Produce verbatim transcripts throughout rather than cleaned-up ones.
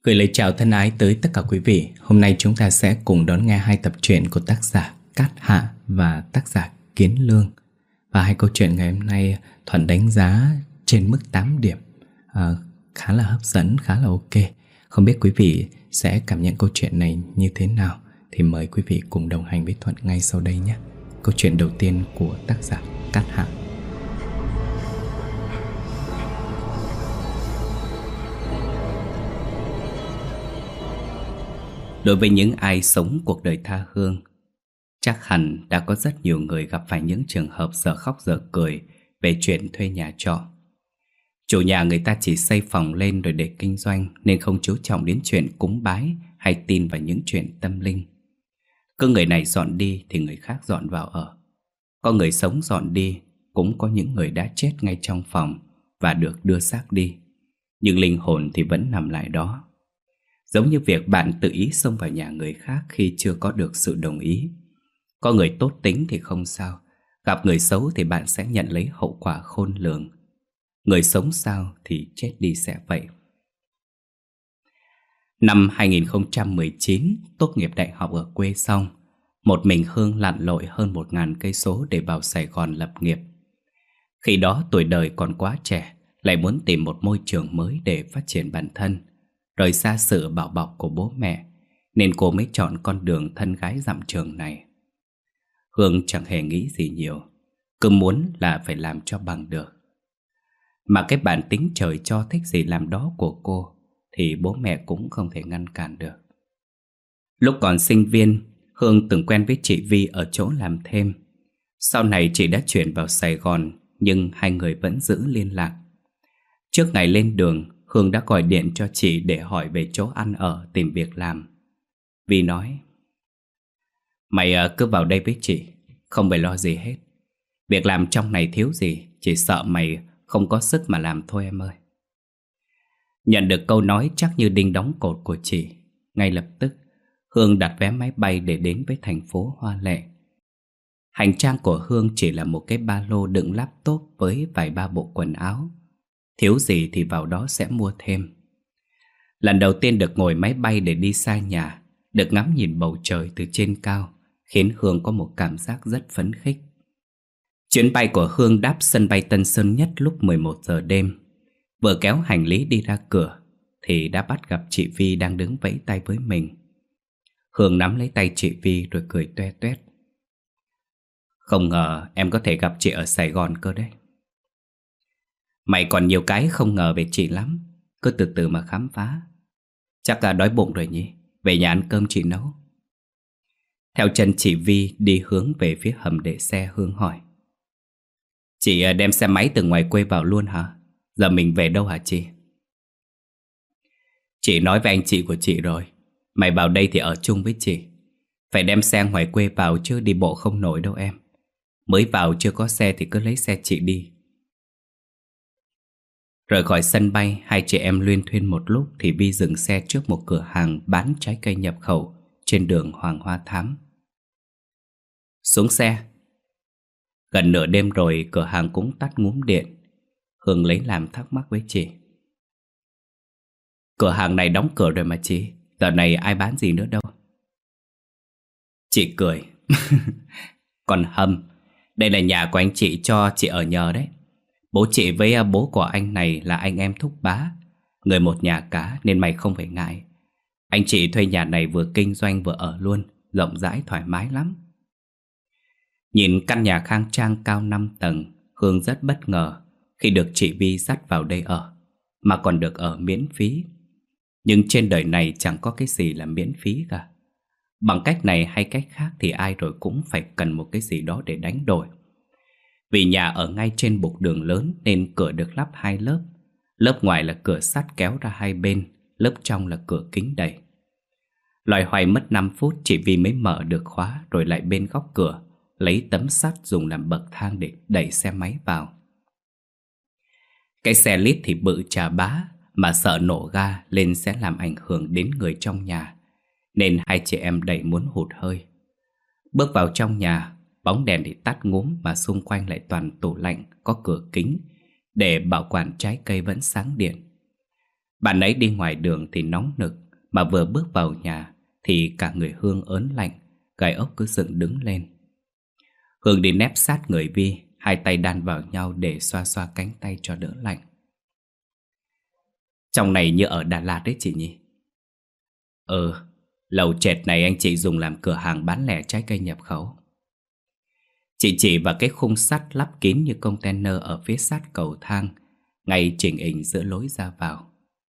Gửi lời chào thân ái tới tất cả quý vị. Hôm nay chúng ta sẽ cùng đón nghe hai tập truyện của tác giả Cát Hạ và tác giả Kiến Lương. Và hai câu chuyện ngày hôm nay Thuận đánh giá trên mức tám điểm, à, khá là hấp dẫn, khá là ok. Không biết quý vị sẽ cảm nhận câu chuyện này như thế nào, thì mời quý vị cùng đồng hành với Thuận ngay sau đây nhé. Câu chuyện đầu tiên của tác giả Cát Hạ. Đối với những ai sống cuộc đời tha hương, chắc hẳn đã có rất nhiều người gặp phải những trường hợp dở khóc dở cười về chuyện thuê nhà trọ. Chủ nhà người ta chỉ xây phòng lên rồi để kinh doanh, nên không chú trọng đến chuyện cúng bái hay tin vào những chuyện tâm linh. Cứ người này dọn đi thì người khác dọn vào ở. Có người sống dọn đi, cũng có những người đã chết ngay trong phòng và được đưa xác đi, nhưng linh hồn thì vẫn nằm lại đó. Giống như việc bạn tự ý xông vào nhà người khác khi chưa có được sự đồng ý. Có người tốt tính thì không sao, gặp người xấu thì bạn sẽ nhận lấy hậu quả khôn lường. Người sống sao thì chết đi sẽ vậy. Năm hai nghìn không trăm mười chín, tốt nghiệp đại học ở quê xong, một mình Hương lặn lội hơn một ngàn cây số để vào Sài Gòn lập nghiệp. Khi đó tuổi đời còn quá trẻ, lại muốn tìm một môi trường mới để phát triển bản thân, rời xa sự bảo bọc của bố mẹ, nên cô mới chọn con đường thân gái dặm trường này. Hương chẳng hề nghĩ gì nhiều, cứ muốn là phải làm cho bằng được. Mà cái bản tính trời cho thích gì làm đó của cô thì bố mẹ cũng không thể ngăn cản được. Lúc còn sinh viên, Hương từng quen với chị Vi ở chỗ làm thêm. Sau này chị đã chuyển vào Sài Gòn, nhưng hai người vẫn giữ liên lạc. Trước ngày lên đường, Hương đã gọi điện cho chị để hỏi về chỗ ăn ở, tìm việc làm. Vi nói: Mày cứ vào đây với chị, không phải lo gì hết. Việc làm trong này thiếu gì, chỉ sợ mày không có sức mà làm thôi em ơi. Nhận được câu nói chắc như đinh đóng cột của chị, ngay lập tức Hương đặt vé máy bay để đến với thành phố hoa lệ. Hành trang của Hương chỉ là một cái ba lô đựng laptop với vài ba bộ quần áo. Thiếu gì thì vào đó sẽ mua thêm. Lần đầu tiên được ngồi máy bay để đi xa nhà, được ngắm nhìn bầu trời từ trên cao, khiến Hương có một cảm giác rất phấn khích. Chuyến bay của Hương đáp sân bay Tân Sơn Nhất lúc mười một giờ đêm. Vừa kéo hành lý đi ra cửa thì đã bắt gặp chị Vi đang đứng vẫy tay với mình. Hương nắm lấy tay chị Vi rồi cười toe toét: Không ngờ em có thể gặp chị ở Sài Gòn cơ đấy. Mày còn nhiều cái không ngờ về chị lắm, cứ từ từ mà khám phá. Chắc là đói bụng rồi nhỉ, về nhà ăn cơm chị nấu. Theo chân chị Vi đi hướng về phía hầm để xe, Hương hỏi: Chị đem xe máy từ ngoài quê vào luôn hả? Giờ mình về đâu hả chị? Chị nói với anh chị của chị rồi, mày vào đây thì ở chung với chị. Phải đem xe ngoài quê vào chứ đi bộ không nổi đâu em. Mới vào chưa có xe thì cứ lấy xe chị đi. Rời khỏi sân bay, hai chị em luyên thuyên một lúc thì Vi dừng xe trước một cửa hàng bán trái cây nhập khẩu trên đường Hoàng Hoa Thám. Xuống xe. Gần nửa đêm rồi cửa hàng cũng tắt ngúm điện. Hương lấy làm thắc mắc với chị: Cửa hàng này đóng cửa rồi mà chị, giờ này ai bán gì nữa đâu. Chị cười: Còn hâm, đây là nhà của anh chị cho chị ở nhờ đấy. Bố chị với bố của anh này là anh em thúc bá, người một nhà cả nên mày không phải ngại. Anh chị thuê nhà này vừa kinh doanh vừa ở luôn, rộng rãi thoải mái lắm. Nhìn căn nhà khang trang cao năm tầng, Hương rất bất ngờ khi được chị Vi dắt vào đây ở, mà còn được ở miễn phí. Nhưng trên đời này chẳng có cái gì là miễn phí cả. Bằng cách này hay cách khác thì ai rồi cũng phải cần một cái gì đó để đánh đổi. Vì nhà ở ngay trên bục đường lớn nên cửa được lắp hai lớp. Lớp ngoài là cửa sắt kéo ra hai bên, lớp trong là cửa kính đẩy. Loài hoài mất năm phút chị Vi mới mở được khóa, rồi lại bên góc cửa lấy tấm sắt dùng làm bậc thang để đẩy xe máy vào. Cái xe lít thì bự chà bá, mà sợ nổ ga lên sẽ làm ảnh hưởng đến người trong nhà, nên hai chị em đẩy muốn hụt hơi. Bước vào trong nhà, bóng đèn thì tắt ngúm mà xung quanh lại toàn tủ lạnh có cửa kính để bảo quản trái cây vẫn sáng điện. Bạn ấy đi ngoài đường thì nóng nực, mà vừa bước vào nhà thì cả người Hương ớn lạnh, gai ốc cứ dựng đứng lên. Hương đi nép sát người Vi, hai tay đan vào nhau để xoa xoa cánh tay cho đỡ lạnh. Trong này như ở Đà Lạt đấy chị nhỉ? Ừ, lầu trệt này anh chị dùng làm cửa hàng bán lẻ trái cây nhập khẩu. Chị chỉ vào cái khung sắt lắp kín như container ở phía sát cầu thang, ngay chỉnh hình giữa lối ra vào.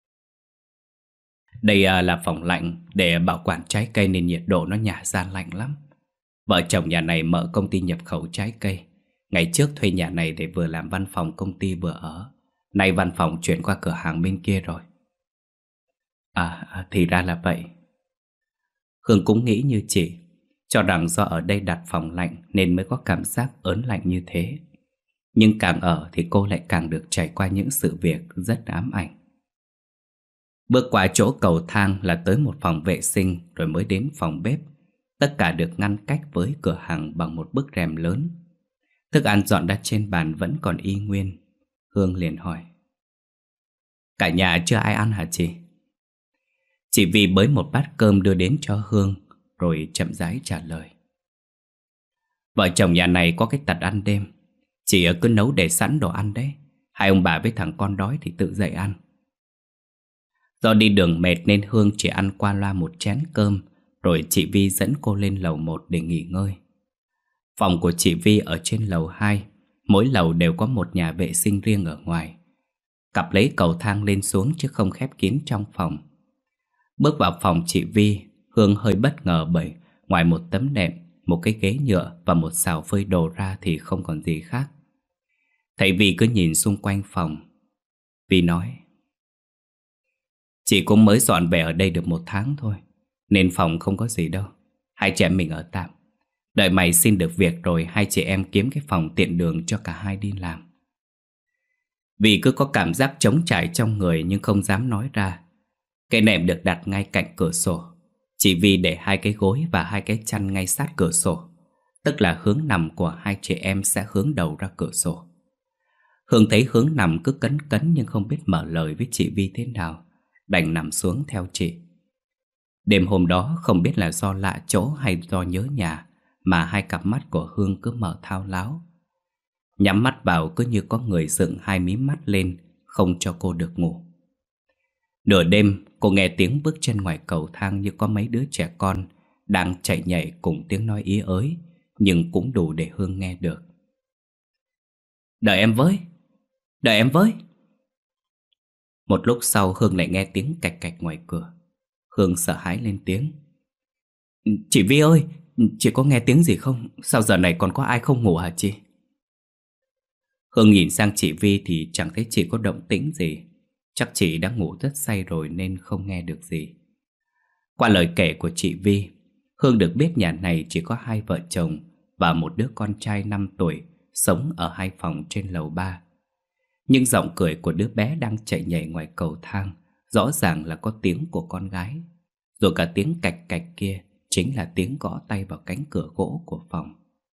Đây à, là phòng lạnh để bảo quản trái cây nên nhiệt độ nó nhả ra lạnh lắm. Vợ chồng nhà này mở công ty nhập khẩu trái cây. Ngày trước thuê nhà này để vừa làm văn phòng công ty vừa ở. Nay văn phòng chuyển qua cửa hàng bên kia rồi. À, à thì ra là vậy. Hương cũng nghĩ như chị, cho rằng do ở đây đặt phòng lạnh nên mới có cảm giác ớn lạnh như thế. Nhưng càng ở thì cô lại càng được trải qua những sự việc rất ám ảnh. Bước qua chỗ cầu thang là tới một phòng vệ sinh, rồi mới đến phòng bếp. Tất cả được ngăn cách với cửa hàng bằng một bức rèm lớn. Thức ăn dọn đặt trên bàn vẫn còn y nguyên. Hương liền hỏi: Cả nhà chưa ai ăn hả chị? Chị Vi bới một bát cơm đưa đến cho Hương, rồi chậm rãi trả lời: Vợ chồng nhà này có cái tật ăn đêm. Chị cứ nấu để sẵn đồ ăn đấy. Hai ông bà với thằng con đói thì tự dậy ăn. Do đi đường mệt nên Hương chỉ ăn qua loa một chén cơm, rồi chị Vi dẫn cô lên lầu một để nghỉ ngơi. Phòng của chị Vi ở trên lầu hai, mỗi lầu đều có một nhà vệ sinh riêng ở ngoài. Cặp lấy cầu thang lên xuống chứ không khép kín trong phòng. Bước vào phòng chị Vi, Hương hơi bất ngờ bởi ngoài một tấm nệm, một cái ghế nhựa và một xào phơi đồ ra thì không còn gì khác. Thấy Vi cứ nhìn xung quanh phòng, Vi nói: Chị cũng mới dọn về ở đây được một tháng thôi, nên phòng không có gì đâu. Hai chị em mình ở tạm. Đợi mày xin được việc rồi hai chị em kiếm cái phòng tiện đường cho cả hai đi làm. Vì cứ có cảm giác trống trải trong người nhưng không dám nói ra. Cái nệm được đặt ngay cạnh cửa sổ. Chị Vi để hai cái gối và hai cái chăn ngay sát cửa sổ, tức là hướng nằm của hai chị em sẽ hướng đầu ra cửa sổ. Hương thấy hướng nằm cứ cấn cấn nhưng không biết mở lời với chị Vi thế nào, đành nằm xuống theo chị. Đêm hôm đó không biết là do lạ chỗ hay do nhớ nhà mà hai cặp mắt của Hương cứ mở thao láo. Nhắm mắt vào cứ như có người dựng hai mí mắt lên, không cho cô được ngủ. Nửa đêm cô nghe tiếng bước chân ngoài cầu thang như có mấy đứa trẻ con đang chạy nhảy cùng tiếng nói ý ới, nhưng cũng đủ để Hương nghe được. Đợi em với, đợi em với. Một lúc sau Hương lại nghe tiếng cạch cạch ngoài cửa. Hương sợ hãi lên tiếng: Chị Vi ơi, chị có nghe tiếng gì không? Sao giờ này còn có ai không ngủ hả chị? Hương nhìn sang chị Vi thì chẳng thấy chị có động tĩnh gì. Chắc chị đã ngủ rất say rồi nên không nghe được gì. Qua lời kể của chị Vi, Hương được biết nhà này chỉ có hai vợ chồng và một đứa con trai năm tuổi sống ở hai phòng trên lầu ba. Nhưng giọng cười của đứa bé đang chạy nhảy ngoài cầu thang rõ ràng là có tiếng của con gái. Rồi cả tiếng cạch cạch kia chính là tiếng gõ tay vào cánh cửa gỗ của phòng.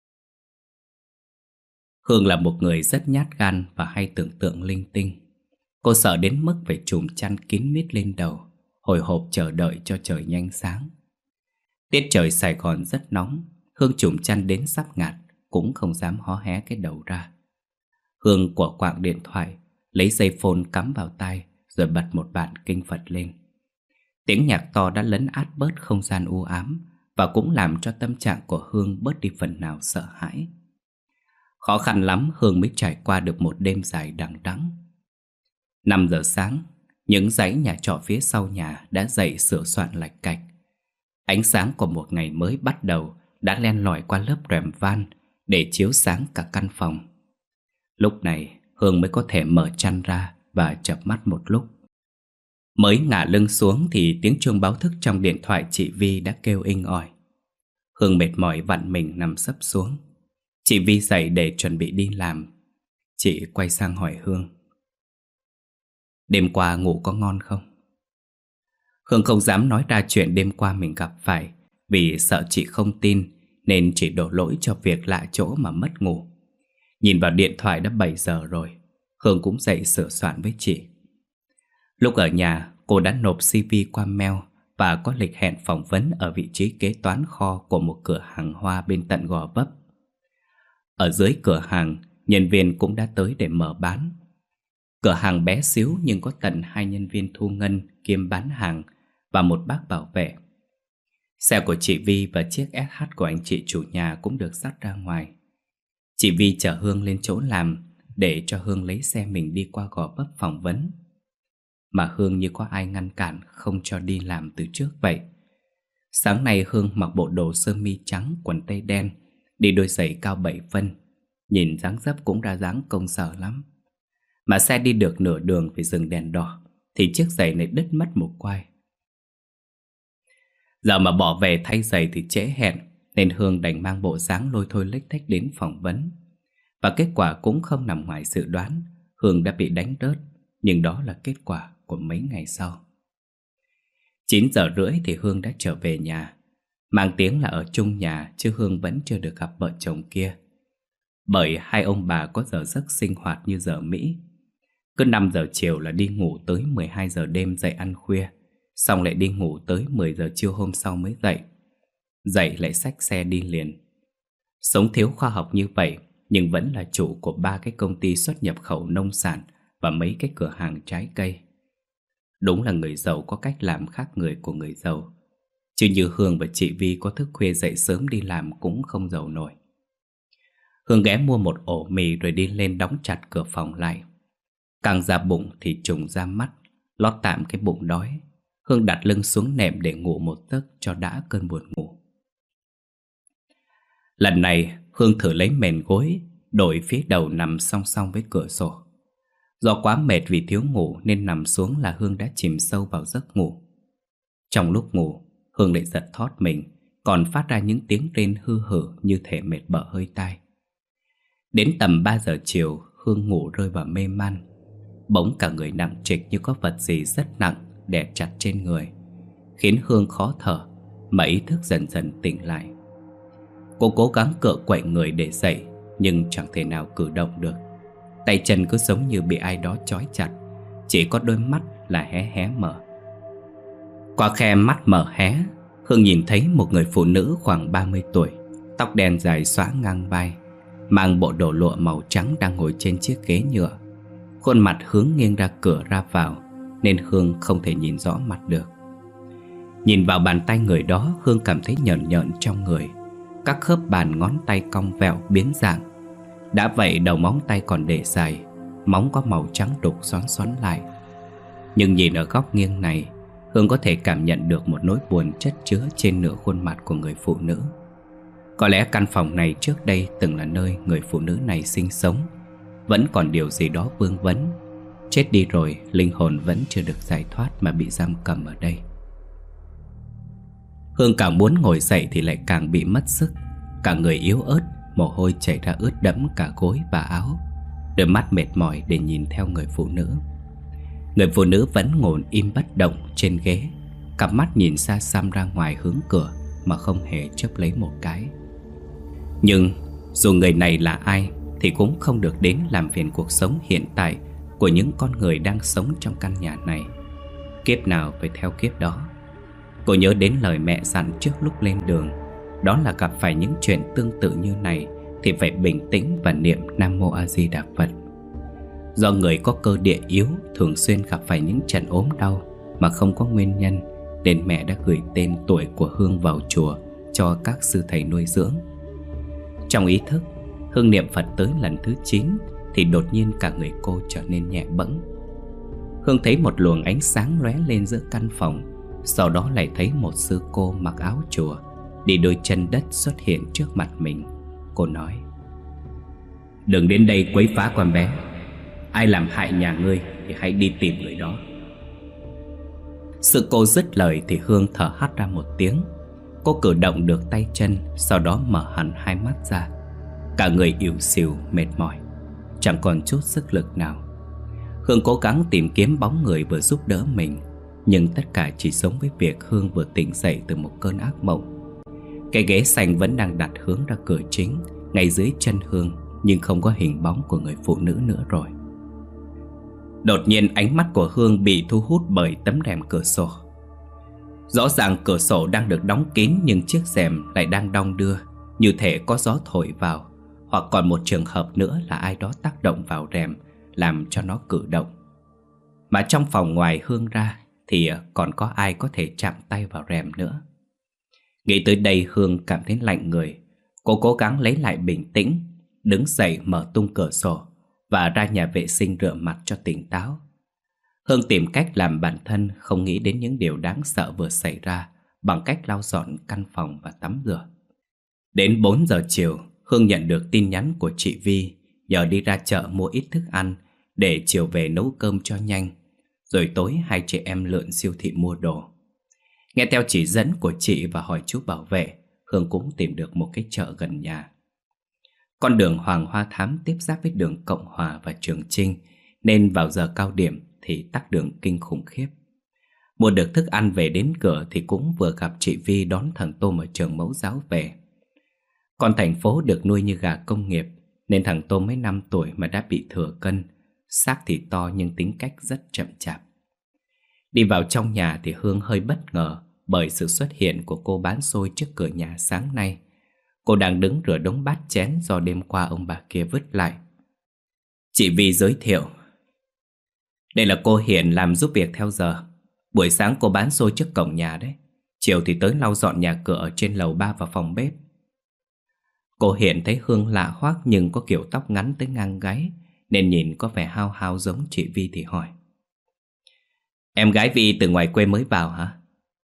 Hương là một người rất nhát gan và hay tưởng tượng linh tinh. Cô sợ đến mức phải trùm chăn kín mít lên đầu, hồi hộp chờ đợi cho trời nhanh sáng. Tiết trời Sài Gòn rất nóng, Hương trùm chăn đến sắp ngạt cũng không dám hó hé cái đầu ra. Hương của quạng điện thoại, lấy dây phone cắm vào tai rồi bật một bản kinh Phật lên. Tiếng nhạc to đã lấn át bớt không gian u ám và cũng làm cho tâm trạng của Hương bớt đi phần nào sợ hãi. Khó khăn lắm Hương mới trải qua được một đêm dài đằng đẵng. Năm giờ sáng, những dãy nhà trọ phía sau nhà đã dậy sửa soạn lạch cạch. Ánh sáng của một ngày mới bắt đầu đã len lỏi qua lớp rèm van để chiếu sáng cả căn phòng. Lúc này Hương mới có thể mở chăn ra và chợp mắt một lúc. Mới ngả lưng xuống thì tiếng chuông báo thức trong điện thoại chị Vi đã kêu inh ỏi. Hương mệt mỏi vặn mình nằm sấp xuống. Chị Vi dậy để chuẩn bị đi làm. Chị quay sang hỏi Hương: Đêm qua ngủ có ngon không? Hương không dám nói ra chuyện đêm qua mình gặp phải, vì sợ chị không tin nên chỉ đổ lỗi cho việc lạ chỗ mà mất ngủ. Nhìn vào điện thoại đã bảy giờ rồi, Hương cũng dậy sửa soạn với chị. Lúc ở nhà, cô đã nộp xê vê qua mail và có lịch hẹn phỏng vấn ở vị trí kế toán kho của một cửa hàng hoa bên tận Gò Vấp. Ở dưới cửa hàng, nhân viên cũng đã tới để mở bán. Cửa hàng bé xíu nhưng có tận hai nhân viên thu ngân kiêm bán hàng và một bác bảo vệ. Xe của chị Vi và chiếc ét hát của anh chị chủ nhà cũng được dắt ra ngoài. Chị Vi chở Hương lên chỗ làm để cho Hương lấy xe mình đi qua Gò Vấp phỏng vấn. Mà Hương như có ai ngăn cản không cho đi làm từ trước vậy. Sáng nay Hương mặc bộ đồ sơ mi trắng, quần tây đen, đi đôi giày cao bảy phân. Nhìn dáng dấp cũng ra dáng công sở lắm. Mà xe đi được nửa đường vì dừng đèn đỏ thì chiếc giày này đứt mất một quai. Giờ mà bỏ về thay giày thì trễ hẹn, nên Hương đành mang bộ dáng lôi thôi lếch thếch đến phỏng vấn. Và kết quả cũng không nằm ngoài dự đoán. Hương đã bị đánh rớt, nhưng đó là kết quả của mấy ngày sau. Chín giờ rưỡi thì Hương đã trở về nhà. Mang tiếng là ở chung nhà, chứ Hương vẫn chưa được gặp vợ chồng kia. Bởi hai ông bà có giờ giấc sinh hoạt như giờ Mỹ. Cứ năm giờ chiều là đi ngủ tới mười hai giờ đêm dậy ăn khuya, xong lại đi ngủ tới mười giờ chiều hôm sau mới dậy. Dậy lại xách xe đi liền. Sống thiếu khoa học như vậy, nhưng vẫn là chủ của ba cái công ty xuất nhập khẩu nông sản và mấy cái cửa hàng trái cây. Đúng là người giàu có cách làm khác người của người giàu. Chứ như Hương và chị Vi có thức khuya dậy sớm đi làm cũng không giàu nổi. Hương ghé mua một ổ mì rồi đi lên đóng chặt cửa phòng lại. Càng ra bụng thì trùng ra mắt, lót tạm cái bụng đói. Hương đặt lưng xuống nệm để ngủ một giấc cho đã cơn buồn ngủ. Lần này Hương thử lấy mền gối, đổi phía đầu nằm song song với cửa sổ. Do quá mệt vì thiếu ngủ nên nằm xuống là Hương đã chìm sâu vào giấc ngủ. Trong lúc ngủ, Hương lại giật thót mình, còn phát ra những tiếng rên hư hử như thể mệt bở hơi tai. Đến tầm ba giờ chiều, Hương ngủ rơi vào mê man. Bỗng cả người nặng trịch như có vật gì rất nặng đè chặt trên người, khiến Hương khó thở, mà ý thức dần dần tỉnh lại. Cô cố gắng cựa quậy người để dậy, nhưng chẳng thể nào cử động được. Tay chân cứ giống như bị ai đó trói chặt, chỉ có đôi mắt là hé hé mở. Qua khe mắt mở hé, Hương nhìn thấy một người phụ nữ khoảng ba mươi tuổi, tóc đen dài xõa ngang vai, mang bộ đồ lụa màu trắng đang ngồi trên chiếc ghế nhựa. Khuôn mặt hướng nghiêng ra cửa ra vào, nên Hương không thể nhìn rõ mặt được. Nhìn vào bàn tay người đó, Hương cảm thấy nhợn nhợn trong người. Các khớp bàn ngón tay cong vẹo biến dạng. Đã vậy đầu móng tay còn để dài, móng có màu trắng đục xoắn xoắn lại. Nhưng nhìn ở góc nghiêng này, Hương có thể cảm nhận được một nỗi buồn chất chứa trên nửa khuôn mặt của người phụ nữ. Có lẽ căn phòng này trước đây từng là nơi người phụ nữ này sinh sống. Vẫn còn điều gì đó vương vấn. Chết đi rồi, linh hồn vẫn chưa được giải thoát mà bị giam cầm ở đây. Hương càng muốn ngồi dậy thì lại càng bị mất sức. Cả người yếu ớt, mồ hôi chảy ra ướt đẫm cả gối và áo. Đôi mắt mệt mỏi để nhìn theo người phụ nữ. Người phụ nữ vẫn ngồi im bất động trên ghế, cặp mắt nhìn xa xăm ra ngoài hướng cửa mà không hề chớp lấy một cái. Nhưng dù người này là ai thì cũng không được đến làm phiền cuộc sống hiện tại của những con người đang sống trong căn nhà này. Kiếp nào phải theo kiếp đó. Cô nhớ đến lời mẹ dặn trước lúc lên đường, đó là gặp phải những chuyện tương tự như này thì phải bình tĩnh và niệm Nam Mô A Di Đà Phật. Do người có cơ địa yếu thường xuyên gặp phải những trận ốm đau mà không có nguyên nhân, nên mẹ đã gửi tên tuổi của Hương vào chùa cho các sư thầy nuôi dưỡng. Trong ý thức, Hương niệm Phật tới lần thứ chín thì đột nhiên cả người cô trở nên nhẹ bẫng. Hương thấy một luồng ánh sáng lóe lên giữa căn phòng. Sau đó lại thấy một sư cô mặc áo chùa, đi đôi chân đất xuất hiện trước mặt mình. Cô nói: "Đừng đến đây quấy phá con bé. Ai làm hại nhà ngươi thì hãy đi tìm người đó." Sư cô dứt lời thì Hương thở hắt ra một tiếng. Cô cử động được tay chân, sau đó mở hẳn hai mắt ra. Cả người ỉu xìu mệt mỏi, chẳng còn chút sức lực nào. Hương cố gắng tìm kiếm bóng người vừa giúp đỡ mình, nhưng tất cả chỉ giống với việc Hương vừa tỉnh dậy từ một cơn ác mộng. Cái ghế xanh vẫn đang đặt hướng ra cửa chính, ngay dưới chân Hương, nhưng không có hình bóng của người phụ nữ nữa rồi. Đột nhiên ánh mắt của Hương bị thu hút bởi tấm rèm cửa sổ. Rõ ràng cửa sổ đang được đóng kín, nhưng chiếc rèm lại đang đong đưa, như thể có gió thổi vào, hoặc còn một trường hợp nữa là ai đó tác động vào rèm làm cho nó cử động. Mà trong phòng ngoài Hương ra thì còn có ai có thể chạm tay vào rèm nữa. Nghĩ tới đây Hương cảm thấy lạnh người. Cô cố gắng lấy lại bình tĩnh, đứng dậy mở tung cửa sổ và ra nhà vệ sinh rửa mặt cho tỉnh táo. Hương tìm cách làm bản thân không nghĩ đến những điều đáng sợ vừa xảy ra bằng cách lau dọn căn phòng và tắm rửa. Đến bốn giờ chiều, Hương nhận được tin nhắn của chị Vi nhờ đi ra chợ mua ít thức ăn để chiều về nấu cơm cho nhanh, rồi tối hai chị em lượn siêu thị mua đồ. Nghe theo chỉ dẫn của chị và hỏi chú bảo vệ, Hương cũng tìm được một cái chợ gần nhà. Con đường Hoàng Hoa Thám tiếp giáp với đường Cộng Hòa và Trường Chinh, nên vào giờ cao điểm thì tắc đường kinh khủng khiếp. Mua được thức ăn về đến cửa thì cũng vừa gặp chị Vi đón thằng Tôm ở trường mẫu giáo về. Con thành phố được nuôi như gà công nghiệp, nên thằng Tôm mới năm tuổi mà đã bị thừa cân, xác thì to nhưng tính cách rất chậm chạp. Đi vào trong nhà thì Hương hơi bất ngờ bởi sự xuất hiện của cô bán xôi trước cửa nhà sáng nay. Cô đang đứng rửa đống bát chén do đêm qua ông bà kia vứt lại. Chị Vi giới thiệu: đây là cô Hiền làm giúp việc theo giờ. Buổi sáng cô bán xôi trước cổng nhà đấy, chiều thì tới lau dọn nhà cửa ở trên lầu ba và phòng bếp. Cô Hiền thấy Hương lạ hoắc nhưng có kiểu tóc ngắn tới ngang gáy, nên nhìn có vẻ hao hao giống chị Vi thì hỏi: em gái Vi từ ngoài quê mới vào hả?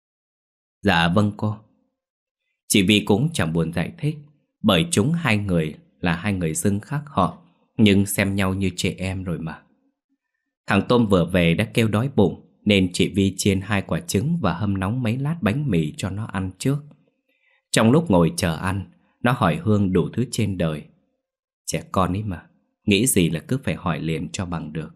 Dạ vâng cô. Chị Vi cũng chẳng buồn giải thích, bởi chúng hai người là hai người dưng khác họ, nhưng xem nhau như chị em rồi mà. Thằng Tôm vừa về đã kêu đói bụng, nên chị Vi chiên hai quả trứng và hâm nóng mấy lát bánh mì cho nó ăn trước. Trong lúc ngồi chờ ăn, nó hỏi Hương đủ thứ trên đời. Trẻ con ấy mà, nghĩ gì là cứ phải hỏi liền cho bằng được.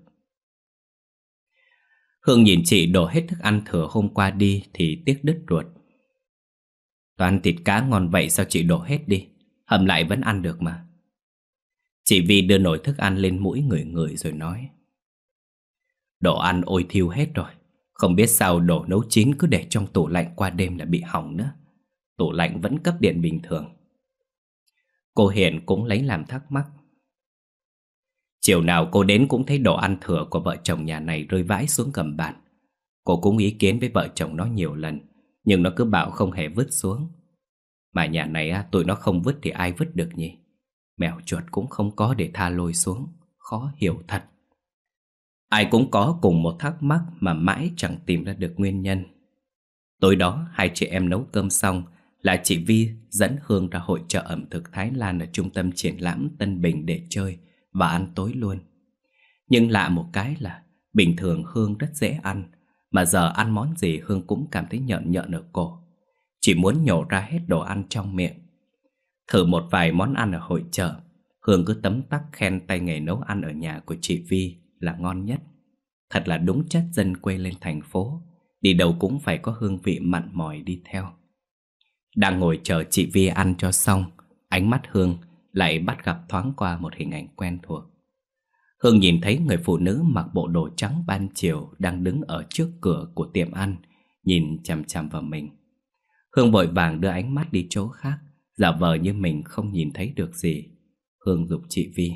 Hương nhìn chị đổ hết thức ăn thừa hôm qua đi thì tiếc đứt ruột. Toàn thịt cá ngon vậy sao chị đổ hết đi, hầm lại vẫn ăn được mà. Chị Vi đưa nồi thức ăn lên mũi ngửi ngửi rồi nói: đồ ăn ôi thiêu hết rồi, không biết sao đồ nấu chín cứ để trong tủ lạnh qua đêm là bị hỏng nữa. Tủ lạnh vẫn cấp điện bình thường. Cô Hiền cũng lấy làm thắc mắc: chiều nào cô đến cũng thấy đồ ăn thừa của vợ chồng nhà này rơi vãi xuống gầm bàn. Cô cũng ý kiến với vợ chồng nó nhiều lần, nhưng nó cứ bảo không hề vứt xuống. Mà nhà này á, tụi nó không vứt thì ai vứt được nhỉ? Mèo chuột cũng không có để tha lôi xuống, khó hiểu thật. Ai cũng có cùng một thắc mắc mà mãi chẳng tìm ra được nguyên nhân. Tối đó hai chị em nấu cơm xong là chị Vi dẫn Hương ra hội chợ ẩm thực Thái Lan ở trung tâm triển lãm Tân Bình để chơi và ăn tối luôn. Nhưng lạ một cái là bình thường Hương rất dễ ăn, mà giờ ăn món gì Hương cũng cảm thấy nhợn nhợn ở cổ, chỉ muốn nhổ ra hết đồ ăn trong miệng. Thử một vài món ăn ở hội chợ, Hương cứ tấm tắc khen tay nghề nấu ăn ở nhà của chị Vi là ngon nhất. Thật là đúng chất dân quê lên thành phố, đi đâu cũng phải có hương vị mặn mòi đi theo. Đang ngồi chờ chị Vi ăn cho xong, ánh mắt Hương lại bắt gặp thoáng qua một hình ảnh quen thuộc. Hương nhìn thấy người phụ nữ mặc bộ đồ trắng ban chiều đang đứng ở trước cửa của tiệm ăn, nhìn chằm chằm vào mình. Hương vội vàng đưa ánh mắt đi chỗ khác, giả vờ như mình không nhìn thấy được gì. Hương giục chị Vi: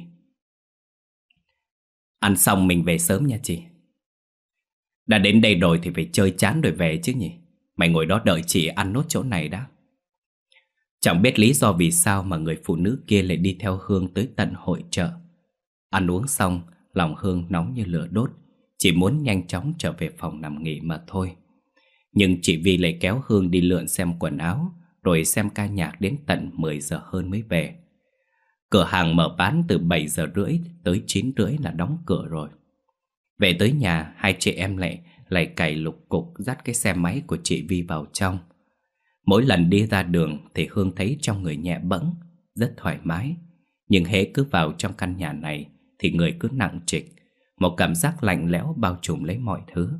ăn xong mình về sớm nha chị. Đã đến đây rồi thì phải chơi chán rồi về chứ nhỉ. Mày ngồi đó đợi chị ăn nốt chỗ này đã. Chẳng biết lý do vì sao mà người phụ nữ kia lại đi theo Hương tới tận hội chợ. Ăn uống xong, lòng Hương nóng như lửa đốt, chỉ muốn nhanh chóng trở về phòng nằm nghỉ mà thôi. Nhưng chị Vi lại kéo Hương đi lượn xem quần áo, rồi xem ca nhạc đến tận mười giờ hơn mới về. Cửa hàng mở bán từ bảy giờ rưỡi tới chín rưỡi là đóng cửa rồi. Về tới nhà, hai chị em lại lại cày lục cục dắt cái xe máy của chị Vi vào trong. Mỗi lần đi ra đường thì Hương thấy trong người nhẹ bẫng, rất thoải mái. Nhưng hễ cứ vào trong căn nhà này thì người cứ nặng trịch, một cảm giác lạnh lẽo bao trùm lấy mọi thứ.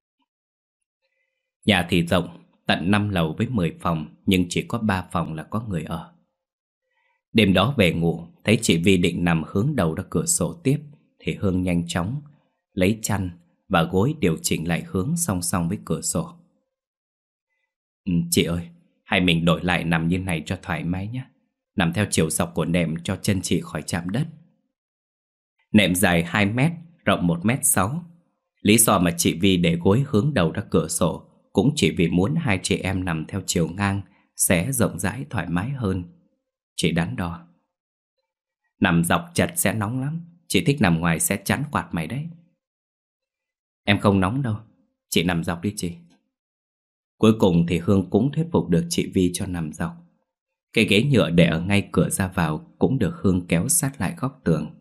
Nhà thì rộng, tận năm lầu với mười phòng, nhưng chỉ có ba phòng là có người ở. Đêm đó về ngủ, thấy chị Vi định nằm hướng đầu ra cửa sổ tiếp thì Hương nhanh chóng lấy chăn và gối điều chỉnh lại hướng song song với cửa sổ. Ừ, chị ơi, hay mình đổi lại nằm như này cho thoải mái nhé. Nằm theo chiều dọc của nệm cho chân chị khỏi chạm đất. Nệm dài hai mét, rộng một mét sáu. Lý do mà chị Vi để gối hướng đầu ra cửa sổ cũng chỉ vì muốn hai chị em nằm theo chiều ngang sẽ rộng rãi thoải mái hơn. Chị đắn đo. Nằm dọc chật sẽ nóng lắm. Chị thích nằm ngoài sẽ chắn quạt mày đấy. Em không nóng đâu, chị nằm dọc đi chị. Cuối cùng thì Hương cũng thuyết phục được chị Vi cho nằm dọc. Cái ghế nhựa để ở ngay cửa ra vào cũng được Hương kéo sát lại góc tường.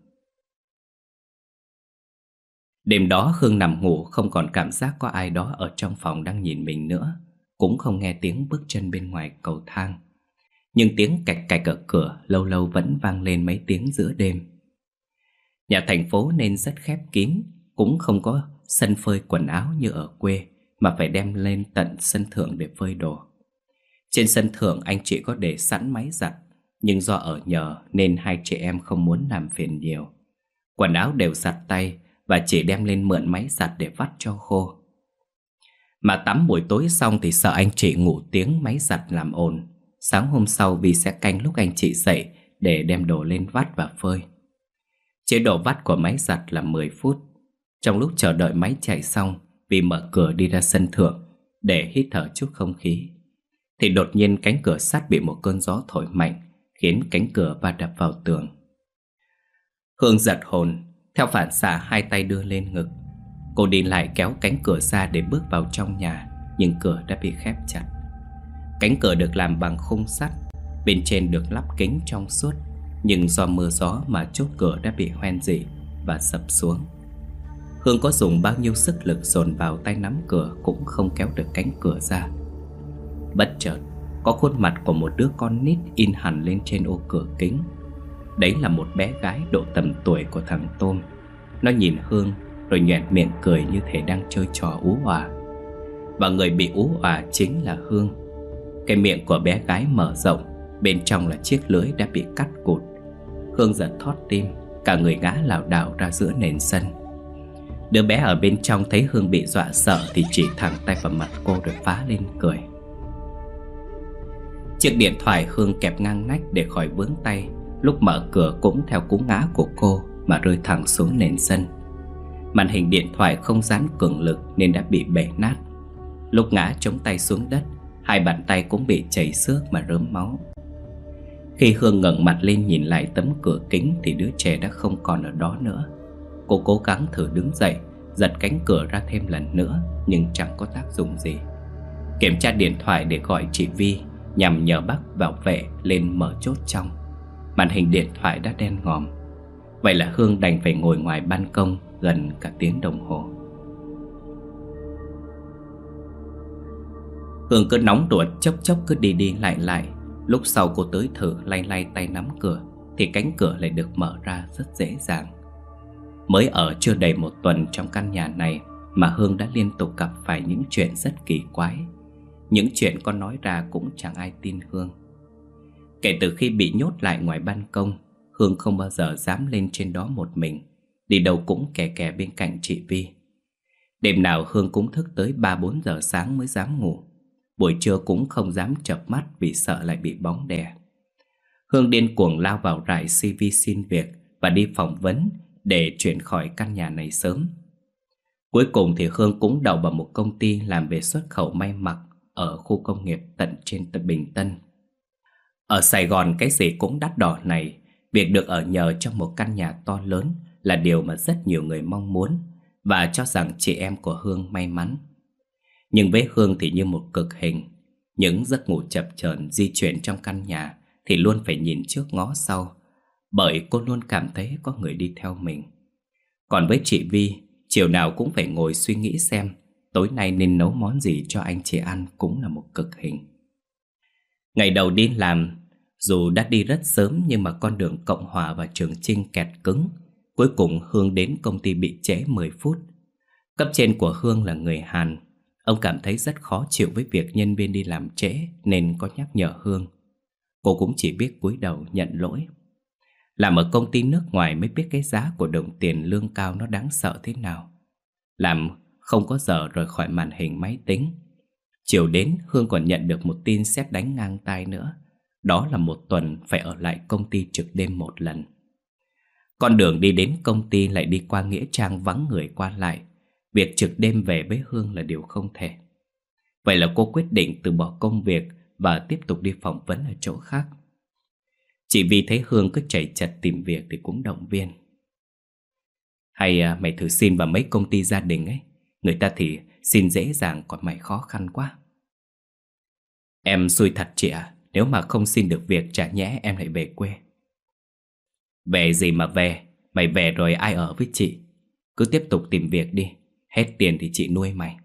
Đêm đó Hương nằm ngủ không còn cảm giác có ai đó ở trong phòng đang nhìn mình nữa, cũng không nghe tiếng bước chân bên ngoài cầu thang. Nhưng tiếng cạch cạch ở cửa lâu lâu vẫn vang lên mấy tiếng giữa đêm. Nhà thành phố nên rất khép kín, cũng không có sân phơi quần áo như ở quê, mà phải đem lên tận sân thượng để phơi đồ. Trên sân thượng anh chị có để sẵn máy giặt, nhưng do ở nhờ nên hai chị em không muốn làm phiền nhiều. Quần áo đều giặt tay và chỉ đem lên mượn máy giặt để vắt cho khô. Mà tắm buổi tối xong thì sợ anh chị ngủ tiếng máy giặt làm ồn. Sáng hôm sau Vi sẽ canh lúc anh chị dậy để đem đồ lên vắt và phơi. Chế độ vắt của máy giặt là mười phút. Trong lúc chờ đợi máy chạy xong, Vi mở cửa đi ra sân thượng để hít thở chút không khí, thì đột nhiên cánh cửa sắt bị một cơn gió thổi mạnh, khiến cánh cửa va đập vào tường. Hương giật hồn, theo phản xạ hai tay đưa lên ngực. Cô đi lại kéo cánh cửa ra để bước vào trong nhà, nhưng cửa đã bị khép chặt. Cánh cửa được làm bằng khung sắt, bên trên được lắp kính trong suốt, nhưng do mưa gió mà chốt cửa đã bị hoen rỉ và sập xuống. Hương có dùng bao nhiêu sức lực dồn vào tay nắm cửa cũng không kéo được cánh cửa ra. Bất chợt, có khuôn mặt của một đứa con nít in hẳn lên trên ô cửa kính. Đấy là một bé gái độ tầm tuổi của thằng Tôm. Nó nhìn Hương rồi nhoẻn miệng cười như thể đang chơi trò ú òa. Và người bị ú òa chính là Hương. Cái miệng của bé gái mở rộng, bên trong là chiếc lưỡi đã bị cắt cụt. Hương giật thót tim, cả người ngã lảo đảo ra giữa nền sân. Đứa bé ở bên trong thấy Hương bị dọa sợ thì chỉ thẳng tay vào mặt cô rồi phá lên cười. Chiếc điện thoại Hương kẹp ngang nách để khỏi vướng tay, lúc mở cửa cũng theo cú ngã của cô mà rơi thẳng xuống nền sân. Màn hình điện thoại không dán cường lực nên đã bị bể nát. Lúc ngã chống tay xuống đất, hai bàn tay cũng bị chảy xước mà rớm máu. Khi Hương ngẩng mặt lên nhìn lại tấm cửa kính thì đứa trẻ đã không còn ở đó nữa. Cô cố gắng thử đứng dậy, giật cánh cửa ra thêm lần nữa, nhưng chẳng có tác dụng gì. Kiểm tra điện thoại để gọi chị Vi, nhằm nhờ bác bảo vệ lên mở chốt trong. Màn hình điện thoại đã đen ngòm. Vậy là Hương đành phải ngồi ngoài ban công gần cả tiếng đồng hồ. Hương cứ nóng ruột, chốc chốc cứ đi đi lại lại. Lúc sau cô tới thử lay lay tay nắm cửa thì cánh cửa lại được mở ra rất dễ dàng. Mới ở chưa đầy một tuần trong căn nhà này mà Hương đã liên tục gặp phải những chuyện rất kỳ quái. Những chuyện con nói ra cũng chẳng ai tin Hương. Kể từ khi bị nhốt lại ngoài ban công, Hương không bao giờ dám lên trên đó một mình, đi đâu cũng kè kè bên cạnh chị Vi. Đêm nào Hương cũng thức tới ba bốn giờ sáng mới dám ngủ. Buổi trưa cũng không dám chợp mắt vì sợ lại bị bóng đè. Hương điên cuồng lao vào rải xê vê xin việc và đi phỏng vấn để chuyển khỏi căn nhà này sớm. Cuối cùng thì Hương cũng đậu vào một công ty làm về xuất khẩu may mặc ở khu công nghiệp tận trên tận Bình Tân. Ở Sài Gòn cái gì cũng đắt đỏ này, việc được ở nhờ trong một căn nhà to lớn là điều mà rất nhiều người mong muốn và cho rằng chị em của Hương may mắn. Nhưng với Hương thì như một cực hình. Những giấc ngủ chập chờn di chuyển trong căn nhà thì luôn phải nhìn trước ngó sau, bởi cô luôn cảm thấy có người đi theo mình. Còn với chị Vi, chiều nào cũng phải ngồi suy nghĩ xem tối nay nên nấu món gì cho anh chị ăn cũng là một cực hình. Ngày đầu đi làm, dù đã đi rất sớm nhưng mà con đường Cộng Hòa và Trường Chinh kẹt cứng. Cuối cùng Hương đến công ty bị trễ mười phút. Cấp trên của Hương là người Hàn. Ông cảm thấy rất khó chịu với việc nhân viên đi làm trễ nên có nhắc nhở Hương. Cô cũng chỉ biết cúi đầu nhận lỗi. Làm ở công ty nước ngoài mới biết cái giá của đồng tiền lương cao nó đáng sợ thế nào. làm không có giờ rời khỏi màn hình máy tính. Chiều đến, Hương còn nhận được một tin sét đánh ngang tai nữa. Đó là một tuần phải ở lại công ty trực đêm một lần. Con đường đi đến công ty lại đi qua nghĩa trang vắng người qua lại. Việc trực đêm về với Hương là điều không thể. Vậy là cô quyết định từ bỏ công việc và tiếp tục đi phỏng vấn ở chỗ khác. Chỉ vì thấy Hương cứ chạy chật tìm việc thì cũng động viên. Hay à, mày thử xin vào mấy công ty gia đình ấy. Người ta thì xin dễ dàng, còn mày khó khăn quá. Em xui thật chị ạ. Nếu mà không xin được việc chả nhẽ em lại về quê. Về gì mà về. Mày về rồi ai ở với chị. Cứ tiếp tục tìm việc đi. Hết tiền thì chị nuôi mày.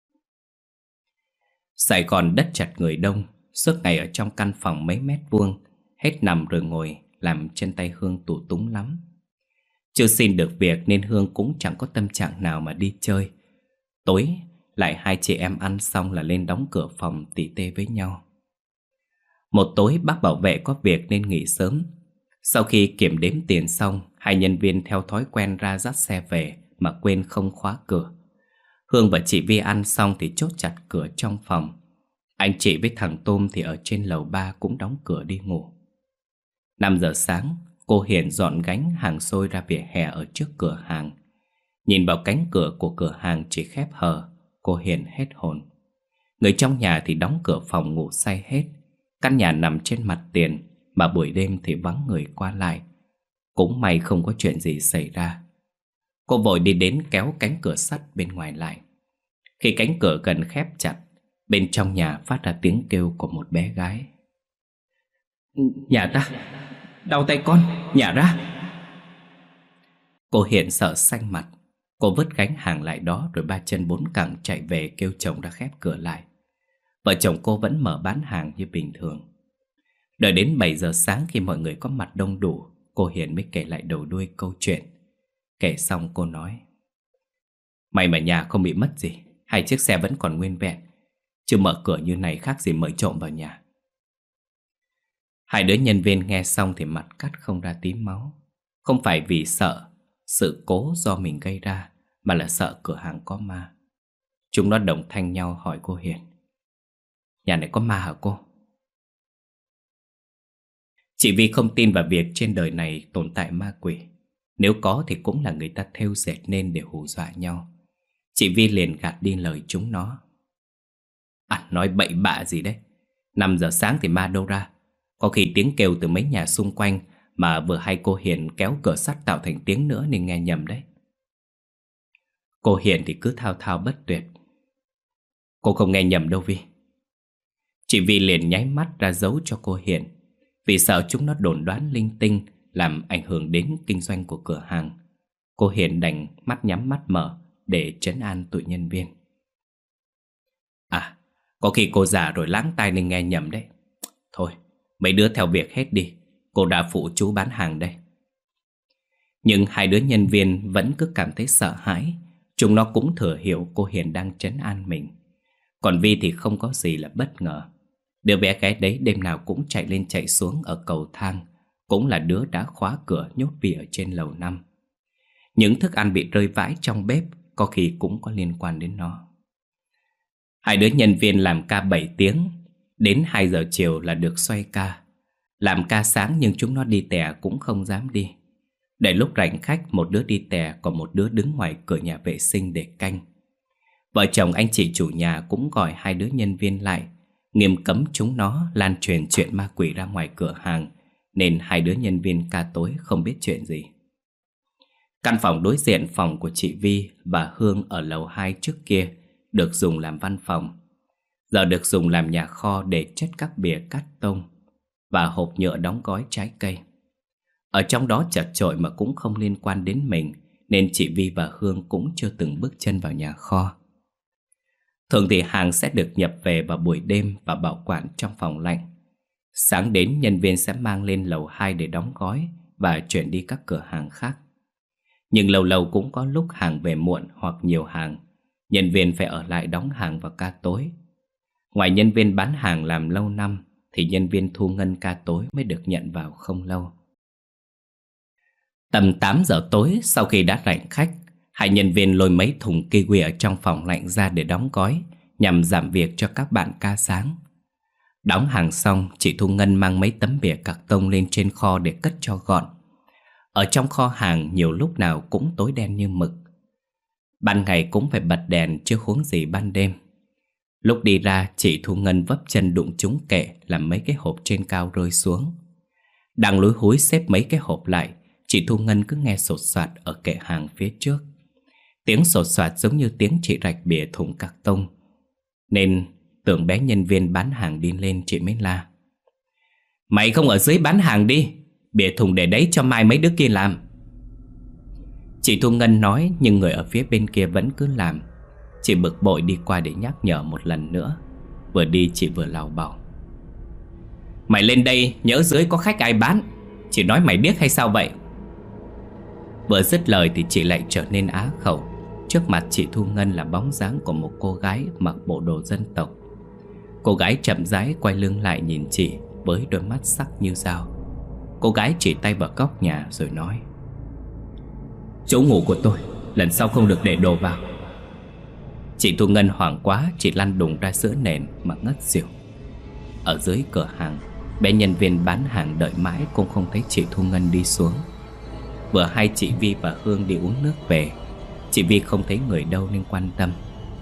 Sài Gòn đất chật người đông. Suốt ngày ở trong căn phòng mấy mét vuông, hết nằm rồi ngồi, làm chân tay Hương tù túng lắm. Chưa xin được việc nên Hương cũng chẳng có tâm trạng nào mà đi chơi. Tối lại hai chị em ăn xong là lên đóng cửa phòng tỉ tê với nhau. Một tối bác bảo vệ có việc nên nghỉ sớm. Sau khi kiểm đếm tiền xong, hai nhân viên theo thói quen ra dắt xe về mà quên không khóa cửa. Hương và chị Vi ăn xong thì chốt chặt cửa trong phòng. Anh chị với thằng Tôm thì ở trên lầu ba cũng đóng cửa đi ngủ. Năm giờ sáng, cô Hiền dọn gánh hàng xôi ra vỉa hè ở trước cửa hàng. Nhìn vào cánh cửa của cửa hàng chỉ khép hờ, cô Hiền hết hồn. Người trong nhà thì đóng cửa phòng ngủ say hết. Căn nhà nằm trên mặt tiền, mà buổi đêm thì vắng người qua lại. Cũng may không có chuyện gì xảy ra. Cô vội đi đến kéo cánh cửa sắt bên ngoài lại. Khi cánh cửa gần khép chặt, bên trong nhà phát ra tiếng kêu của một bé gái. Nhả ra, đau tay con, nhả ra. Cô Hiền sợ xanh mặt. Cô vứt gánh hàng lại đó rồi ba chân bốn cẳng chạy về kêu chồng ra khép cửa lại. Vợ chồng cô vẫn mở bán hàng như bình thường. Đợi đến bảy giờ sáng khi mọi người có mặt đông đủ, cô Hiền mới kể lại đầu đuôi câu chuyện. Kể xong cô nói: May mà nhà không bị mất gì, hai chiếc xe vẫn còn nguyên vẹn. Chứ mở cửa như này khác gì mời trộm vào nhà. Hai đứa nhân viên nghe xong thì mặt cắt không ra tí máu. Không phải vì sợ sự cố do mình gây ra, mà là sợ cửa hàng có ma. Chúng nó đồng thanh nhau hỏi cô Hiền: Nhà này có ma hả cô? Chị Vi không tin vào việc trên đời này tồn tại ma quỷ. Nếu có thì cũng là người ta thêu dệt nên để hù dọa nhau. Chị Vi liền gạt đi lời chúng nó. À, nói bậy bạ gì đấy. Năm giờ sáng thì ma đâu ra. Có khi tiếng kêu từ mấy nhà xung quanh, mà vừa hay cô Hiền kéo cửa sắt tạo thành tiếng nữa nên nghe nhầm đấy. Cô Hiền thì cứ thao thao bất tuyệt. Cô không nghe nhầm đâu Vi. Chị Vi liền nháy mắt ra dấu cho cô Hiền, vì sợ chúng nó đồn đoán linh tinh làm ảnh hưởng đến kinh doanh của cửa hàng. Cô Hiền đành mắt nhắm mắt mở để trấn an tụi nhân viên. À, có khi cô già rồi lãng tai nên nghe nhầm đấy. Thôi, mấy đứa theo việc hết đi, cô đã phụ chú bán hàng đây. Nhưng hai đứa nhân viên vẫn cứ cảm thấy sợ hãi. Chúng nó cũng thừa hiểu cô Hiền đang trấn an mình. Còn Vi thì không có gì là bất ngờ. Đứa bé gái đấy đêm nào cũng chạy lên chạy xuống ở cầu thang, cũng là đứa đã khóa cửa nhốt Vi ở trên lầu năm. Những thức ăn bị rơi vãi trong bếp có khi cũng có liên quan đến nó. Hai đứa nhân viên làm ca bảy tiếng, đến hai giờ chiều là được xoay ca. Làm ca sáng nhưng chúng nó đi tè cũng không dám đi. Để lúc rảnh khách, một đứa đi tè, còn một đứa đứng ngoài cửa nhà vệ sinh để canh. Vợ chồng anh chị chủ nhà cũng gọi hai đứa nhân viên lại, nghiêm cấm chúng nó lan truyền chuyện ma quỷ ra ngoài cửa hàng, nên hai đứa nhân viên ca tối không biết chuyện gì. Căn phòng đối diện phòng của chị Vi và Hương ở lầu hai trước kia được dùng làm văn phòng, giờ được dùng làm nhà kho để chất các bìa cắt tông và hộp nhựa đóng gói trái cây. Ở trong đó chật chội mà cũng không liên quan đến mình, nên chị Vi và Hương cũng chưa từng bước chân vào nhà kho. Thường thì hàng sẽ được nhập về vào buổi đêm và bảo quản trong phòng lạnh. Sáng đến nhân viên sẽ mang lên lầu hai để đóng gói và chuyển đi các cửa hàng khác. Nhưng lâu lâu cũng có lúc hàng về muộn hoặc nhiều hàng, nhân viên phải ở lại đóng hàng vào ca tối. Ngoài nhân viên bán hàng làm lâu năm thì nhân viên thu ngân ca tối mới được nhận vào không lâu. Tầm tám giờ tối, sau khi đã rảnh khách, Hai nhân viên lôi mấy thùng kiwi ở trong phòng lạnh ra để đóng gói, nhằm giảm việc cho các bạn ca sáng. Đóng hàng xong, chị Thu Ngân mang mấy tấm bìa cạc tông lên trên kho để cất cho gọn. Ở trong kho hàng nhiều lúc nào cũng tối đen như mực. Ban ngày cũng phải bật đèn, chứ huống gì ban đêm. Lúc đi ra, chị Thu Ngân vấp chân đụng trúng kệ, làm mấy cái hộp trên cao rơi xuống. Đang lúi húi xếp mấy cái hộp lại, chị Thu Ngân cứ nghe sột soạt ở kệ hàng phía trước. Tiếng sột soạt giống như tiếng chị rạch bìa thùng cạc tông, nên tưởng bé nhân viên bán hàng đi lên, chị mới la: "Mày không ở dưới bán hàng đi, bìa thùng để đấy cho mai mấy đứa kia làm." Chị Thu Ngân nói, nhưng người ở phía bên kia vẫn cứ làm. Chị bực bội đi qua để nhắc nhở một lần nữa. Vừa đi chị vừa lào bảo: "Mày lên đây nhớ dưới có khách ai bán, chị nói mày biết hay sao vậy?" Vừa dứt lời thì chị lại trở nên á khẩu. Trước mặt chị Thu Ngân là bóng dáng của một cô gái mặc bộ đồ dân tộc. Cô gái chậm rãi quay lưng lại nhìn chị với đôi mắt sắc như dao. Cô gái chỉ tay vào góc nhà rồi nói: "Chỗ ngủ của tôi, lần sau không được để đồ vào." Chị Thu Ngân hoảng quá, chị lăn đùng ra giữa nền mà ngất xỉu. Ở dưới cửa hàng, bé nhân viên bán hàng đợi mãi cũng không thấy chị Thu Ngân đi xuống. Vừa hay chị Vi và Hương đi uống nước về. Chị Vi không thấy người đâu nên quan tâm: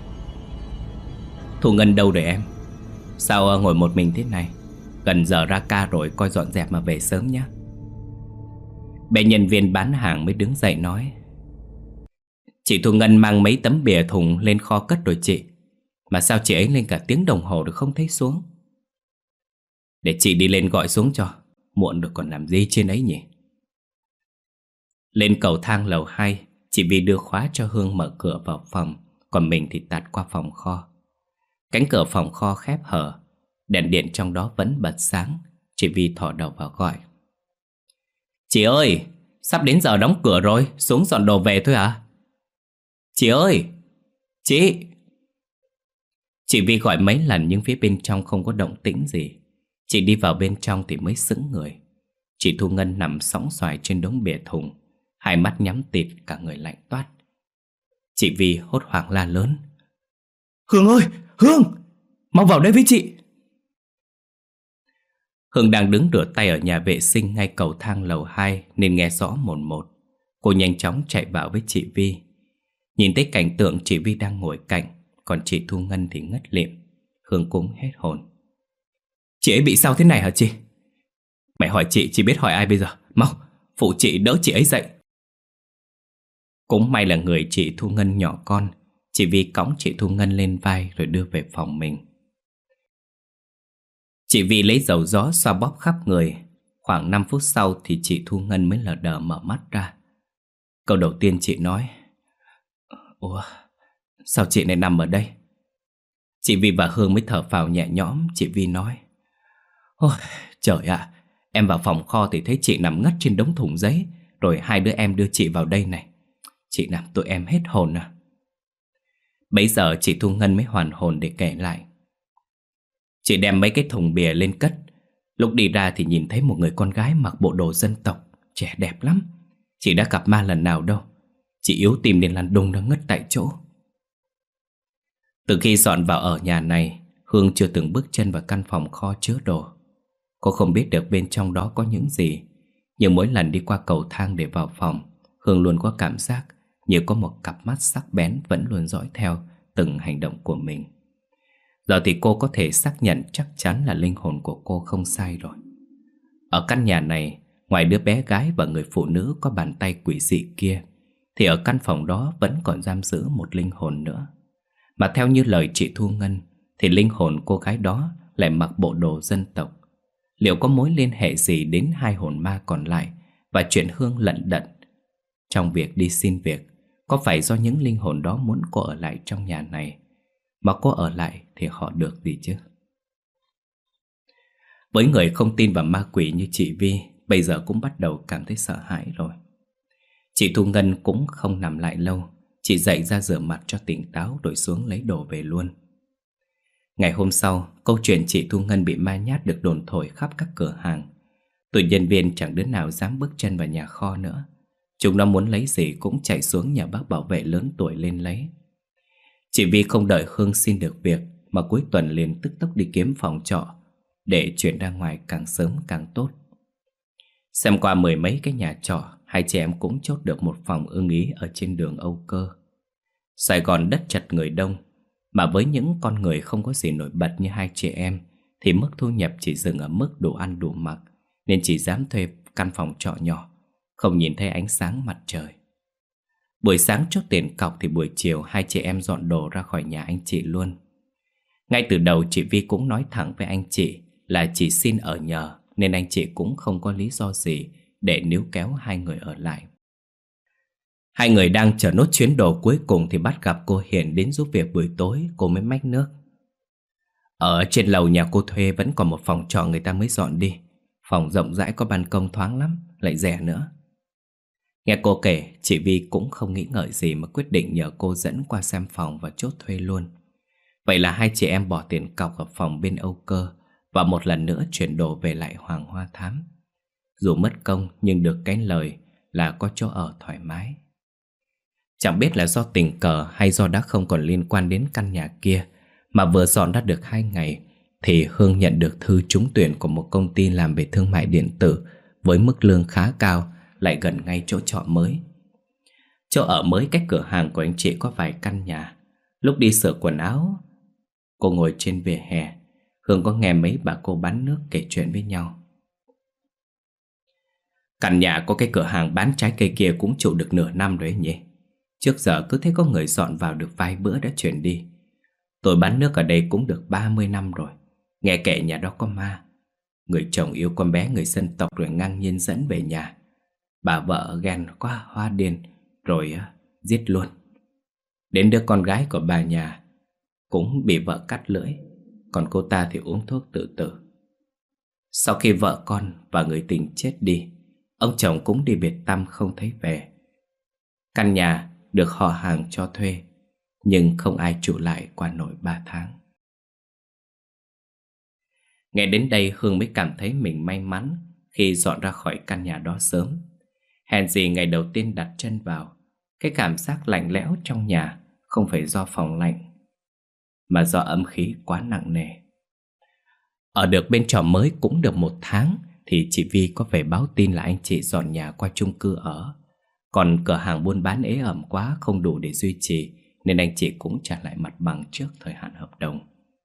"Thu Ngân đâu rồi em? Sao ngồi một mình thế này? Gần giờ ra ca rồi, coi dọn dẹp mà về sớm nhé." Bé nhân viên bán hàng mới đứng dậy nói: "Chị Thu Ngân mang mấy tấm bìa thùng lên kho cất rồi chị. Mà sao chị ấy lên cả tiếng đồng hồ được không thấy xuống?" "Để chị đi lên gọi xuống cho, muộn được còn làm gì trên ấy nhỉ." Lên cầu thang lầu hai, chị Vi đưa khóa cho Hương mở cửa vào phòng, còn mình thì tạt qua phòng kho. Cánh cửa phòng kho khép hở, đèn điện trong đó vẫn bật sáng. Chị Vi thò đầu vào gọi: "Chị ơi, sắp đến giờ đóng cửa rồi, xuống dọn đồ về thôi à?" "Chị ơi, chị!" Chị Vi gọi mấy lần nhưng phía bên trong không có động tĩnh gì. Chị đi vào bên trong thì mới sững người. Chị Thu Ngân nằm sõng soài trên đống bìa thùng, hai mắt nhắm tịt, cả người lạnh toát. Chị Vi hốt hoảng la lớn: "Hương ơi, Hương! Mau vào đây với chị!" Hương đang đứng rửa tay ở nhà vệ sinh ngay cầu thang lầu hai nên nghe rõ mồn một. Cô nhanh chóng chạy vào với chị Vi. Nhìn thấy cảnh tượng chị Vi đang ngồi cạnh, còn chị Thu Ngân thì ngất lịm. Hương cũng hết hồn: "Chị ấy bị sao thế này hả chị? Mày hỏi chị, chị biết hỏi ai bây giờ? Mau, phụ chị đỡ chị ấy dậy." Cũng may là người chị Thu Ngân nhỏ con. Chị Vi cõng chị Thu Ngân lên vai rồi đưa về phòng mình. Chị Vi lấy dầu gió xoa bóp khắp người. Khoảng năm phút sau thì chị Thu Ngân mới lờ đờ mở mắt ra. Câu đầu tiên chị nói: "Ủa, sao chị lại nằm ở đây?" Chị Vi và Hương mới thở phào nhẹ nhõm. Chị Vi nói: "Ôi, trời ạ, em vào phòng kho thì thấy chị nằm ngất trên đống thùng giấy, rồi hai đứa em đưa chị vào đây này. Chị làm tụi em hết hồn à." Bấy giờ chị Thu Ngân mới hoàn hồn để kể lại: "Chị đem mấy cái thùng bìa lên cất. Lúc đi ra thì nhìn thấy một người con gái mặc bộ đồ dân tộc, trẻ đẹp lắm. Chị đã gặp ma lần nào đâu. Chị yếu tim nên lăn đùng ra ngất tại chỗ." Từ khi dọn vào ở nhà này, Hương chưa từng bước chân vào căn phòng kho chứa đồ. Cô không biết được bên trong đó có những gì, nhưng mỗi lần đi qua cầu thang để vào phòng, Hương luôn có cảm giác như có một cặp mắt sắc bén vẫn luôn dõi theo từng hành động của mình. Giờ thì cô có thể xác nhận chắc chắn là linh hồn của cô không sai rồi. Ở căn nhà này, ngoài đứa bé gái và người phụ nữ có bàn tay quỷ dị kia, thì ở căn phòng đó vẫn còn giam giữ một linh hồn nữa. Mà theo như lời chị Thu Ngân, thì linh hồn cô gái đó lại mặc bộ đồ dân tộc. Liệu có mối liên hệ gì đến hai hồn ma còn lại và chuyện Hương lận đận trong việc đi xin việc? Có phải do những linh hồn đó muốn cô ở lại trong nhà này? Mà cô ở lại thì họ được gì chứ? Với người không tin vào ma quỷ như chị Vi, bây giờ cũng bắt đầu cảm thấy sợ hãi rồi. Chị Thu Ngân cũng không nằm lại lâu. Chị dậy ra rửa mặt cho tỉnh táo rồi xuống lấy đồ về luôn. Ngày hôm sau, câu chuyện chị Thu Ngân bị ma nhát được đồn thổi khắp các cửa hàng. Tụi nhân viên chẳng đứa nào dám bước chân vào nhà kho nữa. Chúng nó muốn lấy gì cũng chạy xuống nhà bác bảo vệ lớn tuổi lên lấy. Chị Vi không đợi Hương xin được việc mà cuối tuần liền tức tốc đi kiếm phòng trọ để chuyển ra ngoài càng sớm càng tốt. Xem qua mười mấy cái nhà trọ, hai chị em cũng chốt được một phòng ưng ý ở trên đường Âu Cơ. Sài Gòn đất chật người đông, mà với những con người không có gì nổi bật như hai chị em thì mức thu nhập chỉ dừng ở mức đủ ăn đủ mặc, nên chỉ dám thuê căn phòng trọ nhỏ, không nhìn thấy ánh sáng mặt trời. Buổi sáng chốt tiền cọc thì buổi chiều hai chị em dọn đồ ra khỏi nhà anh chị luôn. Ngay từ đầu chị Vi cũng nói thẳng với anh chị là chỉ xin ở nhờ, nên anh chị cũng không có lý do gì để níu kéo hai người ở lại. Hai người đang chờ nốt chuyến đồ cuối cùng thì bắt gặp cô Hiền đến giúp việc buổi tối. Cô mới mách nước: ở trên lầu nhà cô thuê vẫn còn một phòng trọ người ta mới dọn đi. Phòng rộng rãi, có ban công thoáng lắm, lại rẻ nữa. Nghe cô kể, chị Vi cũng không nghĩ ngợi gì mà quyết định nhờ cô dẫn qua xem phòng và chốt thuê luôn. Vậy là hai chị em bỏ tiền cọc ở phòng bên Âu Cơ và một lần nữa chuyển đồ về lại Hoàng Hoa Thám. Dù mất công nhưng được cái lời là có chỗ ở thoải mái. Chẳng biết là do tình cờ hay do đã không còn liên quan đến căn nhà kia, mà vừa dọn ra được hai ngày thì Hương nhận được thư trúng tuyển của một công ty làm về thương mại điện tử với mức lương khá cao, lại gần ngay chỗ trọ mới. Chỗ ở mới cách cửa hàng của anh chị có vài căn nhà. Lúc đi sửa quần áo, cô ngồi trên vỉa hè, Hương có nghe mấy bà cô bán nước kể chuyện với nhau. Căn nhà có cái cửa hàng bán trái cây kia cũng trụ được nửa năm rồi ấy nhỉ. Trước giờ cứ thấy có người dọn vào được vài bữa đã chuyển đi. Tôi bán nước ở đây cũng được ba mươi năm rồi. Nghe kể nhà đó có ma. Người chồng yêu con bé người dân tộc rồi ngang nhiên dẫn về nhà. Bà vợ ghen quá hoa điên rồi uh, giết luôn. Đến đứa con gái của bà nhà cũng bị vợ cắt lưỡi, còn cô ta thì uống thuốc tự tử. Sau khi vợ con và người tình chết đi, ông chồng cũng đi biệt tăm không thấy về. Căn nhà được họ hàng cho thuê, nhưng không ai trụ lại qua nổi ba tháng. Nghe đến đây Hương mới cảm thấy mình may mắn khi dọn ra khỏi căn nhà đó sớm. Hèn gì ngày đầu tiên đặt chân vào, cái cảm giác lạnh lẽo trong nhà không phải do phòng lạnh, mà do âm khí quá nặng nề. Ở được bên trọ mới cũng được một tháng thì chị Vi có về báo tin là anh chị dọn nhà qua chung cư ở. Còn cửa hàng buôn bán ế ẩm quá, không đủ để duy trì, nên anh chị cũng trả lại mặt bằng trước thời hạn hợp đồng.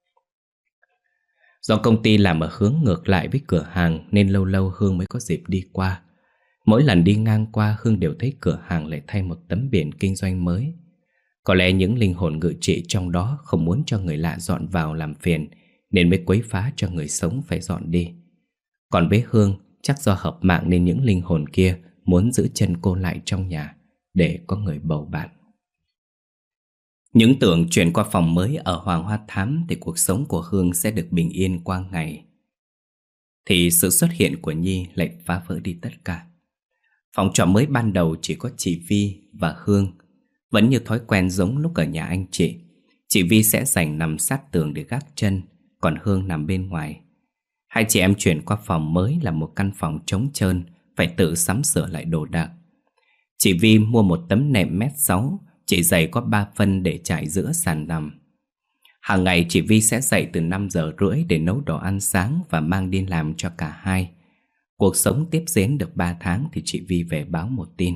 Do công ty làm ở hướng ngược lại với cửa hàng nên lâu lâu Hương mới có dịp đi qua. Mỗi lần đi ngang qua, Hương đều thấy cửa hàng lại thay một tấm biển kinh doanh mới. Có lẽ những linh hồn ngự trị trong đó không muốn cho người lạ dọn vào làm phiền, nên mới quấy phá cho người sống phải dọn đi. Còn với Hương, chắc do hợp mạng nên những linh hồn kia muốn giữ chân cô lại trong nhà để có người bầu bạn. Những tưởng chuyển qua phòng mới ở Hoàng Hoa Thám thì cuộc sống của Hương sẽ được bình yên qua ngày, thì sự xuất hiện của Nhi lại phá vỡ đi tất cả. Phòng trọ mới ban đầu chỉ có chị Vi và Hương. Vẫn như thói quen giống lúc ở nhà anh chị, chị Vi sẽ dành nằm sát tường để gác chân, còn Hương nằm bên ngoài. Hai chị em chuyển qua phòng mới là một căn phòng trống trơn, phải tự sắm sửa lại đồ đạc. Chị Vi mua một tấm nệm mét sáu, chỉ dày có ba phân để trải giữa sàn nằm. Hàng ngày chị Vi sẽ dậy từ năm giờ rưỡi để nấu đồ ăn sáng và mang đi làm cho cả hai. Cuộc sống tiếp diễn được ba tháng thì chị Vi về báo một tin.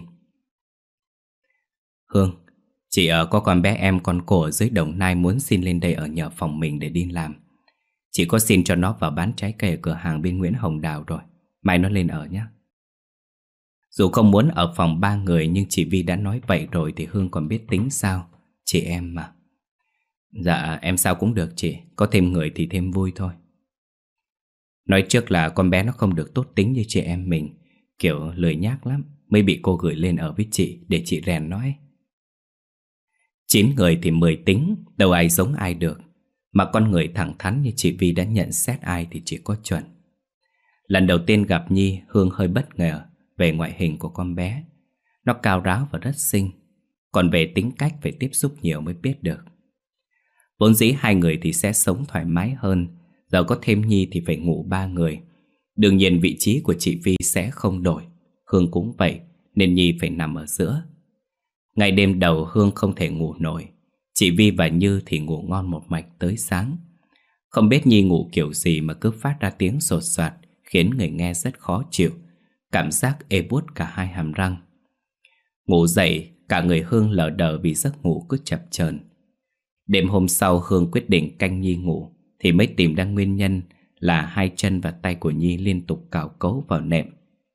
Hương, chị ở có con bé em con cô ở dưới Đồng Nai muốn xin lên đây ở nhờ phòng mình để đi làm. Chị có xin cho nó vào bán trái cây ở cửa hàng bên Nguyễn Hồng Đào rồi, mai nó lên ở nhé. Dù không muốn ở phòng ba người nhưng chị Vi đã nói vậy rồi thì Hương còn biết tính sao. Chị em mà. Dạ em sao cũng được chị, có thêm người thì thêm vui thôi. Nói trước là con bé nó không được tốt tính như chị em mình, kiểu lười nhác lắm, mới bị cô gửi lên ở với chị để chị rèn nó ấy. Chín người thì mười tính, đâu ai giống ai được. Mà con người thẳng thắn như chị Vi đã nhận xét ai thì chỉ có chuẩn. Lần đầu tiên gặp Nhi, Hương hơi bất ngờ về ngoại hình của con bé. Nó cao ráo và rất xinh, còn về tính cách phải tiếp xúc nhiều mới biết được. Vốn dĩ hai người thì sẽ sống thoải mái hơn, giờ có thêm Nhi thì phải ngủ ba người. Đương nhiên vị trí của chị Vi sẽ không đổi, Hương cũng vậy, nên Nhi phải nằm ở giữa. Ngày đêm đầu Hương không thể ngủ nổi. Chị Vi và Như thì ngủ ngon một mạch tới sáng. Không biết Nhi ngủ kiểu gì mà cứ phát ra tiếng sột soạt, khiến người nghe rất khó chịu, cảm giác ê buốt cả hai hàm răng. Ngủ dậy, cả người Hương lờ đờ vì giấc ngủ cứ chập chờn. Đêm hôm sau Hương quyết định canh Nhi ngủ thì mới tìm ra nguyên nhân là hai chân và tay của Nhi liên tục cào cấu vào nệm.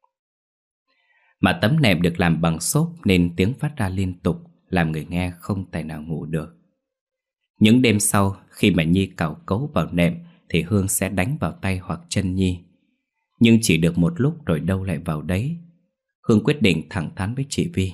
Mà tấm nệm được làm bằng xốp nên tiếng phát ra liên tục, làm người nghe không tài nào ngủ được. Những đêm sau, khi mà Nhi cào cấu vào nệm thì Hương sẽ đánh vào tay hoặc chân Nhi. Nhưng chỉ được một lúc rồi đâu lại vào đấy. Hương quyết định thẳng thắn với chị Vi.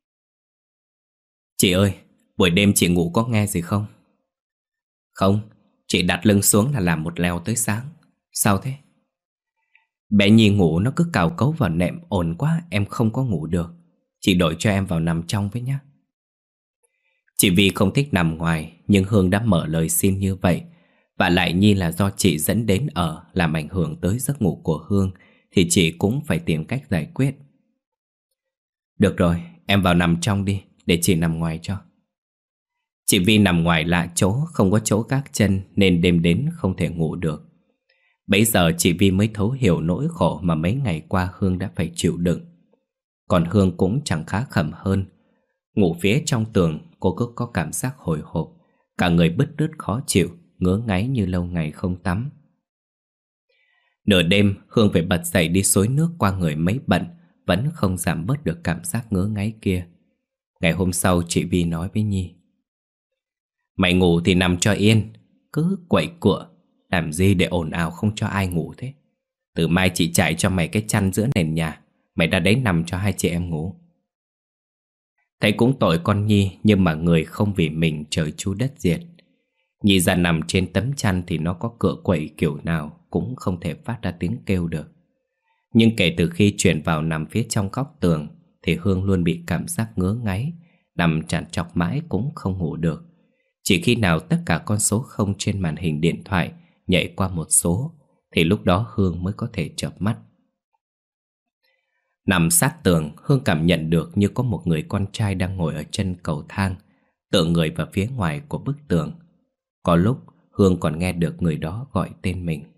Chị ơi, buổi đêm chị ngủ có nghe gì không? Không, chị đặt lưng xuống là làm một leo tới sáng. Sao thế? Bé Nhi ngủ nó cứ cào cấu vào nệm ồn quá, em không có ngủ được. Chị đổi cho em vào nằm trong với nhá. Chị Vi không thích nằm ngoài, nhưng Hương đã mở lời xin như vậy. Và lại Nhi là do chị dẫn đến ở, làm ảnh hưởng tới giấc ngủ của Hương, thì chị cũng phải tìm cách giải quyết. Được rồi, em vào nằm trong đi, để chị nằm ngoài cho. Chị Vi nằm ngoài lạ chỗ, không có chỗ gác chân nên đêm đến không thể ngủ được. Bấy giờ chị Vi mới thấu hiểu nỗi khổ mà mấy ngày qua Hương đã phải chịu đựng. Còn Hương cũng chẳng khá khẩm hơn. Ngủ phía trong tường, cô cứ có cảm giác hồi hộp, cả người bứt rứt khó chịu, ngứa ngáy như lâu ngày không tắm. Nửa đêm Hương phải bật dậy đi xối nước qua người mấy bận, vẫn không giảm bớt được cảm giác ngứa ngáy kia. Ngày hôm sau chị Vi nói với Nhi: Mày ngủ thì nằm cho yên, cứ quậy quựa, làm gì để ồn ào không cho ai ngủ thế. Từ mai chị trải cho mày cái chăn giữa nền nhà, mày ra đấy nằm cho hai chị em ngủ. Thấy cũng tội con Nhi, nhưng mà người không vì mình trời chu đất diệt. Nhi ra nằm trên tấm chăn thì nó có cựa quậy kiểu nào cũng không thể phát ra tiếng kêu được. Nhưng kể từ khi chuyển vào nằm phía trong góc tường thì Hương luôn bị cảm giác ngứa ngáy, nằm trằn trọc mãi cũng không ngủ được. Chỉ khi nào tất cả con số không trên màn hình điện thoại nhảy qua một số thì lúc đó Hương mới có thể chợp mắt. Nằm sát tường, Hương cảm nhận được như có một người con trai đang ngồi ở chân cầu thang, tựa người vào phía ngoài của bức tường. Có lúc Hương còn nghe được người đó gọi tên mình.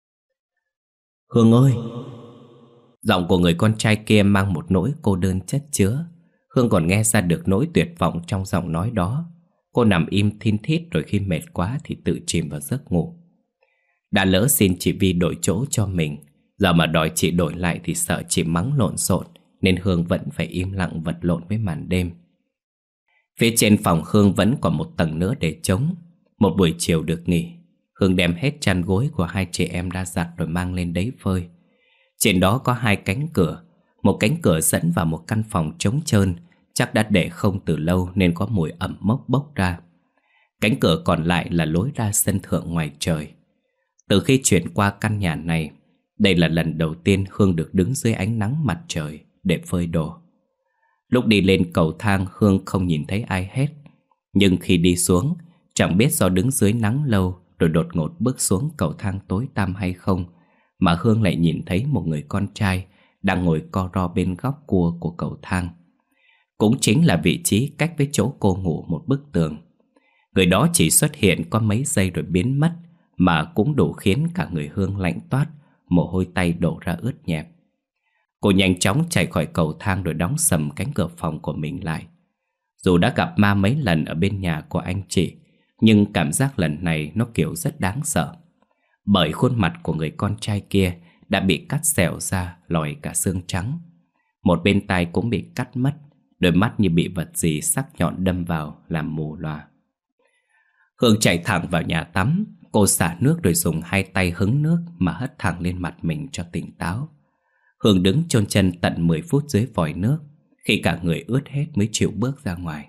Hương ơi! Giọng của người con trai kia mang một nỗi cô đơn chất chứa. Hương còn nghe ra được nỗi tuyệt vọng trong giọng nói đó. Cô nằm im thin thít, rồi khi mệt quá thì tự chìm vào giấc ngủ. Đã lỡ xin chị Vi đổi chỗ cho mình, giờ mà đòi chị đổi lại thì sợ chị mắng lộn xộn, nên Hương vẫn phải im lặng vật lộn với màn đêm. Phía trên phòng Hương vẫn còn một tầng nữa để trống. Một buổi chiều được nghỉ, Hương đem hết chăn gối của hai chị em đã giặt rồi mang lên đấy phơi. Trên đó có hai cánh cửa. Một cánh cửa dẫn vào một căn phòng trống trơn, chắc đã để không từ lâu nên có mùi ẩm mốc bốc ra. Cánh cửa còn lại là lối ra sân thượng ngoài trời. Từ khi chuyển qua căn nhà này, đây là lần đầu tiên Hương được đứng dưới ánh nắng mặt trời để phơi đồ. Lúc đi lên cầu thang Hương không nhìn thấy ai hết. Nhưng khi đi xuống, chẳng biết do đứng dưới nắng lâu rồi đột ngột bước xuống cầu thang tối tăm hay không, mà Hương lại nhìn thấy một người con trai đang ngồi co ro bên góc cua của cầu thang. Cũng chính là vị trí cách với chỗ cô ngủ một bức tường. Người đó chỉ xuất hiện có mấy giây rồi biến mất, mà cũng đủ khiến cả người Hương lạnh toát, mồ hôi tay đổ ra ướt nhẹp. Cô nhanh chóng chạy khỏi cầu thang rồi đóng sầm cánh cửa phòng của mình lại. Dù đã gặp ma mấy lần ở bên nhà của anh chị, nhưng cảm giác lần này nó kiểu rất đáng sợ. Bởi khuôn mặt của người con trai kia đã bị cắt xẻo ra lòi cả xương trắng. Một bên tai cũng bị cắt mất, đôi mắt như bị vật gì sắc nhọn đâm vào làm mù lòa. Hương chạy thẳng vào nhà tắm. Cô xả nước rồi dùng hai tay hứng nước mà hất thẳng lên mặt mình cho tỉnh táo. Hương đứng chôn chân tận mười phút dưới vòi nước, khi cả người ướt hết mới chịu bước ra ngoài.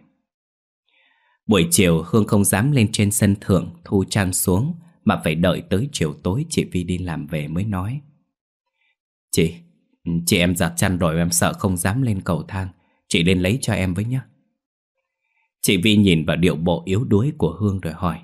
Buổi chiều Hương không dám lên trên sân thượng thu chăn xuống, mà phải đợi tới chiều tối chị Vi đi làm về mới nói: Chị, chị em giặt chăn rồi, em sợ không dám lên cầu thang. Chị lên lấy cho em với nhé. Chị Vi nhìn vào điệu bộ yếu đuối của Hương rồi hỏi: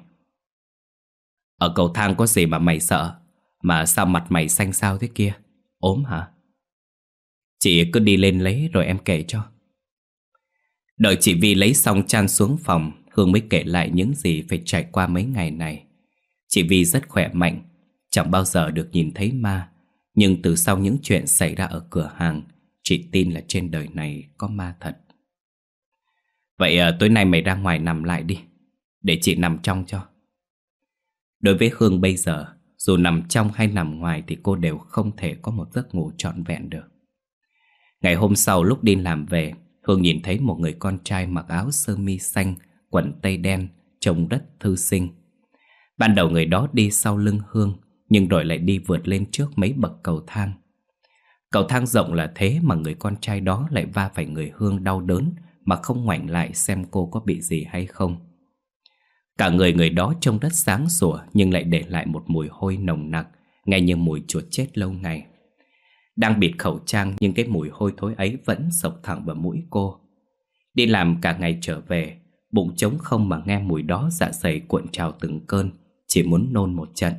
Ở cầu thang có gì mà mày sợ? Mà sao mặt mày xanh xao thế kia? Ốm hả? Chị cứ đi lên lấy rồi em kể cho. Đợi chị Vi lấy xong chan xuống phòng, Hương mới kể lại những gì phải trải qua mấy ngày này. Chị Vi rất khỏe mạnh, chẳng bao giờ được nhìn thấy ma. Nhưng từ sau những chuyện xảy ra ở cửa hàng, chị tin là trên đời này có ma thật. Vậy à, tối nay mày ra ngoài nằm lại đi, để chị nằm trong cho. Đối với Hương bây giờ, dù nằm trong hay nằm ngoài thì cô đều không thể có một giấc ngủ trọn vẹn được. Ngày hôm sau lúc đi làm về, Hương nhìn thấy một người con trai mặc áo sơ mi xanh, quần tây đen, trông rất thư sinh. Ban đầu người đó đi sau lưng Hương, nhưng rồi lại đi vượt lên trước mấy bậc cầu thang. Cầu thang rộng là thế mà người con trai đó lại va phải người Hương đau đớn mà không ngoảnh lại xem cô có bị gì hay không. Cả người người đó trông rất sáng sủa nhưng lại để lại một mùi hôi nồng nặc, nghe như mùi chuột chết lâu ngày. Đang bịt khẩu trang nhưng cái mùi hôi thối ấy vẫn xộc thẳng vào mũi cô. Đi làm cả ngày trở về, bụng trống không mà nghe mùi đó dạ dày cuộn trào từng cơn, chỉ muốn nôn một trận.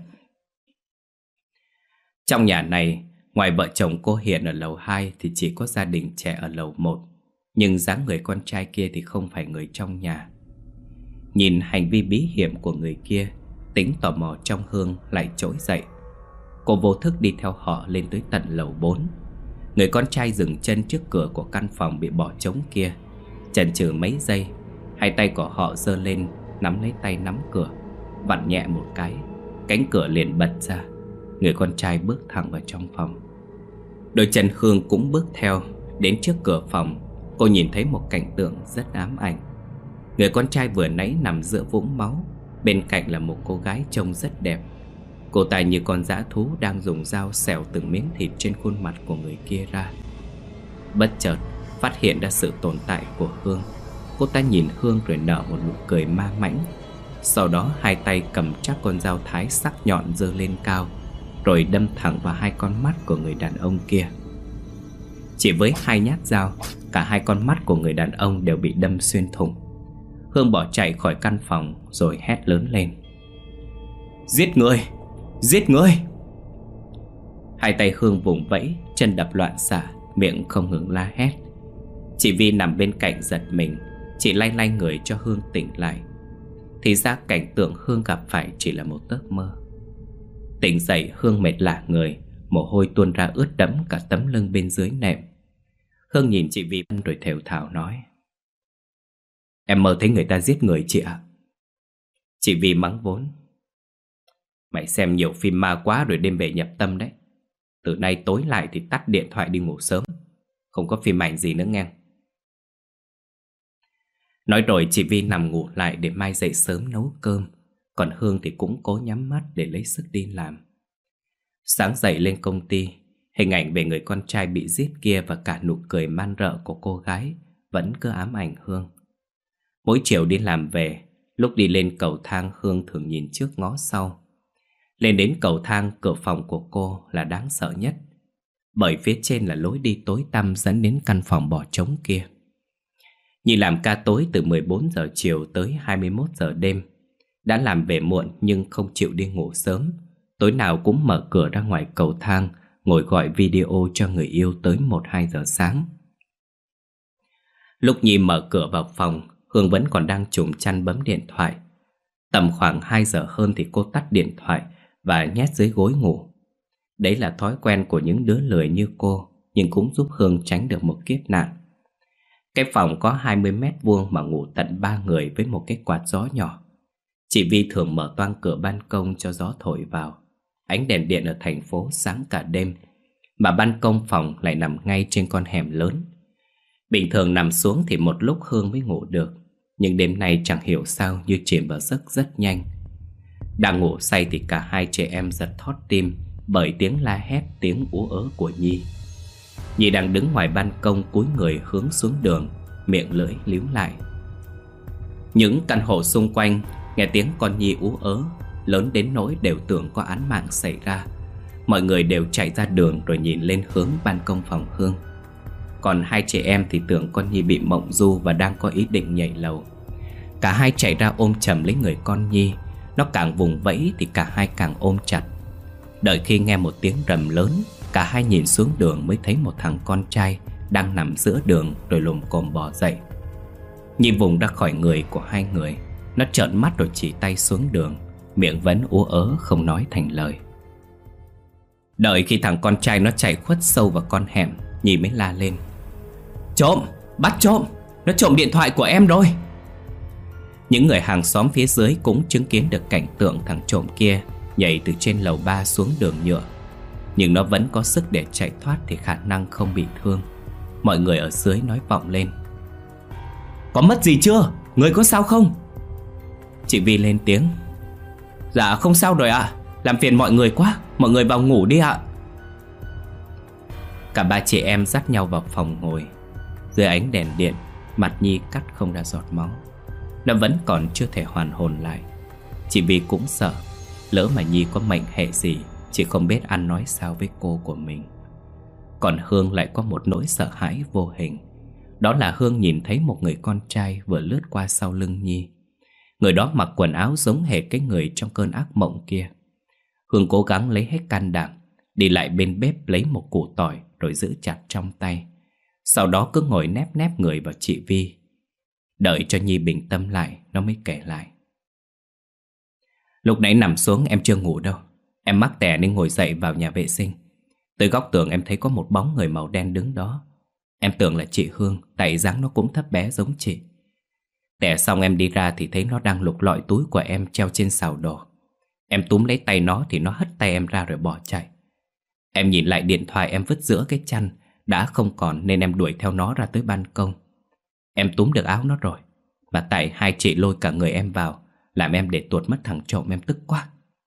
Trong nhà này, ngoài vợ chồng cô Hiền ở lầu hai thì chỉ có gia đình trẻ ở lầu một. Nhưng dáng người con trai kia thì không phải người trong nhà. Nhìn hành vi bí hiểm của người kia, tính tò mò trong Hương lại trỗi dậy. Cô vô thức đi theo họ lên tới tận lầu bốn. Người con trai dừng chân trước cửa của căn phòng bị bỏ trống kia. Chần chừ mấy giây, hai tay của họ giơ lên, nắm lấy tay nắm cửa, vặn nhẹ một cái, cánh cửa liền bật ra. Người con trai bước thẳng vào trong phòng. Đôi chân Hương cũng bước theo. Đến trước cửa phòng, cô nhìn thấy một cảnh tượng rất ám ảnh. Người con trai vừa nãy nằm giữa vũng máu, bên cạnh là một cô gái trông rất đẹp. Cô ta như con dã thú đang dùng dao xẻo từng miếng thịt trên khuôn mặt của người kia ra. Bất chợt phát hiện ra sự tồn tại của Hương, cô ta nhìn Hương rồi nở một nụ cười ma mãnh. Sau đó hai tay cầm chắc con dao thái sắc nhọn giơ lên cao, rồi đâm thẳng vào hai con mắt của người đàn ông kia. Chỉ với hai nhát dao, cả hai con mắt của người đàn ông đều bị đâm xuyên thủng. Hương bỏ chạy khỏi căn phòng rồi hét lớn lên: Giết người! Giết người! Hai tay Hương vùng vẫy, chân đập loạn xạ, miệng không ngừng la hét. Chị Vi nằm bên cạnh giật mình, chị lay lay người cho Hương tỉnh lại. Thì ra cảnh tượng Hương gặp phải chỉ là một giấc mơ. Tỉnh dậy Hương mệt lả người, mồ hôi tuôn ra ướt đẫm cả tấm lưng bên dưới nệm. Hương nhìn chị Vi rồi thều thào nói: Em mơ thấy người ta giết người chị ạ. Chị Vi mắng vốn: Mày xem nhiều phim ma quá rồi đêm về nhập tâm đấy. Từ nay tối lại thì tắt điện thoại đi ngủ sớm, không có phim ảnh gì nữa nghe. Nói rồi chị Vi nằm ngủ lại để mai dậy sớm nấu cơm. Còn Hương thì cũng cố nhắm mắt để lấy sức đi làm. Sáng dậy lên công ty, hình ảnh về người con trai bị giết kia và cả nụ cười man rợ của cô gái vẫn cứ ám ảnh Hương. Mỗi chiều đi làm về, lúc đi lên cầu thang Hương thường nhìn trước ngó sau. Lên đến cầu thang, cửa phòng của cô là đáng sợ nhất, bởi phía trên là lối đi tối tăm dẫn đến căn phòng bỏ trống kia. Nhi làm ca tối từ mười bốn giờ chiều tới hai mươi mốt giờ đêm. Đã làm về muộn nhưng không chịu đi ngủ sớm. Tối nào cũng mở cửa ra ngoài cầu thang, ngồi gọi video cho người yêu tới một hai giờ sáng. Lúc Nhi mở cửa vào phòng, Hương vẫn còn đang trùm chăn bấm điện thoại. Tầm khoảng hai giờ hơn thì cô tắt điện thoại và nhét dưới gối ngủ. Đấy là thói quen của những đứa lười như cô, nhưng cũng giúp Hương tránh được một kiếp nạn. Cái phòng có hai mươi mét vuông mà ngủ tận ba người với một cái quạt gió nhỏ. Chị Vi thường mở toang cửa ban công cho gió thổi vào. Ánh đèn điện ở thành phố sáng cả đêm, mà ban công phòng lại nằm ngay trên con hẻm lớn. Bình thường nằm xuống thì một lúc Hương mới ngủ được, nhưng đêm nay chẳng hiểu sao như chìm vào giấc rất nhanh. Đang ngủ say thì cả hai trẻ em giật thót tim bởi tiếng la hét, tiếng ú ớ của Nhi. Nhi đang đứng ngoài ban công cúi người hướng xuống đường, miệng lưỡi líu lại. Những căn hộ xung quanh nghe tiếng con Nhi ú ớ, lớn đến nỗi đều tưởng có án mạng xảy ra. Mọi người đều chạy ra đường rồi nhìn lên hướng ban công phòng Hương. Còn hai trẻ em thì tưởng con Nhi bị mộng du và đang có ý định nhảy lầu. Cả hai chạy ra ôm chầm lấy người con Nhi. Nó càng vùng vẫy thì cả hai càng ôm chặt. Đợi khi nghe một tiếng rầm lớn, Cả hai nhìn xuống đường mới thấy một thằng con trai đang nằm giữa đường rồi lồm cồm bò dậy. Nhi vùng ra khỏi người của hai người. Nó trợn mắt rồi chỉ tay xuống đường, miệng vẫn ú ớ không nói thành lời. Đợi khi thằng con trai nó chạy khuất sâu vào con hẻm, Nhi mới la lên: Trộm! Bắt trộm! Nó trộm điện thoại của em rồi! Những người hàng xóm phía dưới cũng chứng kiến được cảnh tượng thằng trộm kia nhảy từ trên lầu ba xuống đường nhựa. Nhưng nó vẫn có sức để chạy thoát thì khả năng không bị thương. Mọi người ở dưới nói vọng lên: Có mất gì chưa? Người có sao không? Chị Vi lên tiếng: Dạ không sao rồi ạ. Làm phiền mọi người quá. Mọi người vào ngủ đi ạ. Cả ba chị em dắt nhau vào phòng ngồi. Dưới ánh đèn điện, mặt Nhi cắt không ra giọt máu. Nó vẫn còn chưa thể hoàn hồn lại. Chị Vi cũng sợ, lỡ mà Nhi có mệnh hệ gì, chị không biết ăn nói sao với cô của mình. Còn Hương lại có một nỗi sợ hãi vô hình. Đó là Hương nhìn thấy một người con trai vừa lướt qua sau lưng Nhi. Người đó mặc quần áo giống hệt cái người trong cơn ác mộng kia. Hương cố gắng lấy hết can đảm, đi lại bên bếp lấy một củ tỏi rồi giữ chặt trong tay. Sau đó cứ ngồi nép nép người vào chị Vi. Đợi cho Nhi bình tâm lại, nó mới kể lại: Lúc nãy nằm xuống em chưa ngủ đâu. Em mắc tè nên ngồi dậy vào nhà vệ sinh. Tới góc tường em thấy có một bóng người màu đen đứng đó. Em tưởng là chị Hương, tại dáng nó cũng thấp bé giống chị. Tè xong em đi ra thì thấy nó đang lục lọi túi của em treo trên xào đồ. Em túm lấy tay nó thì nó hất tay em ra rồi bỏ chạy. Em nhìn lại điện thoại em vứt giữa cái chăn đã không còn, nên em đuổi theo nó ra tới ban công. Em túm được áo nó rồi, mà tại hai chị lôi cả người em vào, làm em để tuột mất thằng trộm, em tức quá.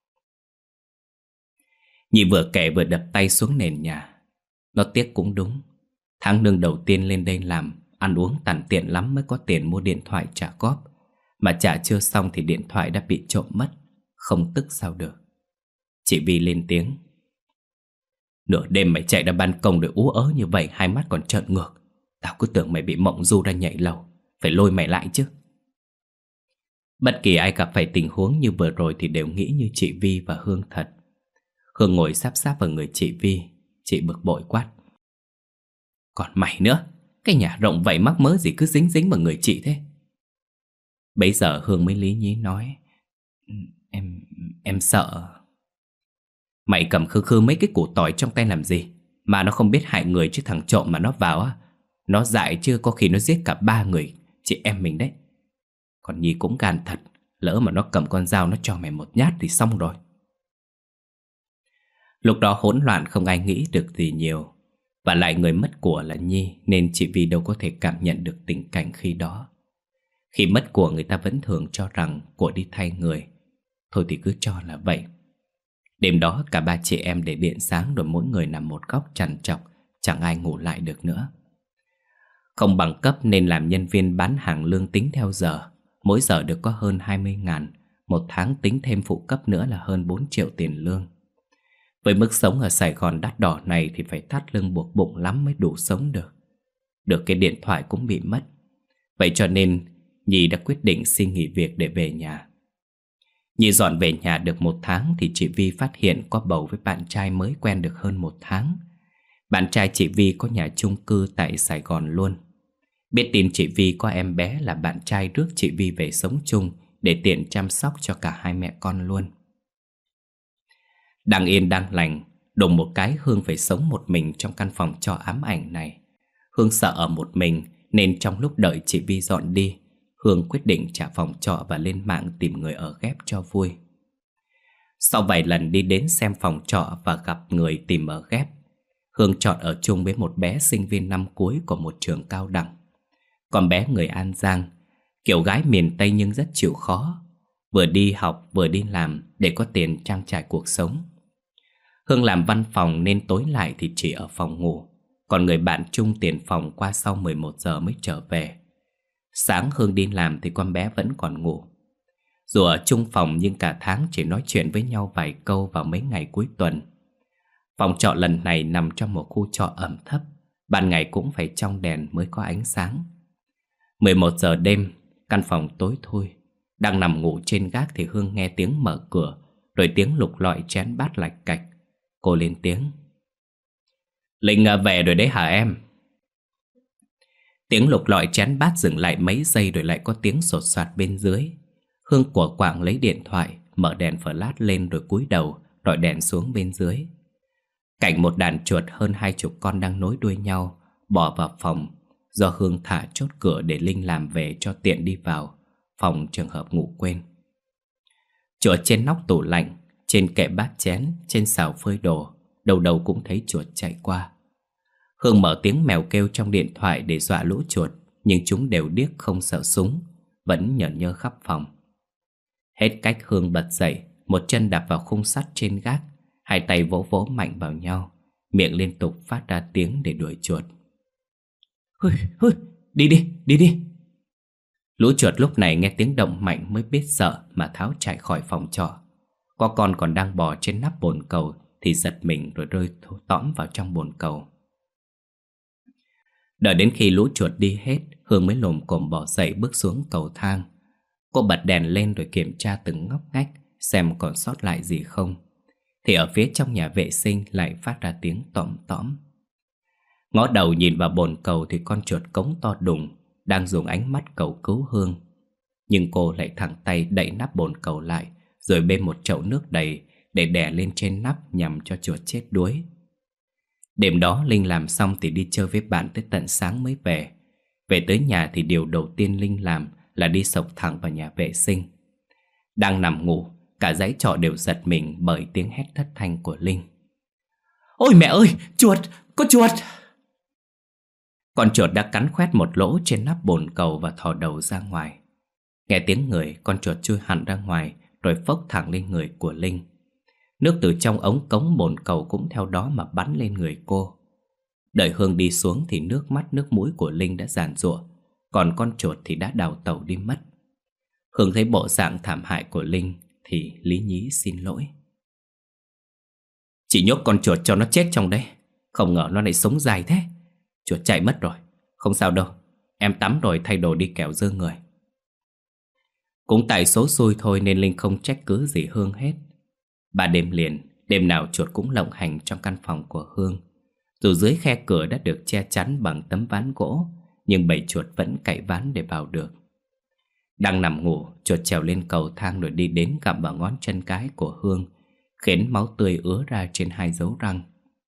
Nhi vừa kể vừa đập tay xuống nền nhà. Nó tiếc cũng đúng. Tháng lương đầu tiên lên đây làm, ăn uống tàn tiện lắm mới có tiền mua điện thoại trả góp. Mà trả chưa xong thì điện thoại đã bị trộm mất. Không tức sao được. Chị Vi lên tiếng: Nửa đêm mày chạy ra ban công rồi ú ớ như vậy, hai mắt còn trợn ngược. Tao cứ tưởng mày bị mộng du ra nhảy lầu, phải lôi mày lại chứ. Bất kỳ ai gặp phải tình huống như vừa rồi thì đều nghĩ như chị Vi và Hương thật. Hương ngồi sáp sáp vào người chị Vi. Chị bực bội quát: Còn mày nữa, cái nhà rộng vậy mắc mớ gì cứ dính dính vào người chị thế? Bấy giờ Hương mới lý nhí nói: Em... em sợ. Mày cầm khư khư mấy cái củ tỏi trong tay làm gì? Mà nó không biết hại người chứ, thằng trộm mà nó vào á, nó dại chưa có khi nó giết cả ba người chị em mình đấy. Còn Nhi cũng gan thật, lỡ mà nó cầm con dao nó cho mày một nhát thì xong rồi. Lúc đó hỗn loạn không ai nghĩ được gì nhiều. Và lại người mất của là Nhi, nên chị Vi đâu có thể cảm nhận được tình cảnh khi đó. Khi mất của người ta vẫn thường cho rằng của đi thay người. Thôi thì cứ cho là vậy. Đêm đó cả ba chị em để điện sáng rồi mỗi người nằm một góc trằn trọc, chẳng ai ngủ lại được nữa. Không bằng cấp nên làm nhân viên bán hàng lương tính theo giờ. Mỗi giờ được có hơn hai mươi ngàn. Một tháng tính thêm phụ cấp nữa là hơn bốn triệu tiền lương. Với mức sống ở Sài Gòn đắt đỏ này thì phải thắt lưng buộc bụng lắm mới đủ sống được. Được cái điện thoại cũng bị mất. Vậy cho nên Nhi đã quyết định xin nghỉ việc để về nhà. Nhi dọn về nhà được một tháng thì chị Vi phát hiện có bầu với bạn trai mới quen được hơn một tháng. Bạn trai chị Vi có nhà chung cư tại Sài Gòn luôn. Biết tin chị Vi có em bé là bạn trai rước chị Vi về sống chung để tiện chăm sóc cho cả hai mẹ con luôn. Đang yên đang lành, đùng một cái Hương phải sống một mình trong căn phòng trọ ám ảnh này. Hương sợ ở một mình nên trong lúc đợi chị Vi dọn đi, Hương quyết định trả phòng trọ và lên mạng tìm người ở ghép cho vui. Sau vài lần đi đến xem phòng trọ và gặp người tìm ở ghép, Hương chọn ở chung với một bé sinh viên năm cuối của một trường cao đẳng. Con bé người An Giang, kiểu gái miền Tây nhưng rất chịu khó, vừa đi học vừa đi làm để có tiền trang trải cuộc sống. Hương làm văn phòng nên tối lại thì chỉ ở phòng ngủ, còn người bạn chung tiền phòng qua sau mười một giờ mới trở về. Sáng Hương đi làm thì con bé vẫn còn ngủ. Dù ở chung phòng nhưng cả tháng chỉ nói chuyện với nhau vài câu vào mấy ngày cuối tuần. Phòng trọ lần này nằm trong một khu trọ ẩm thấp, ban ngày cũng phải trong đèn mới có ánh sáng. mười một giờ đêm, căn phòng tối thui. Đang nằm ngủ trên gác thì Hương nghe tiếng mở cửa, rồi tiếng lục lọi chén bát lạch cạch. Cô lên tiếng: Linh à, về rồi đấy hả em? Tiếng lục lọi chén bát dừng lại mấy giây rồi lại có tiếng sột soạt bên dưới. Hương của quạng lấy điện thoại, mở đèn flash lên rồi cúi đầu, rọi đèn xuống bên dưới. Cảnh một đàn chuột hơn hai chục con đang nối đuôi nhau, bỏ vào phòng, do Hương thả chốt cửa để Linh làm về cho tiện đi vào, phòng trường hợp ngủ quên. Chuột trên nóc tủ lạnh, trên kệ bát chén, trên xào phơi đồ, đầu đầu cũng thấy chuột chạy qua. Hương mở tiếng mèo kêu trong điện thoại để dọa lũ chuột, nhưng chúng đều điếc không sợ súng, vẫn nhởn nhơ khắp phòng. Hết cách Hương bật dậy, một chân đạp vào khung sắt trên gác, hai tay vỗ vỗ mạnh vào nhau, miệng liên tục phát ra tiếng để đuổi chuột. Hôi, hôi, đi đi, đi đi. Lũ chuột lúc này nghe tiếng động mạnh mới biết sợ mà tháo chạy khỏi phòng trọ. Có con còn đang bò trên nắp bồn cầu thì giật mình rồi rơi tõm vào trong bồn cầu. Đợi đến khi lũ chuột đi hết, Hương mới lồm cồm bò dậy bước xuống cầu thang. Cô bật đèn lên rồi kiểm tra từng ngóc ngách xem còn sót lại gì không. Thì ở phía trong nhà vệ sinh lại phát ra tiếng tõm tõm. Ngó đầu nhìn vào bồn cầu thì con chuột cống to đùng đang dùng ánh mắt cầu cứu Hương. Nhưng cô lại thẳng tay đậy nắp bồn cầu lại, rồi bê một chậu nước đầy để đè lên trên nắp nhằm cho chuột chết đuối. Đêm đó Linh làm xong thì đi chơi với bạn tới tận sáng mới về. Về tới nhà thì điều đầu tiên Linh làm là đi xộc thẳng vào nhà vệ sinh. Đang nằm ngủ, cả dãy trọ đều giật mình bởi tiếng hét thất thanh của Linh. Ôi mẹ ơi, chuột, có chuột! Con chuột đã cắn khoét một lỗ trên nắp bồn cầu và thò đầu ra ngoài. Nghe tiếng người, con chuột chui hẳn ra ngoài rồi phốc thẳng lên người của Linh. Nước từ trong ống cống bồn cầu cũng theo đó mà bắn lên người cô. Đợi Hương đi xuống thì nước mắt nước mũi của Linh đã giàn giụa, còn con chuột thì đã đào tẩu đi mất. Hương thấy bộ dạng thảm hại của Linh thì lý nhí xin lỗi. Chị nhốt con chuột cho nó chết trong đây, không ngờ nó lại sống dài thế. Chuột chạy mất rồi, không sao đâu, em tắm rồi thay đồ đi kẻo dơ người. Cũng tại số xui thôi nên Linh không trách cứ gì Hương hết. Ba đêm liền, đêm nào chuột cũng lộng hành trong căn phòng của Hương. Dù dưới khe cửa đã được che chắn bằng tấm ván gỗ, nhưng bầy chuột vẫn cậy ván để vào được. Đang nằm ngủ, chuột trèo lên cầu thang rồi đi đến gặm vào ngón chân cái của Hương, khiến máu tươi ứa ra trên hai dấu răng.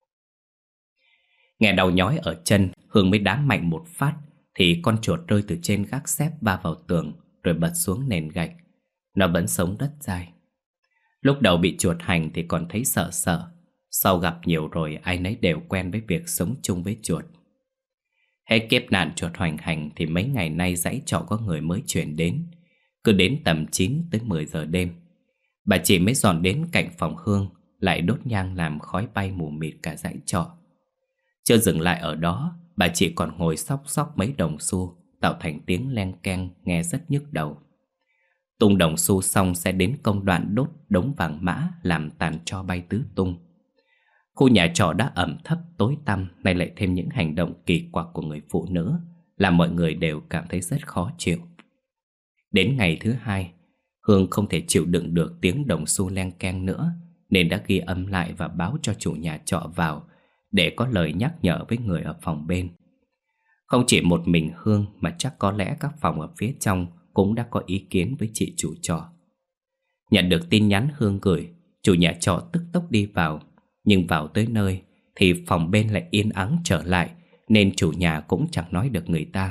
Nghe đau nhói ở chân, Hương mới đá mạnh một phát thì con chuột rơi từ trên gác xếp va vào tường rồi bật xuống nền gạch. Nó vẫn sống rất dai. Lúc đầu bị chuột hành thì còn thấy sợ sợ, sau gặp nhiều rồi ai nấy đều quen với việc sống chung với chuột. Hết kiếp nạn chuột hoành hành thì mấy ngày nay dãy trọ có người mới chuyển đến. Cứ đến tầm chín tới mười giờ đêm, bà chị mới dọn đến cạnh phòng Hương, lại đốt nhang làm khói bay mù mịt cả dãy trọ. Chưa dừng lại ở đó, bà chị còn ngồi xóc xóc mấy đồng xu, tạo thành tiếng len keng nghe rất nhức đầu. Tung đồng xu xong sẽ đến công đoạn đốt đống vàng mã làm tàn tro bay tứ tung. Khu nhà trọ đã ẩm thấp tối tăm, nay lại thêm những hành động kỳ quặc của người phụ nữ, làm mọi người đều cảm thấy rất khó chịu. Đến ngày thứ hai, Hương không thể chịu đựng được tiếng đồng xu len keng nữa, nên đã ghi âm lại và báo cho chủ nhà trọ vào để có lời nhắc nhở với người ở phòng bên. Không chỉ một mình Hương mà chắc có lẽ các phòng ở phía trong cũng đã có ý kiến với chị chủ trọ. Nhận được tin nhắn Hương gửi, chủ nhà trọ tức tốc đi vào, nhưng vào tới nơi thì phòng bên lại yên ắng trở lại, nên chủ nhà cũng chẳng nói được người ta.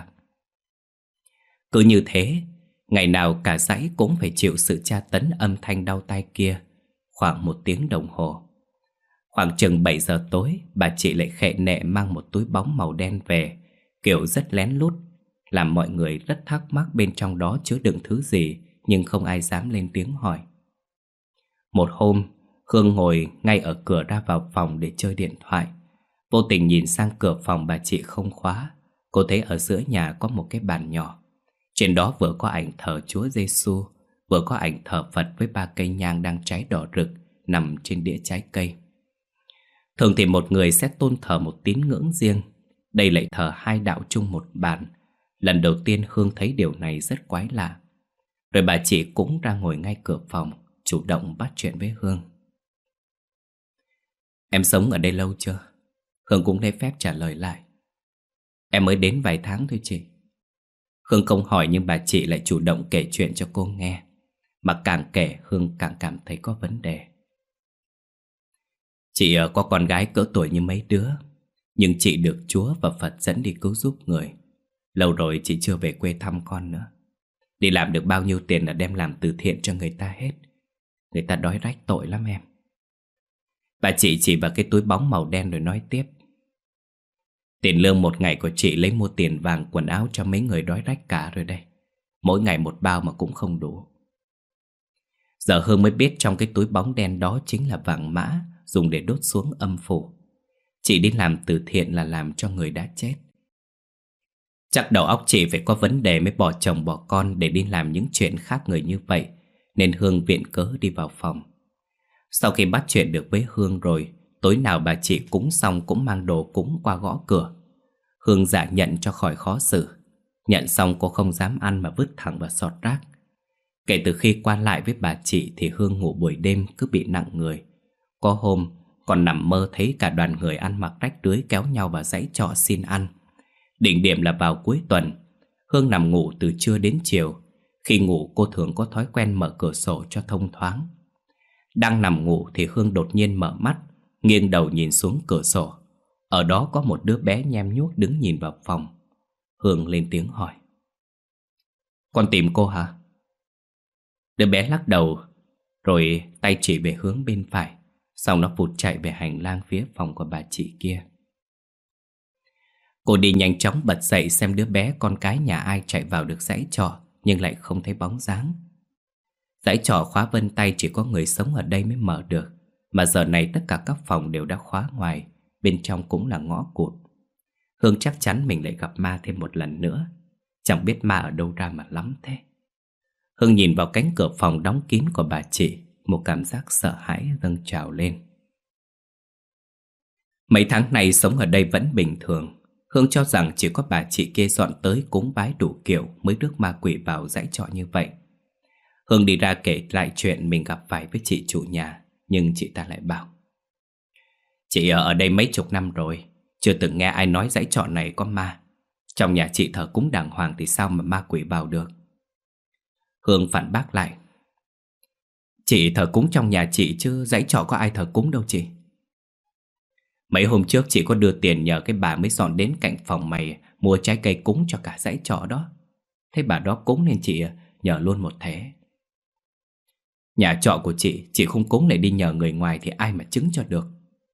Cứ như thế, ngày nào cả dãy cũng phải chịu sự tra tấn âm thanh đau tai kia, khoảng một tiếng đồng hồ. Khoảng chừng bảy giờ tối, bà chị lại khệ nệ mang một túi bóng màu đen về, kiểu rất lén lút, làm mọi người rất thắc mắc bên trong đó chứa đựng thứ gì, nhưng không ai dám lên tiếng hỏi. Một hôm, Hương ngồi ngay ở cửa ra vào phòng để chơi điện thoại. Vô tình nhìn sang cửa phòng bà chị không khóa. Cô thấy ở giữa nhà có một cái bàn nhỏ. Trên đó vừa có ảnh thờ Chúa Giêsu, vừa có ảnh thờ Phật với ba cây nhang đang cháy đỏ rực nằm trên đĩa trái cây. Thường thì một người sẽ tôn thờ một tín ngưỡng riêng, đây lại thờ hai đạo chung một bàn. Lần đầu tiên Hương thấy điều này rất quái lạ. Rồi bà chị cũng ra ngồi ngay cửa phòng, chủ động bắt chuyện với Hương. Em sống ở đây lâu chưa? Hương cũng lấy phép trả lời lại. Em mới đến vài tháng thôi chị. Hương không hỏi nhưng bà chị lại chủ động kể chuyện cho cô nghe. Mà càng kể Hương càng cảm thấy có vấn đề. Chị có con gái cỡ tuổi như mấy đứa, nhưng chị được Chúa và Phật dẫn đi cứu giúp người. Lâu rồi chị chưa về quê thăm con nữa. Đi làm được bao nhiêu tiền là đem làm từ thiện cho người ta hết. Người ta đói rách tội lắm em. Bà chị chỉ vào cái túi bóng màu đen rồi nói tiếp. Tiền lương một ngày của chị lấy mua tiền vàng quần áo cho mấy người đói rách cả rồi đây. Mỗi ngày một bao mà cũng không đủ. Giờ Hương mới biết trong cái túi bóng đen đó chính là vàng mã dùng để đốt xuống âm phủ. Chị đi làm từ thiện là làm cho người đã chết. Chắc đầu óc chị phải có vấn đề mới bỏ chồng bỏ con để đi làm những chuyện khác người như vậy, nên Hương viện cớ đi vào phòng. Sau khi bắt chuyện được với Hương rồi, tối nào bà chị cúng xong cũng mang đồ cúng qua gõ cửa. Hương giả nhận cho khỏi khó xử. Nhận xong cô không dám ăn mà vứt thẳng vào xọt rác. Kể từ khi qua lại với bà chị thì Hương ngủ buổi đêm cứ bị nặng người. Có hôm còn nằm mơ thấy cả đoàn người ăn mặc rách rưới kéo nhau vào dãy trọ xin ăn. Đỉnh điểm là vào cuối tuần. Hương nằm ngủ từ trưa đến chiều. Khi ngủ cô thường có thói quen mở cửa sổ cho thông thoáng. Đang nằm ngủ thì Hương đột nhiên mở mắt, nghiêng đầu nhìn xuống cửa sổ. Ở đó có một đứa bé nhem nhuốc đứng nhìn vào phòng. Hương lên tiếng hỏi. Con tìm cô hả? Đứa bé lắc đầu, rồi tay chỉ về hướng bên phải. Xong nó vụt chạy về hành lang phía phòng của bà chị kia. Cô đi nhanh chóng bật dậy xem đứa bé con cái nhà ai chạy vào được dãy trọ, nhưng lại không thấy bóng dáng. Dãy trọ khóa vân tay chỉ có người sống ở đây mới mở được. Mà giờ này tất cả các phòng đều đã khóa ngoài. Bên trong cũng là ngõ cụt. Hương chắc chắn mình lại gặp ma thêm một lần nữa. Chẳng biết ma ở đâu ra mà lắm thế. Hương nhìn vào cánh cửa phòng đóng kín của bà chị. Một cảm giác sợ hãi dâng trào lên. Mấy tháng này sống ở đây vẫn bình thường. Hương cho rằng chỉ có bà chị kia dọn tới cúng bái đủ kiểu mới rước ma quỷ vào dãy trọ như vậy. Hương đi ra kể lại chuyện mình gặp phải với chị chủ nhà. Nhưng chị ta lại bảo: Chị ở đây mấy chục năm rồi, chưa từng nghe ai nói dãy trọ này có ma. Trong nhà chị thờ cúng đàng hoàng thì sao mà ma quỷ vào được? Hương phản bác lại: Chị thờ cúng trong nhà chị chứ dãy trọ có ai thờ cúng đâu chị. Mấy hôm trước chị có đưa tiền nhờ cái bà mới dọn đến cạnh phòng mày mua trái cây cúng cho cả dãy trọ đó. Thế bà đó cúng nên chị nhờ luôn một thế. Nhà trọ của chị, chị không cúng lại đi nhờ người ngoài thì ai mà chứng cho được.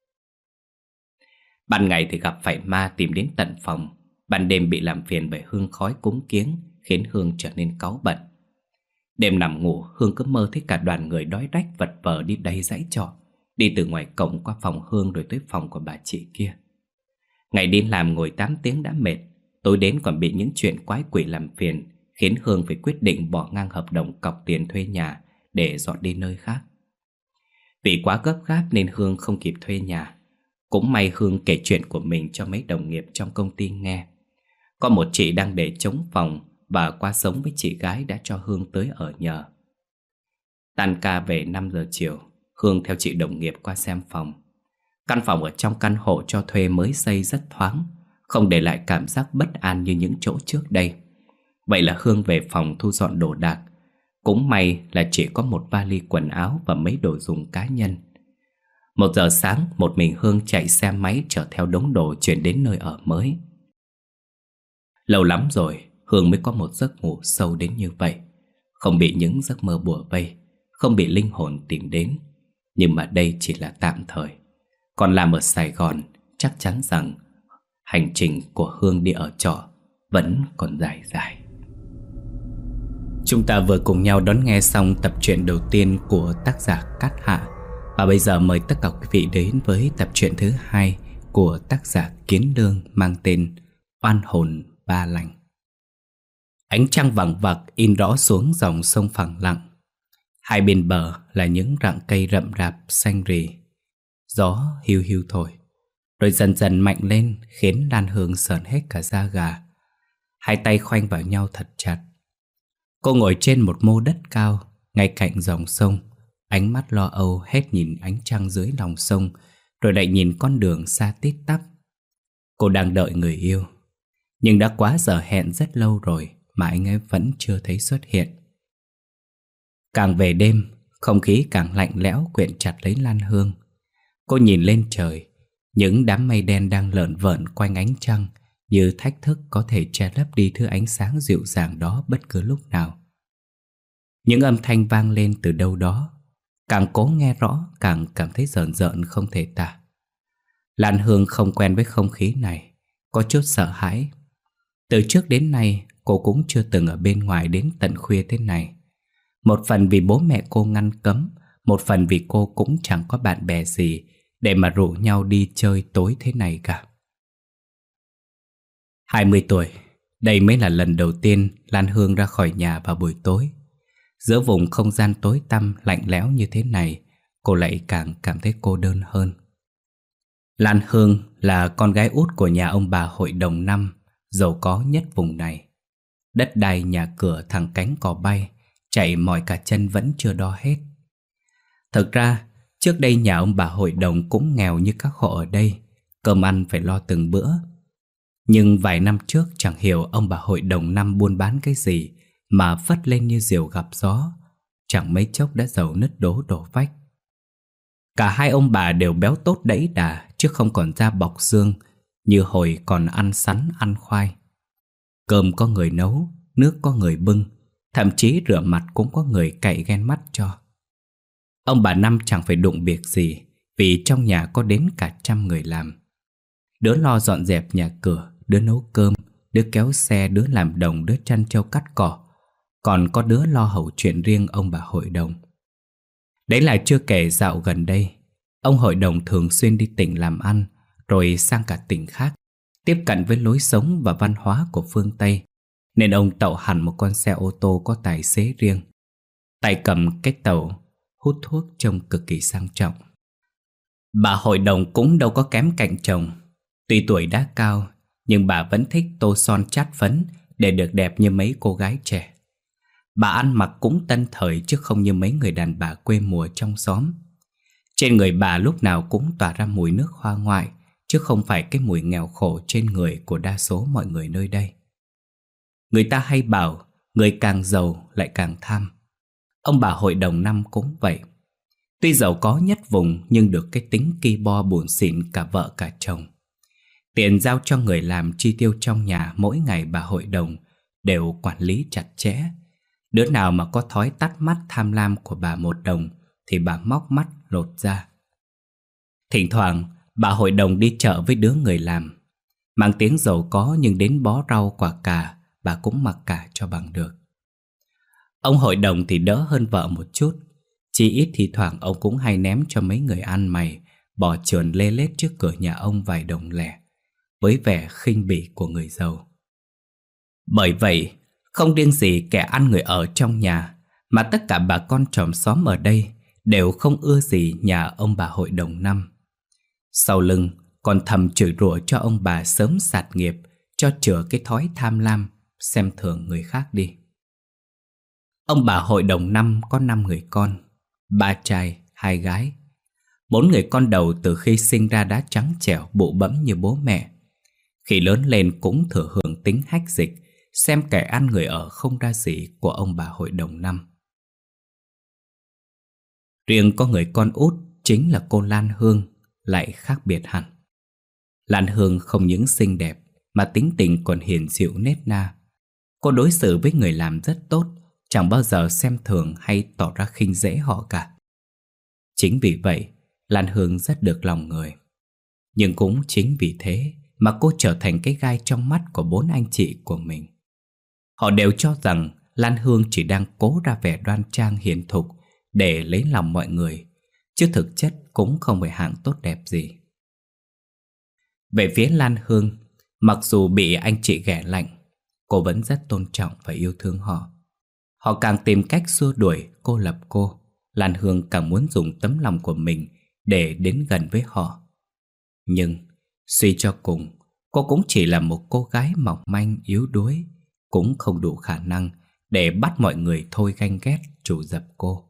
Ban ngày thì gặp phải ma tìm đến tận phòng. Ban đêm bị làm phiền bởi hương khói cúng kiếng, khiến Hương trở nên cáu bận. Đêm nằm ngủ, Hương cứ mơ thấy cả đoàn người đói rách vật vờ đi đầy dãy trọ, đi từ ngoài cổng qua phòng Hương rồi tới phòng của bà chị kia. Ngày đi làm ngồi tám tiếng đã mệt, tối đến còn bị những chuyện quái quỷ làm phiền, khiến Hương phải quyết định bỏ ngang hợp đồng cọc tiền thuê nhà để dọn đi nơi khác. Vì quá gấp gáp nên Hương không kịp thuê nhà. Cũng may Hương kể chuyện của mình cho mấy đồng nghiệp trong công ty nghe. Có một chị đang để trống phòng và qua sống với chị gái đã cho Hương tới ở nhờ. Tan ca về năm giờ chiều, Hương theo chị đồng nghiệp qua xem phòng. Căn phòng ở trong căn hộ cho thuê mới xây rất thoáng, không để lại cảm giác bất an như những chỗ trước đây. Vậy là Hương về phòng thu dọn đồ đạc. Cũng may là chỉ có một vali quần áo và mấy đồ dùng cá nhân. Một giờ sáng, một mình Hương chạy xe máy chở theo đống đồ chuyển đến nơi ở mới. Lâu lắm rồi, Hương mới có một giấc ngủ sâu đến như vậy. Không bị những giấc mơ bủa vây, không bị linh hồn tìm đến. Nhưng mà đây chỉ là tạm thời. Còn làm ở Sài Gòn, chắc chắn rằng hành trình của Hương đi ở trọ vẫn còn dài dài. Chúng ta vừa cùng nhau đón nghe xong tập truyện đầu tiên của tác giả Cát Hạ. Và bây giờ mời tất cả quý vị đến với tập truyện thứ hai của tác giả Kiến Lương mang tên Oan Hồn Ba Lành. Ánh trăng vằng vặc in rõ xuống dòng sông phẳng lặng. Hai bên bờ là những rặng cây rậm rạp xanh rì. Gió hiu hiu thổi, rồi dần dần mạnh lên khiến Lan Hương sởn hết cả da gà. Hai tay khoanh vào nhau thật chặt. Cô ngồi trên một mô đất cao ngay cạnh dòng sông, ánh mắt lo âu hết nhìn ánh trăng dưới lòng sông, rồi lại nhìn con đường xa tít tắp Cô đang đợi người yêu, nhưng đã quá giờ hẹn rất lâu rồi mà anh ấy vẫn chưa thấy xuất hiện. Càng về đêm, không khí càng lạnh lẽo quyện chặt lấy Lan Hương. Cô nhìn lên trời, những đám mây đen đang lởn vởn quanh ánh trăng như thách thức có thể che lấp đi thứ ánh sáng dịu dàng đó bất cứ lúc nào. Những âm thanh vang lên từ đâu đó, càng cố nghe rõ càng cảm thấy rợn rợn không thể tả. Lan Hương không quen với không khí này, có chút sợ hãi. Từ trước đến nay cô cũng chưa từng ở bên ngoài đến tận khuya thế này. Một phần vì bố mẹ cô ngăn cấm, một phần vì cô cũng chẳng có bạn bè gì để mà rủ nhau đi chơi tối thế này cả. hai mươi tuổi, đây mới là lần đầu tiên Lan Hương ra khỏi nhà vào buổi tối. Giữa vùng không gian tối tăm lạnh lẽo như thế này, cô lại càng cảm thấy cô đơn hơn. Lan Hương là con gái út của nhà ông bà hội đồng năm, giàu có nhất vùng này. Đất đai nhà cửa thẳng cánh cò bay, chạy mỏi cả chân vẫn chưa đo hết. Thực ra, trước đây nhà ông bà hội đồng cũng nghèo như các hộ ở đây, cơm ăn phải lo từng bữa. Nhưng vài năm trước chẳng hiểu ông bà hội đồng năm buôn bán cái gì mà phất lên như diều gặp gió, chẳng mấy chốc đã giàu nứt đố đổ vách. Cả hai ông bà đều béo tốt đẫy đà, chứ không còn da bọc xương như hồi còn ăn sắn ăn khoai. Cơm có người nấu, nước có người bưng, thậm chí rửa mặt cũng có người cạy ghen mắt cho. Ông bà Năm chẳng phải đụng việc gì, vì trong nhà có đến cả trăm người làm. Đứa lo dọn dẹp nhà cửa, đứa nấu cơm, đứa kéo xe, đứa làm đồng, đứa chăn trâu cắt cỏ, còn có đứa lo hầu chuyện riêng ông bà hội đồng. Đấy là chưa kể dạo gần đây, ông hội đồng thường xuyên đi tỉnh làm ăn, rồi sang cả tỉnh khác, tiếp cận với lối sống và văn hóa của phương Tây, nên ông tậu hẳn một con xe ô tô có tài xế riêng. Tay cầm cái tàu, hút thuốc trông cực kỳ sang trọng. Bà hội đồng cũng đâu có kém cạnh chồng. Tuy tuổi đã cao, nhưng bà vẫn thích tô son chát phấn để được đẹp như mấy cô gái trẻ. Bà ăn mặc cũng tân thời chứ không như mấy người đàn bà quê mùa trong xóm. Trên người bà lúc nào cũng tỏa ra mùi nước hoa ngoại, chứ không phải cái mùi nghèo khổ trên người của đa số mọi người nơi đây. Người ta hay bảo người càng giàu lại càng tham. Ông bà hội đồng năm cũng vậy. Tuy giàu có nhất vùng nhưng được cái tính ki bo bủn xỉn cả vợ cả chồng. Tiền giao cho người làm chi tiêu trong nhà mỗi ngày bà hội đồng đều quản lý chặt chẽ. Đứa nào mà có thói tắt mắt tham lam của bà một đồng thì bà móc mắt lột ra. Thỉnh thoảng bà hội đồng đi chợ với đứa người làm. Mang tiếng giàu có nhưng đến bó rau quả cà bà cũng mặc cả cho bằng được. Ông hội đồng thì đỡ hơn vợ một chút. Chỉ ít thì thoảng ông cũng hay ném cho mấy người ăn mày bỏ trườn lê lết trước cửa nhà ông vài đồng lẻ, với vẻ khinh bỉ của người giàu. Bởi vậy, không riêng gì kẻ ăn người ở trong nhà, mà tất cả bà con chòm xóm ở đây đều không ưa gì nhà ông bà hội đồng năm. Sau lưng còn thầm chửi rủa cho ông bà sớm sạt nghiệp, cho chữa cái thói tham lam, xem thường người khác đi. Ông bà hội đồng năm có năm người con, ba trai, hai gái. Bốn người con đầu từ khi sinh ra đã trắng trẻo, bụ bẫm như bố mẹ. Khi lớn lên cũng thừa hưởng tính hách dịch, xem kẻ ăn người ở không ra gì của ông bà hội đồng năm. Riêng có người con út chính là cô Lan Hương lại khác biệt hẳn. Lan Hương không những xinh đẹp mà tính tình còn hiền dịu nết na. Cô đối xử với người làm rất tốt, chẳng bao giờ xem thường hay tỏ ra khinh dễ họ cả. Chính vì vậy, Lan Hương rất được lòng người. Nhưng cũng chính vì thế mà cô trở thành cái gai trong mắt của bốn anh chị của mình. Họ đều cho rằng Lan Hương chỉ đang cố ra vẻ đoan trang hiền thục để lấy lòng mọi người, chứ thực chất cũng không phải hạng tốt đẹp gì. Về phía Lan Hương, mặc dù bị anh chị ghẻ lạnh, cô vẫn rất tôn trọng và yêu thương họ. Họ càng tìm cách xua đuổi, cô lập cô, Lan Hương càng muốn dùng tấm lòng của mình để đến gần với họ. Nhưng suy cho cùng, cô cũng chỉ là một cô gái mỏng manh yếu đuối, cũng không đủ khả năng để bắt mọi người thôi ganh ghét trù dập cô.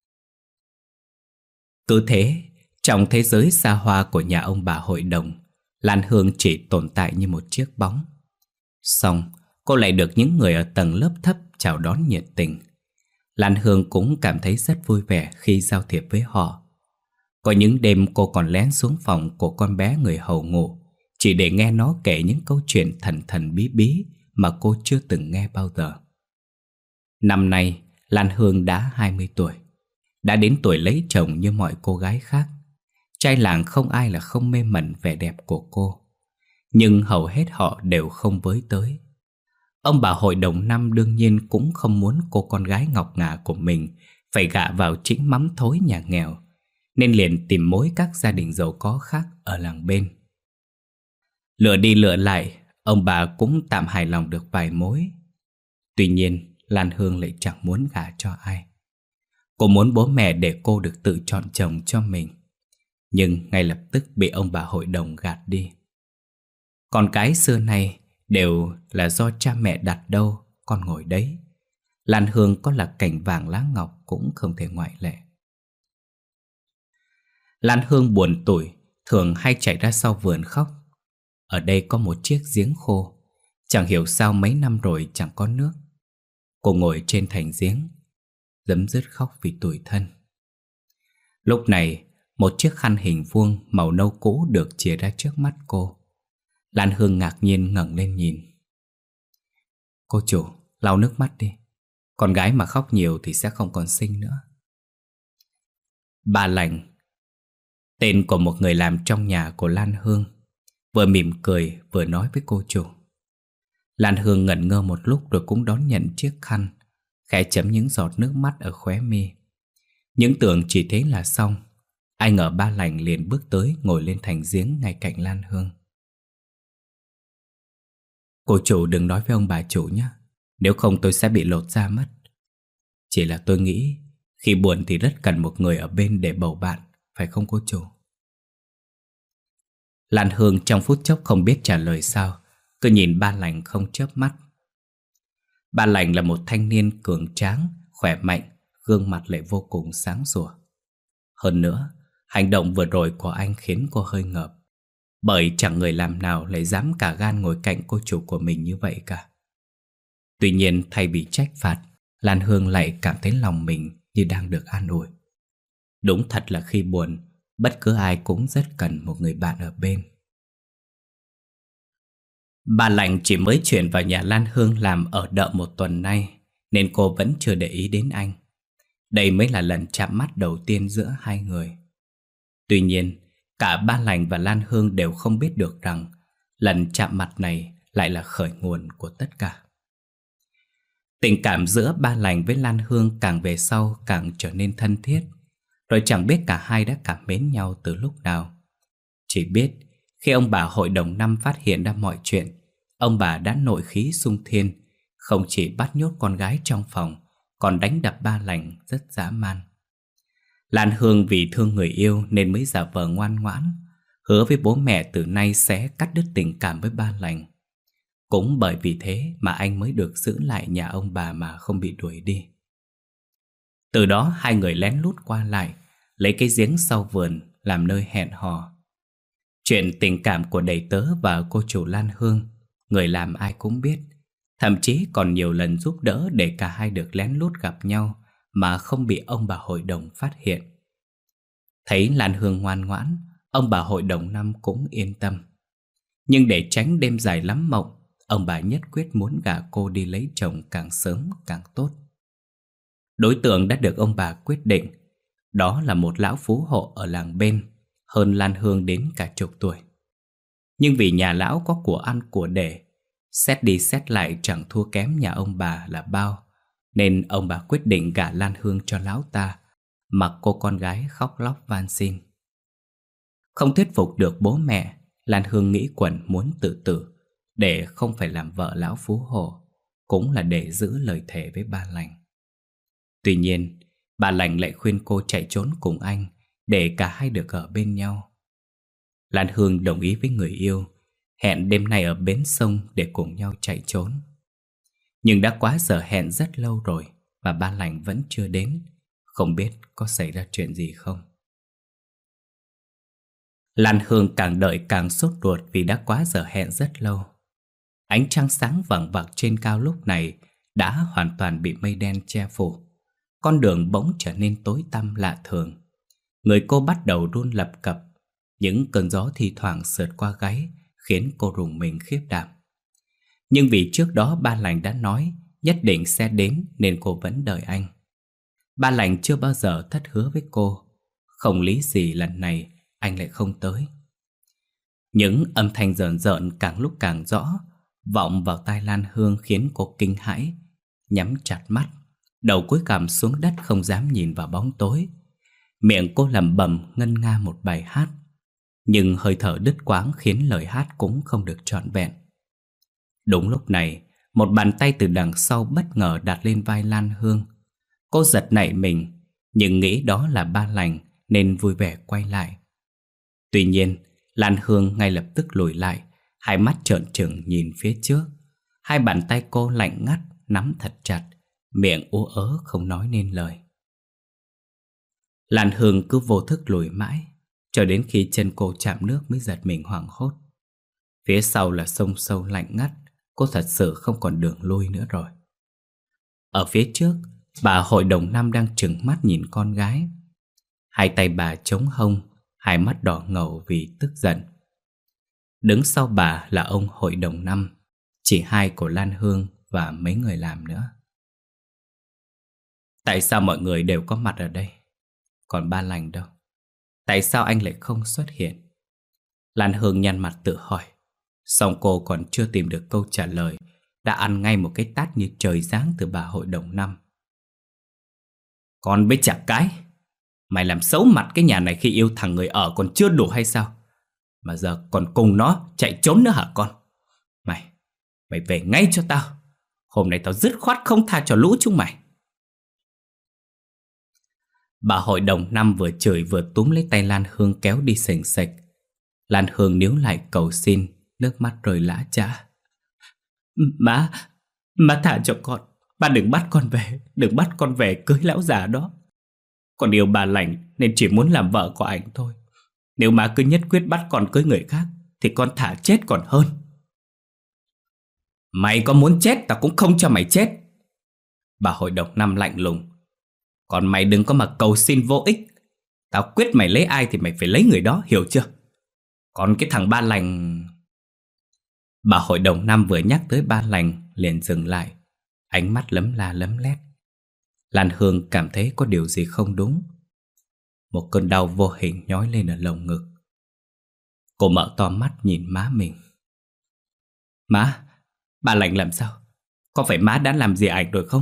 Cứ thế, trong thế giới xa hoa của nhà ông bà hội đồng, Lan Hương chỉ tồn tại như một chiếc bóng. Xong, cô lại được những người ở tầng lớp thấp chào đón nhiệt tình. Lan Hương cũng cảm thấy rất vui vẻ khi giao thiệp với họ. Có những đêm cô còn lén xuống phòng của con bé người hầu ngủ, chỉ để nghe nó kể những câu chuyện thần thần bí bí mà cô chưa từng nghe bao giờ. Năm nay, Lan Hương đã hai mươi tuổi, đã đến tuổi lấy chồng như mọi cô gái khác. Trai làng không ai là không mê mẩn vẻ đẹp của cô, nhưng hầu hết họ đều không với tới. Ông bà hội đồng năm đương nhiên cũng không muốn cô con gái ngọc ngà của mình phải gả vào chính mắm thối nhà nghèo, nên liền tìm mối các gia đình giàu có khác ở làng bên. Lựa đi lựa lại, ông bà cũng tạm hài lòng được vài mối. Tuy nhiên, Lan Hương lại chẳng muốn gả cho ai. Cô muốn bố mẹ để cô được tự chọn chồng cho mình, nhưng ngay lập tức bị ông bà hội đồng gạt đi. Con cái xưa nay đều là do cha mẹ đặt đâu con ngồi đấy. Lan Hương có là cành vàng lá ngọc cũng không thể ngoại lệ. Lan Hương buồn tủi, thường hay chạy ra sau vườn khóc. Ở đây có một chiếc giếng khô, chẳng hiểu sao mấy năm rồi chẳng có nước. Cô ngồi trên thành giếng, rấm rứt khóc vì tủi thân. Lúc này, một chiếc khăn hình vuông màu nâu cũ được chìa ra trước mắt cô. Lan Hương ngạc nhiên ngẩng lên nhìn. Cô chủ, lau nước mắt đi. Con gái mà khóc nhiều thì sẽ không còn xinh nữa. Bà Lành, tên của một người làm trong nhà của Lan Hương, vừa mỉm cười vừa nói với cô chủ. Lan Hương ngẩn ngơ một lúc rồi cũng đón nhận chiếc khăn, khẽ chấm những giọt nước mắt ở khóe mi. Những tưởng chỉ thế là xong, ai ngờ ba Lành liền bước tới ngồi lên thành giếng ngay cạnh Lan Hương. Cô chủ đừng nói với ông bà chủ nhé, nếu không tôi sẽ bị lột da mất. Chỉ là tôi nghĩ khi buồn thì rất cần một người ở bên để bầu bạn, phải không cô chủ? Lan Hương trong phút chốc không biết trả lời sao, cứ nhìn ba Lành không chớp mắt. Ba Lành là một thanh niên cường tráng, khỏe mạnh, gương mặt lại vô cùng sáng sủa. Hơn nữa, hành động vừa rồi của anh khiến cô hơi ngợp, bởi chẳng người làm nào lại dám cả gan ngồi cạnh cô chủ của mình như vậy cả. Tuy nhiên thay vì trách phạt, Lan Hương lại cảm thấy lòng mình như đang được an ủi. Đúng thật là khi buồn, bất cứ ai cũng rất cần một người bạn ở bên. Bà Lành chỉ mới chuyển vào nhà Lan Hương làm ở đợ một tuần nay, nên cô vẫn chưa để ý đến anh. Đây mới là lần chạm mắt đầu tiên giữa hai người. Tuy nhiên, cả Ba Lành và Lan Hương đều không biết được rằng lần chạm mặt này lại là khởi nguồn của tất cả. Tình cảm giữa Ba Lành với Lan Hương càng về sau càng trở nên thân thiết, rồi chẳng biết cả hai đã cảm mến nhau từ lúc nào. Chỉ biết khi ông bà hội đồng năm phát hiện ra mọi chuyện, ông bà đã nội khí xung thiên, không chỉ bắt nhốt con gái trong phòng, còn đánh đập Ba Lành rất dã man. Lan Hương vì thương người yêu nên mới giả vờ ngoan ngoãn, hứa với bố mẹ từ nay sẽ cắt đứt tình cảm với Ba Lành. Cũng bởi vì thế mà anh mới được giữ lại nhà ông bà mà không bị đuổi đi. Từ đó hai người lén lút qua lại, lấy cái giếng sau vườn làm nơi hẹn hò. Chuyện tình cảm của đầy tớ và cô chủ Lan Hương, người làm ai cũng biết, thậm chí còn nhiều lần giúp đỡ để cả hai được lén lút gặp nhau mà không bị ông bà hội đồng phát hiện. Thấy Lan Hương ngoan ngoãn, ông bà hội đồng năm cũng yên tâm. Nhưng để tránh đêm dài lắm mộng, ông bà nhất quyết muốn gả cô đi lấy chồng càng sớm càng tốt. Đối tượng đã được ông bà quyết định, đó là một lão phú hộ ở làng bên, hơn Lan Hương đến cả chục tuổi. Nhưng vì nhà lão có của ăn của để, xét đi xét lại chẳng thua kém nhà ông bà là bao, nên ông bà quyết định gả Lan Hương cho lão ta, mặc cô con gái khóc lóc van xin. Không thuyết phục được bố mẹ, Lan Hương nghĩ quẩn muốn tự tử để không phải làm vợ lão phú hộ, cũng là để giữ lời thề với Ba Lành. Tuy nhiên, Ba Lành lại khuyên cô chạy trốn cùng anh để cả hai được ở bên nhau. Lan Hương đồng ý với người yêu, hẹn đêm nay ở bến sông để cùng nhau chạy trốn. Nhưng đã quá giờ hẹn rất lâu rồi mà Ba Lành vẫn chưa đến, không biết có xảy ra chuyện gì không. Lan Hương càng đợi càng sốt ruột vì đã quá giờ hẹn rất lâu. Ánh trăng sáng vằng vặc trên cao lúc này đã hoàn toàn bị mây đen che phủ. Con đường bỗng trở nên tối tăm lạ thường. Người cô bắt đầu run lập cập. Những cơn gió thi thoảng sượt qua gáy khiến cô rùng mình khiếp đảm. Nhưng vì trước đó ba lành đã nói nhất định sẽ đến nên cô vẫn đợi anh. Ba lành chưa bao giờ thất hứa với cô. Không lý gì lần này anh lại không tới. Những âm thanh rợn rợn càng lúc càng rõ vọng vào tai Lan Hương khiến cô kinh hãi, nhắm chặt mắt, đầu cúi gằm xuống đất không dám nhìn vào bóng tối. Miệng cô lẩm bẩm ngân nga một bài hát, nhưng hơi thở đứt quãng khiến lời hát cũng không được trọn vẹn. Đúng lúc này, một bàn tay từ đằng sau bất ngờ đặt lên vai Lan Hương. Cô giật nảy mình, nhưng nghĩ đó là ba lành nên vui vẻ quay lại. Tuy nhiên, Lan Hương ngay lập tức lùi lại, hai mắt trợn trừng nhìn phía trước. Hai bàn tay cô lạnh ngắt, nắm thật chặt, miệng ú ớ không nói nên lời. Lan Hương cứ vô thức lùi mãi, cho đến khi chân cô chạm nước mới giật mình hoảng hốt. Phía sau là sông sâu lạnh ngắt, cô thật sự không còn đường lui nữa rồi. Ở phía trước, bà hội đồng năm đang trừng mắt nhìn con gái. Hai tay bà chống hông, hai mắt đỏ ngầu vì tức giận. Đứng sau bà là ông hội đồng năm, chị hai của Lan Hương và mấy người làm nữa. Tại sao mọi người đều có mặt ở đây? Còn ba lành đâu? Tại sao anh lại không xuất hiện? Lan Hương nhăn mặt tự hỏi. Song cô còn chưa tìm được câu trả lời đã ăn ngay một cái tát như trời giáng từ bà hội đồng năm. Con với chả cái, mày làm xấu mặt cái nhà này khi yêu thằng người ở còn chưa đủ hay sao? Mà giờ còn cùng nó chạy trốn nữa hả con? Mày, mày về ngay cho tao. Hôm nay tao dứt khoát không tha cho lũ chúng mày. Bà hội đồng năm vừa chửi vừa túm lấy tay Lan Hương kéo đi sềnh sệch. Lan Hương níu lại cầu xin, nước mắt rơi lã chã. Má, má thả cho con. Bà đừng bắt con về, đừng bắt con về cưới lão già đó. Con yêu bà lành nên chỉ muốn làm vợ của ảnh thôi. Nếu má cứ nhất quyết bắt con cưới người khác thì con thả chết còn hơn. Mày có muốn chết tao cũng không cho mày chết. Bà hội đồng năm lạnh lùng. Còn mày đừng có mà cầu xin vô ích. Tao quyết mày lấy ai thì mày phải lấy người đó, hiểu chưa? Còn cái thằng ba lành... Bà hội đồng năm vừa nhắc tới ba lành liền dừng lại, ánh mắt lấm la lấm lét. Lan Hương cảm thấy có điều gì không đúng. Một cơn đau vô hình nhói lên ở lồng ngực. Cô mở to mắt nhìn má mình. Má, bà lành làm sao? Có phải má đã làm gì ảnh rồi không?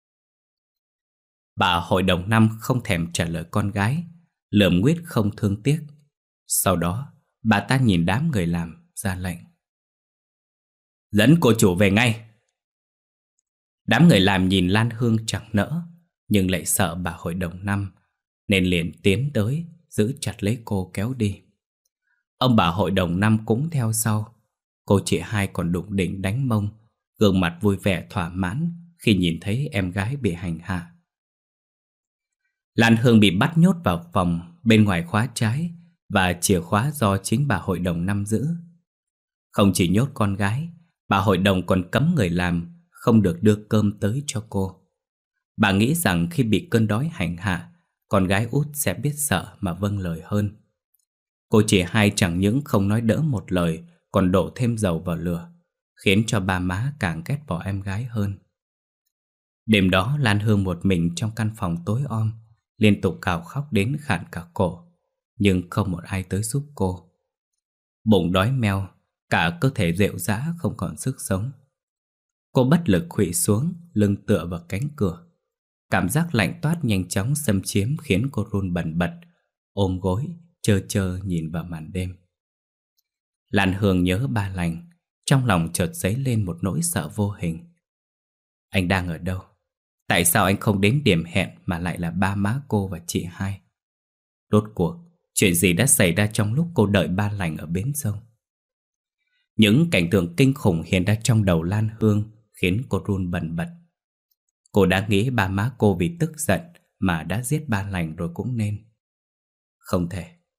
Bà hội đồng năm không thèm trả lời con gái, lườm nguyết không thương tiếc. Sau đó bà ta nhìn đám người làm ra lệnh. Dẫn cô chủ về ngay. Đám người làm nhìn Lan Hương chẳng nỡ, nhưng lại sợ bà hội đồng năm nên liền tiến tới giữ chặt lấy cô kéo đi. Ông bà hội đồng năm cũng theo sau. Cô chị hai còn đụng đỉnh đánh mông, gương mặt vui vẻ thỏa mãn khi nhìn thấy em gái bị hành hạ. Lan Hương bị bắt nhốt vào phòng bên ngoài khóa trái và chìa khóa do chính bà hội đồng năm giữ. Không chỉ nhốt con gái, bà hội đồng còn cấm người làm không được đưa cơm tới cho cô. Bà nghĩ rằng khi bị cơn đói hành hạ, con gái út sẽ biết sợ mà vâng lời hơn. Cô chị hai chẳng những không nói đỡ một lời, còn đổ thêm dầu vào lửa, khiến cho ba má càng ghét bỏ em gái hơn. Đêm đó Lan Hương một mình trong căn phòng tối om, liên tục gào khóc đến khản cả cổ, nhưng không một ai tới giúp cô. Bụng đói meo, cả cơ thể rệu rã không còn sức sống. Cô bất lực khuỵu xuống, lưng tựa vào cánh cửa. Cảm giác lạnh toát nhanh chóng xâm chiếm khiến cô run bần bật, ôm gối, trơ trơ nhìn vào màn đêm. Lan Hương nhớ ba lành, trong lòng chợt dấy lên một nỗi sợ vô hình. Anh đang ở đâu? Tại sao anh không đến điểm hẹn mà lại là ba má cô và chị hai? Rốt cuộc, chuyện gì đã xảy ra trong lúc cô đợi ba lành ở bến sông? Những cảnh tượng kinh khủng hiện ra trong đầu Lan Hương khiến cô run bần bật. Cô đã nghĩ ba má cô vì tức giận mà đã giết ba lành rồi cũng nên. Không thể.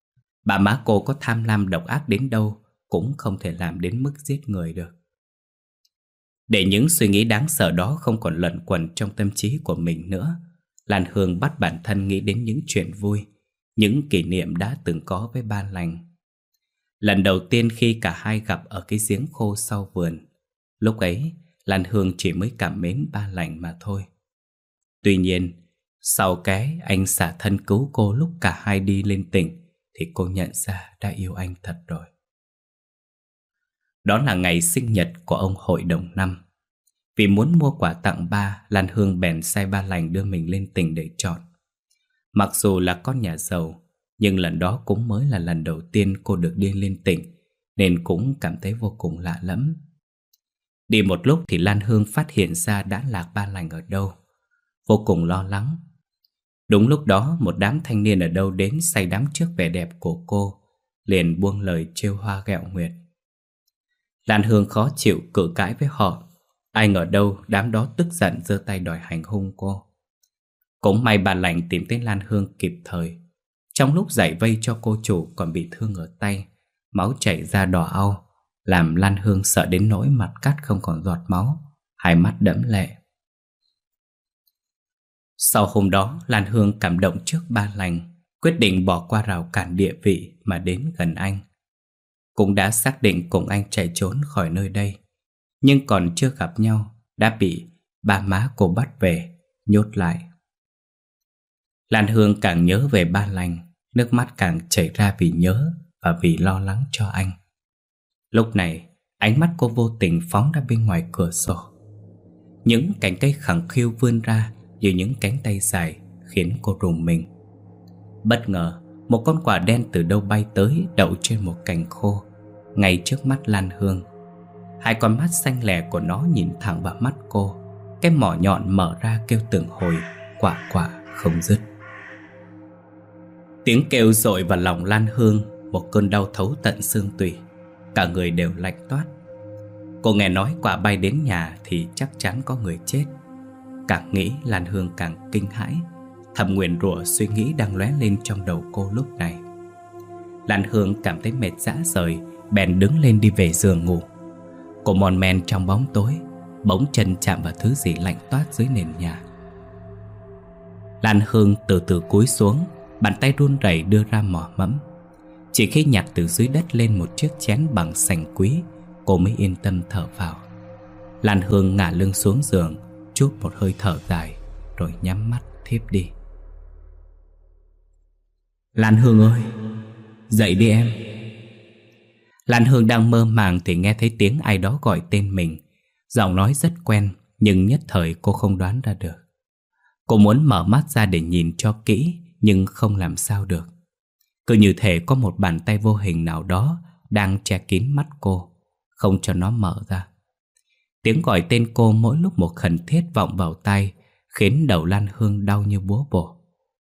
Bà má cô có tham lam độc ác đến đâu cũng không thể làm đến mức giết người được. Để những suy nghĩ đáng sợ đó không còn lẩn quẩn trong tâm trí của mình nữa, Lan Hương bắt bản thân nghĩ đến những chuyện vui, những kỷ niệm đã từng có với Ba Lành. Lần đầu tiên khi cả hai gặp ở cái giếng khô sau vườn, lúc ấy Lan Hương chỉ mới cảm mến Ba Lành mà thôi. Tuy nhiên, sau cái anh xả thân cứu cô lúc cả hai đi lên tỉnh, thì cô nhận ra đã yêu anh thật rồi. Đó là ngày sinh nhật của ông hội đồng năm. Vì muốn mua quà tặng ba, Lan Hương bèn sai Ba Lành đưa mình lên tỉnh để chọn. Mặc dù là con nhà giàu, nhưng lần đó cũng mới là lần đầu tiên cô được đi lên tỉnh, nên cũng cảm thấy vô cùng lạ lẫm. Đi một lúc thì Lan Hương phát hiện ra đã lạc Ba Lành ở đâu. Vô cùng lo lắng. Đúng lúc đó một đám thanh niên ở đâu đến say đắm trước vẻ đẹp của cô, liền buông lời trêu hoa ghẹo nguyệt. Lan Hương khó chịu cự cãi với họ. Ai ngờ đâu đám đó tức giận giơ tay đòi hành hung cô. Cũng may Ba Lành tìm tới Lan Hương kịp thời. Trong lúc giải vây cho cô chủ còn bị thương ở tay, máu chảy ra đỏ au, làm Lan Hương sợ đến nỗi mặt cắt không còn giọt máu, hai mắt đẫm lệ. Sau hôm đó, Lan Hương cảm động trước Ba Lành, quyết định bỏ qua rào cản địa vị mà đến gần anh. Cũng đã xác định cùng anh chạy trốn khỏi nơi đây, nhưng còn chưa gặp nhau đã bị ba má cô bắt về, nhốt lại. Lan Hương càng nhớ về Ba Lành, nước mắt càng chảy ra vì nhớ và vì lo lắng cho anh. Lúc này, ánh mắt cô vô tình phóng ra bên ngoài cửa sổ. Những cành cây khẳng khiu vươn ra như những cánh tay dài, khiến cô rùng mình. Bất ngờ, một con quạ đen từ đâu bay tới, đậu trên một cành khô ngay trước mắt Lan Hương. Hai con mắt xanh lè của nó nhìn thẳng vào mắt cô, cái mỏ nhọn mở ra kêu từng hồi, quạ quạ không dứt. Tiếng kêu dội vào lòng Lan Hương, một cơn đau thấu tận xương tủy, cả người đều lạnh toát. Cô nghe nói quạ bay đến nhà thì chắc chắn có người chết. Càng nghĩ Lan Hương càng kinh hãi, thầm nguyền rủa suy nghĩ đang lóe lên trong đầu cô lúc này. Lan Hương cảm thấy mệt rã rời, bèn đứng lên đi về giường ngủ. Cô mon men trong bóng tối, bỗng chân chạm vào thứ gì lạnh toát dưới nền nhà. Lan Hương từ từ cúi xuống, bàn tay run rẩy đưa ra mỏ mẫm. Chỉ khi nhặt từ dưới đất lên một chiếc chén bằng sành quý, cô mới yên tâm thở vào. Lan Hương ngả lưng xuống giường, trút một hơi thở dài, rồi nhắm mắt thiếp đi. Lan Hương ơi, dậy đi em. Lan Hương đang mơ màng thì nghe thấy tiếng ai đó gọi tên mình. Giọng nói rất quen, nhưng nhất thời cô không đoán ra được. Cô muốn mở mắt ra để nhìn cho kỹ, nhưng không làm sao được. Cứ như thể có một bàn tay vô hình nào đó đang che kín mắt cô, không cho nó mở ra. Tiếng gọi tên cô mỗi lúc một khẩn thiết vọng vào tai, khiến đầu Lan Hương đau như búa bổ.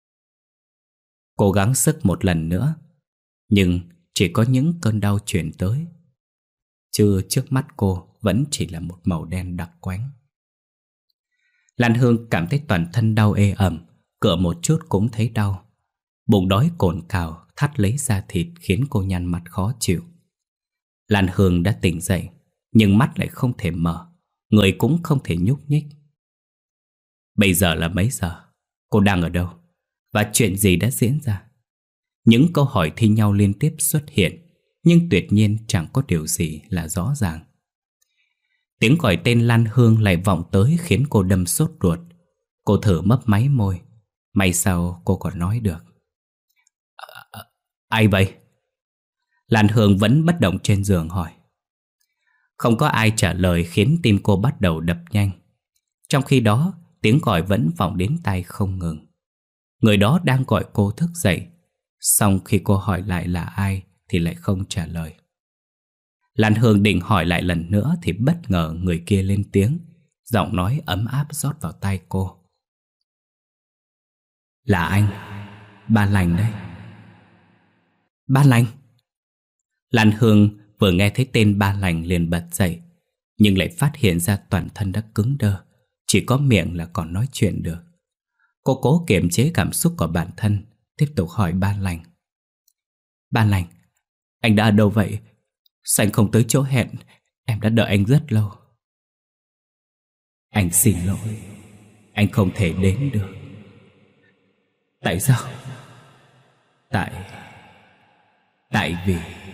Cố gắng sức một lần nữa, nhưng chỉ có những cơn đau chuyển tới, chứ trước mắt cô vẫn chỉ là một màu đen đặc quánh. Lan Hương cảm thấy toàn thân đau ê ẩm, cựa một chút cũng thấy đau. Bụng đói cồn cào thắt lấy da thịt khiến cô nhăn mặt khó chịu. Lan Hương đã tỉnh dậy, nhưng mắt lại không thể mở, người cũng không thể nhúc nhích. Bây giờ là mấy giờ? Cô đang ở đâu? Và chuyện gì đã diễn ra? Những câu hỏi thi nhau liên tiếp xuất hiện, nhưng tuyệt nhiên chẳng có điều gì là rõ ràng. Tiếng gọi tên Lan Hương lại vọng tới khiến cô đâm sốt ruột. Cô thử mấp máy môi, may sao cô còn nói được. À, à, ai vậy? Lan Hương vẫn bất động trên giường hỏi. Không có ai trả lời khiến tim cô bắt đầu đập nhanh. Trong khi đó, tiếng gọi vẫn vọng đến tai không ngừng. Người đó đang gọi cô thức dậy, song khi cô hỏi lại là ai thì lại không trả lời. Lan Hương định hỏi lại lần nữa thì bất ngờ người kia lên tiếng, giọng nói ấm áp rót vào tai cô. Là anh, Ba Lành đấy. Ba Lành? Lan Hương vừa nghe thấy tên Ba Lành liền bật dậy, nhưng lại phát hiện ra toàn thân đã cứng đơ, chỉ có miệng là còn nói chuyện được. Cô cố kiềm chế cảm xúc của bản thân, tiếp tục hỏi Ba Lành. Ba Lành, anh đã ở đâu vậy? Sao anh không tới chỗ hẹn? Em đã đợi anh rất lâu. Anh xin lỗi, anh không thể đến được. Tại sao? Tại... Tại vì...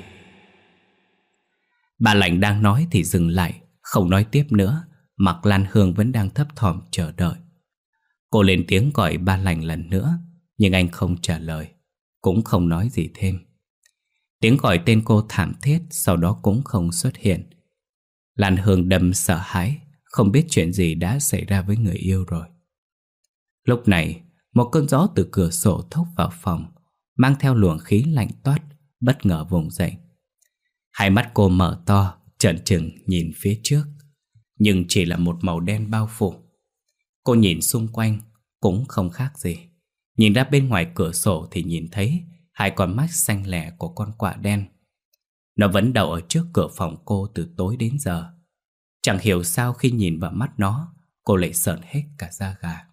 Ba Lành đang nói thì dừng lại, không nói tiếp nữa, mặc Lan Hương vẫn đang thấp thỏm chờ đợi. Cô lên tiếng gọi Ba Lành lần nữa, nhưng anh không trả lời, cũng không nói gì thêm. Tiếng gọi tên cô thảm thiết sau đó cũng không xuất hiện. Lan Hương đâm sợ hãi, không biết chuyện gì đã xảy ra với người yêu rồi. Lúc này, một cơn gió từ cửa sổ thốc vào phòng, mang theo luồng khí lạnh toát, bất ngờ vùng dậy. Hai mắt cô mở to, trợn trừng nhìn phía trước, nhưng chỉ là một màu đen bao phủ. Cô nhìn xung quanh, cũng không khác gì. Nhìn ra bên ngoài cửa sổ thì nhìn thấy hai con mắt xanh lẻ của con quạ đen. Nó vẫn đậu ở trước cửa phòng cô từ tối đến giờ. Chẳng hiểu sao khi nhìn vào mắt nó, cô lại sợn hết cả da gà.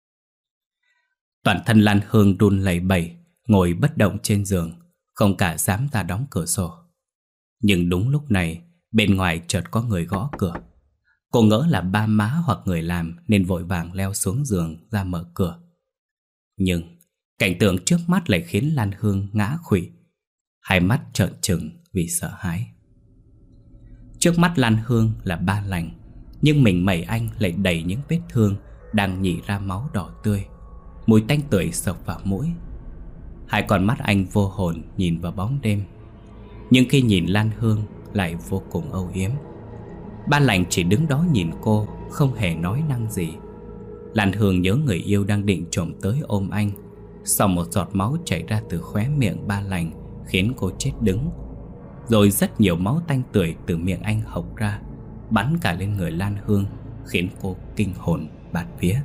Toàn thân Lan Hương run lẩy bẩy, ngồi bất động trên giường, không cả dám ra đóng cửa sổ. Nhưng đúng lúc này, bên ngoài chợt có người gõ cửa. Cô ngỡ là ba má hoặc người làm nên vội vàng leo xuống giường ra mở cửa. Nhưng cảnh tượng trước mắt lại khiến Lan Hương ngã khuỵu, hai mắt trợn trừng vì sợ hãi. Trước mắt Lan Hương là Ba Lành, nhưng mình mẩy anh lại đầy những vết thương đang nhỉ ra máu đỏ tươi. Mùi tanh tưởi sộc vào mũi. Hai con mắt anh vô hồn nhìn vào bóng đêm, nhưng khi nhìn Lan Hương lại vô cùng âu yếm. Ba Lành chỉ đứng đó nhìn cô, không hề nói năng gì. Lan Hương nhớ người yêu đang định trồm tới ôm anh. Sau một giọt máu chảy ra từ khóe miệng Ba Lành khiến cô chết đứng. Rồi rất nhiều máu tanh tưởi từ miệng anh hộc ra, bắn cả lên người Lan Hương, khiến cô kinh hồn bạt vía.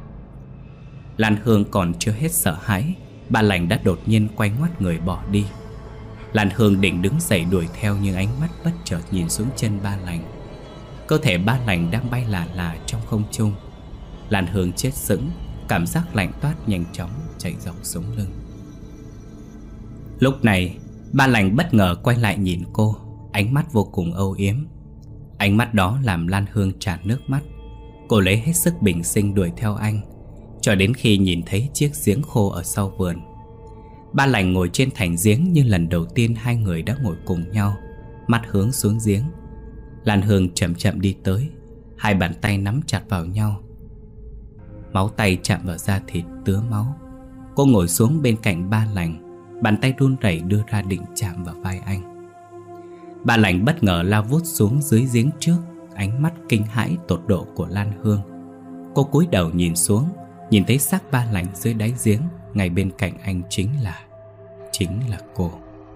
Lan Hương còn chưa hết sợ hãi, Ba Lành đã đột nhiên quay ngoắt người bỏ đi. Lan Hương định đứng dậy đuổi theo, nhưng ánh mắt bất chợt nhìn xuống chân Ba Lành. Cơ thể Ba Lành đang bay lả lả trong không trung. Lan Hương chết sững, cảm giác lạnh toát nhanh chóng chạy dọc sống lưng. Lúc này, Ba Lành bất ngờ quay lại nhìn cô, ánh mắt vô cùng âu yếm. Ánh mắt đó làm Lan Hương tràn nước mắt. Cô lấy hết sức bình sinh đuổi theo anh, cho đến khi nhìn thấy chiếc giếng khô ở sau vườn. Ba Lành ngồi trên thành giếng như lần đầu tiên hai người đã ngồi cùng nhau, mắt hướng xuống giếng. Lan Hương chậm chậm đi tới, hai bàn tay nắm chặt vào nhau. Máu tay chạm vào da thịt tứa máu. Cô ngồi xuống bên cạnh Ba Lành, bàn tay run rẩy đưa ra định chạm vào vai anh. Ba Lành bất ngờ lao vút xuống dưới giếng trước, ánh mắt kinh hãi tột độ của Lan Hương. Cô cúi đầu nhìn xuống, nhìn thấy xác Ba Lành dưới đáy giếng, ngay bên cạnh anh chính là Chính là cô.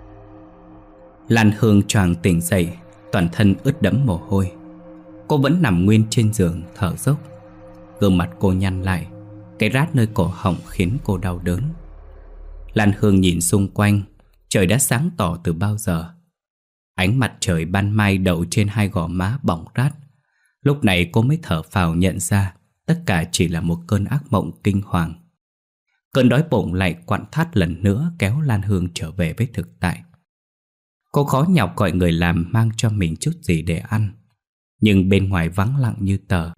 Lan Hương choàng tỉnh dậy, toàn thân ướt đẫm mồ hôi. Cô vẫn nằm nguyên trên giường thở dốc. Gương mặt cô nhăn lại, cái rát nơi cổ họng khiến cô đau đớn. Lan Hương nhìn xung quanh, trời đã sáng tỏ từ bao giờ. Ánh mặt trời ban mai đậu trên hai gò má bỏng rát. Lúc này cô mới thở phào nhận ra tất cả chỉ là một cơn ác mộng kinh hoàng. Cơn đói bụng lại quặn thắt lần nữa kéo Lan Hương trở về với thực tại. Cô khó nhọc gọi người làm mang cho mình chút gì để ăn, nhưng bên ngoài vắng lặng như tờ.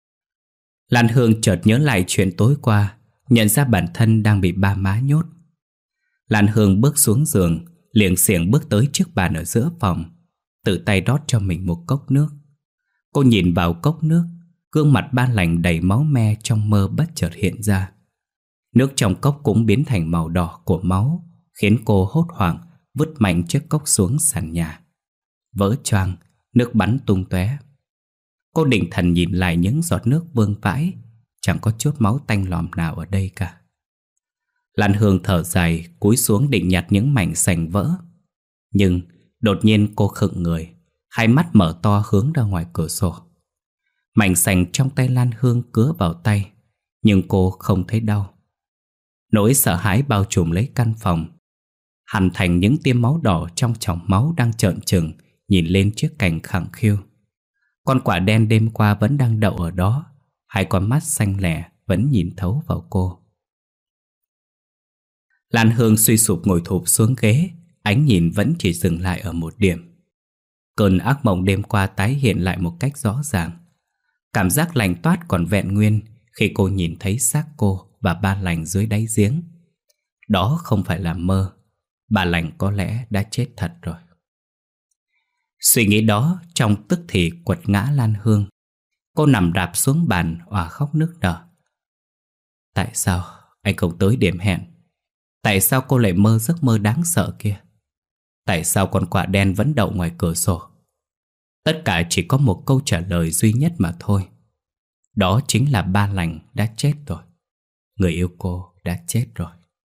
Lan Hương chợt nhớ lại chuyện tối qua, nhận ra bản thân đang bị ba má nhốt. Lan Hương bước xuống giường, liệng xiềng bước tới chiếc bàn ở giữa phòng, tự tay rót cho mình một cốc nước. Cô nhìn vào cốc nước, gương mặt Ba Lành đầy máu me trong mơ bất chợt hiện ra. Nước trong cốc cũng biến thành màu đỏ của máu, khiến cô hốt hoảng vứt mạnh chiếc cốc xuống sàn nhà. Vỡ choang, nước bắn tung tóe. Cô định thần nhìn lại những giọt nước vương vãi, chẳng có chút máu tanh lòm nào ở đây cả. Lan Hương thở dài, cúi xuống định nhặt những mảnh sành vỡ. Nhưng đột nhiên cô khựng người, hai mắt mở to hướng ra ngoài cửa sổ. Mảnh sành trong tay Lan Hương cứa vào tay, nhưng cô không thấy đau. Nỗi sợ hãi bao trùm lấy căn phòng, hằn thành những tia máu đỏ trong tròng máu đang trợn trừng nhìn lên chiếc cành khẳng khiu. Con quạ đen đêm qua vẫn đang đậu ở đó, hai con mắt xanh lẻ vẫn nhìn thấu vào cô. Lan Hương suy sụp ngồi thụp xuống ghế, Ánh nhìn vẫn chỉ dừng lại ở một điểm. Cơn ác mộng đêm qua tái hiện lại một cách rõ ràng. Cảm giác lạnh toát còn vẹn nguyên khi cô nhìn thấy xác cô và ba lành dưới đáy giếng. Đó không phải là mơ. Bà lành có lẽ đã chết thật rồi. Suy nghĩ đó trong tức thì quật ngã Lan Hương. Cô nằm rạp xuống bàn òa khóc nức nở. Tại sao anh không tới điểm hẹn? Tại sao cô lại mơ giấc mơ đáng sợ kia? Tại sao con quạ đen vẫn đậu ngoài cửa sổ? Tất cả chỉ có một câu trả lời duy nhất mà thôi. Đó chính là ba lành đã chết rồi. Người yêu cô đã chết rồi.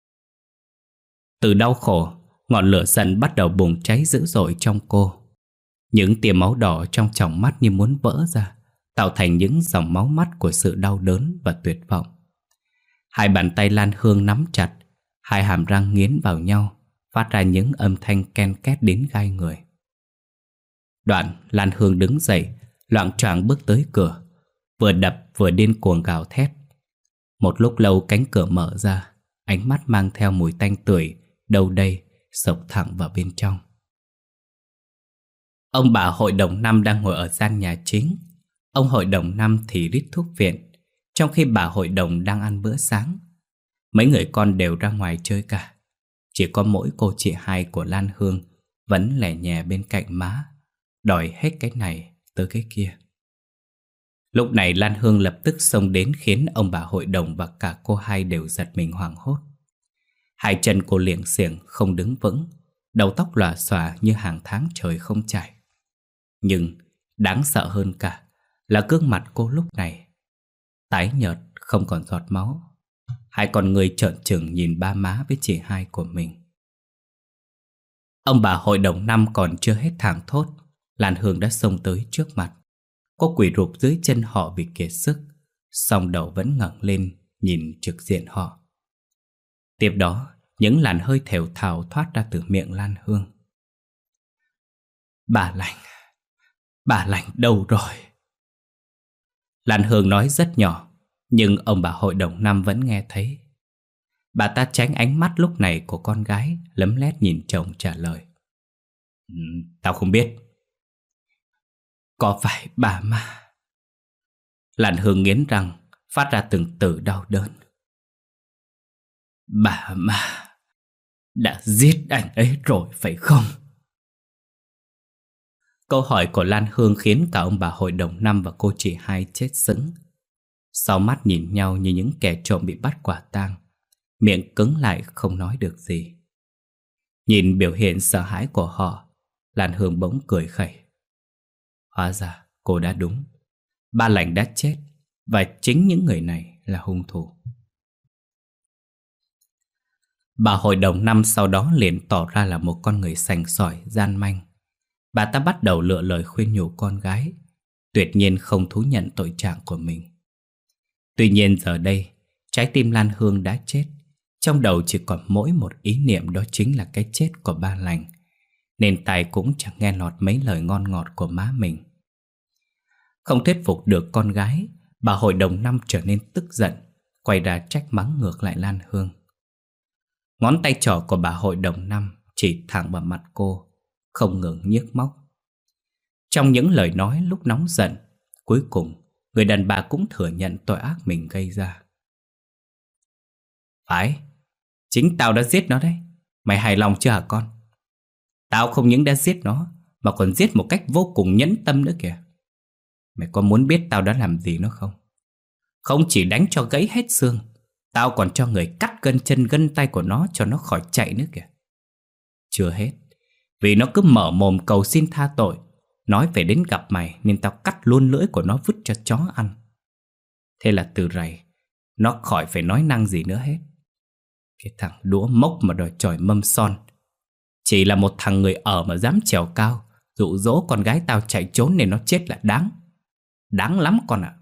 Từ đau khổ, ngọn lửa giận bắt đầu bùng cháy dữ dội trong cô. Những tia máu đỏ trong tròng mắt như muốn vỡ ra, tạo thành những dòng máu mắt của sự đau đớn và tuyệt vọng. Hai bàn tay Lan Hương nắm chặt, hai hàm răng nghiến vào nhau, phát ra những âm thanh ken két đến gai người. Đoạn Lan Hương đứng dậy, loạng choạng bước tới cửa, vừa đập vừa điên cuồng gào thét. Một lúc lâu cánh cửa mở ra, ánh mắt mang theo mùi tanh tưởi đâu đây xộc thẳng vào bên trong. Ông bà hội đồng năm đang ngồi ở gian nhà chính. Ông hội đồng năm thì rít thuốc viện, trong khi bà hội đồng đang ăn bữa sáng. Mấy người con đều ra ngoài chơi cả. Chỉ có mỗi cô chị hai của Lan Hương vẫn lẻ nhè bên cạnh má, đòi hết cái này tới cái kia. Lúc này Lan Hương lập tức xông đến khiến ông bà hội đồng và cả cô hai đều giật mình hoảng hốt. Hai chân cô liệng xiềng không đứng vững, đầu tóc lòa xòa như hàng tháng trời không chải. Nhưng đáng sợ hơn cả là gương mặt cô lúc này tái nhợt không còn giọt máu. Hai con người trợn trừng nhìn ba má với chị hai của mình. Ông bà hội đồng năm còn chưa hết thảng thốt, Lan Hương đã xông tới trước mặt. Cô quỳ rụp dưới chân họ vì kiệt sức, song đầu vẫn ngẩng lên nhìn trực diện họ. Tiếp đó, những làn hơi thều thào thoát ra từ miệng Lan Hương. Bà lành, bà lành đâu rồi? Lan Hương nói rất nhỏ, nhưng ông bà hội đồng năm vẫn nghe thấy. Bà ta tránh ánh mắt lúc này của con gái, lấm lét nhìn chồng trả lời. Ừ, tao không biết. Có phải bà mà? Lan Hương nghiến răng, phát ra từng từ đau đớn. Bà mà đã giết anh ấy rồi phải không? Câu hỏi của Lan Hương khiến cả ông bà hội đồng năm và cô chị hai chết sững. Sau mắt nhìn nhau như những kẻ trộm bị bắt quả tang, miệng cứng lại không nói được gì. Nhìn biểu hiện sợ hãi của họ, Lan Hương bỗng cười khẩy. Hóa ra cô đã đúng. Ba lành đã chết, và chính những người này là hung thủ. Bà hội đồng năm sau đó liền tỏ ra là một con người sành sỏi, gian manh. Bà ta bắt đầu lựa lời khuyên nhủ con gái, tuyệt nhiên không thú nhận tội trạng của mình. Tuy nhiên giờ đây, trái tim Lan Hương đã chết. Trong đầu chỉ còn mỗi một ý niệm, đó chính là cái chết của ba lành, nên tai cũng chẳng nghe lọt mấy lời ngon ngọt của má mình. Không thuyết phục được con gái, bà hội đồng năm trở nên tức giận, quay ra trách mắng ngược lại Lan Hương. Ngón tay trỏ của bà hội đồng năm chỉ thẳng vào mặt cô, không ngừng nhiếc móc. Trong những lời nói lúc nóng giận, cuối cùng người đàn bà cũng thừa nhận tội ác mình gây ra. Phải, chính tao đã giết nó đấy. Mày hài lòng chưa hả con? Tao không những đã giết nó, mà còn giết một cách vô cùng nhẫn tâm nữa kìa. Mày có muốn biết tao đã làm gì nó không? Không chỉ đánh cho gãy hết xương, tao còn cho người cắt gân chân gân tay của nó cho nó khỏi chạy nữa kìa. Chưa hết, vì nó cứ mở mồm cầu xin tha tội, nói phải đến gặp mày, nên tao cắt luôn lưỡi của nó vứt cho chó ăn. Thế là từ rày, nó khỏi phải nói năng gì nữa hết. Cái thằng đũa mốc mà đòi chòi mâm son, chỉ là một thằng người ở mà dám trèo cao, dụ dỗ con gái tao chạy trốn nên nó chết là đáng. Đáng lắm con ạ.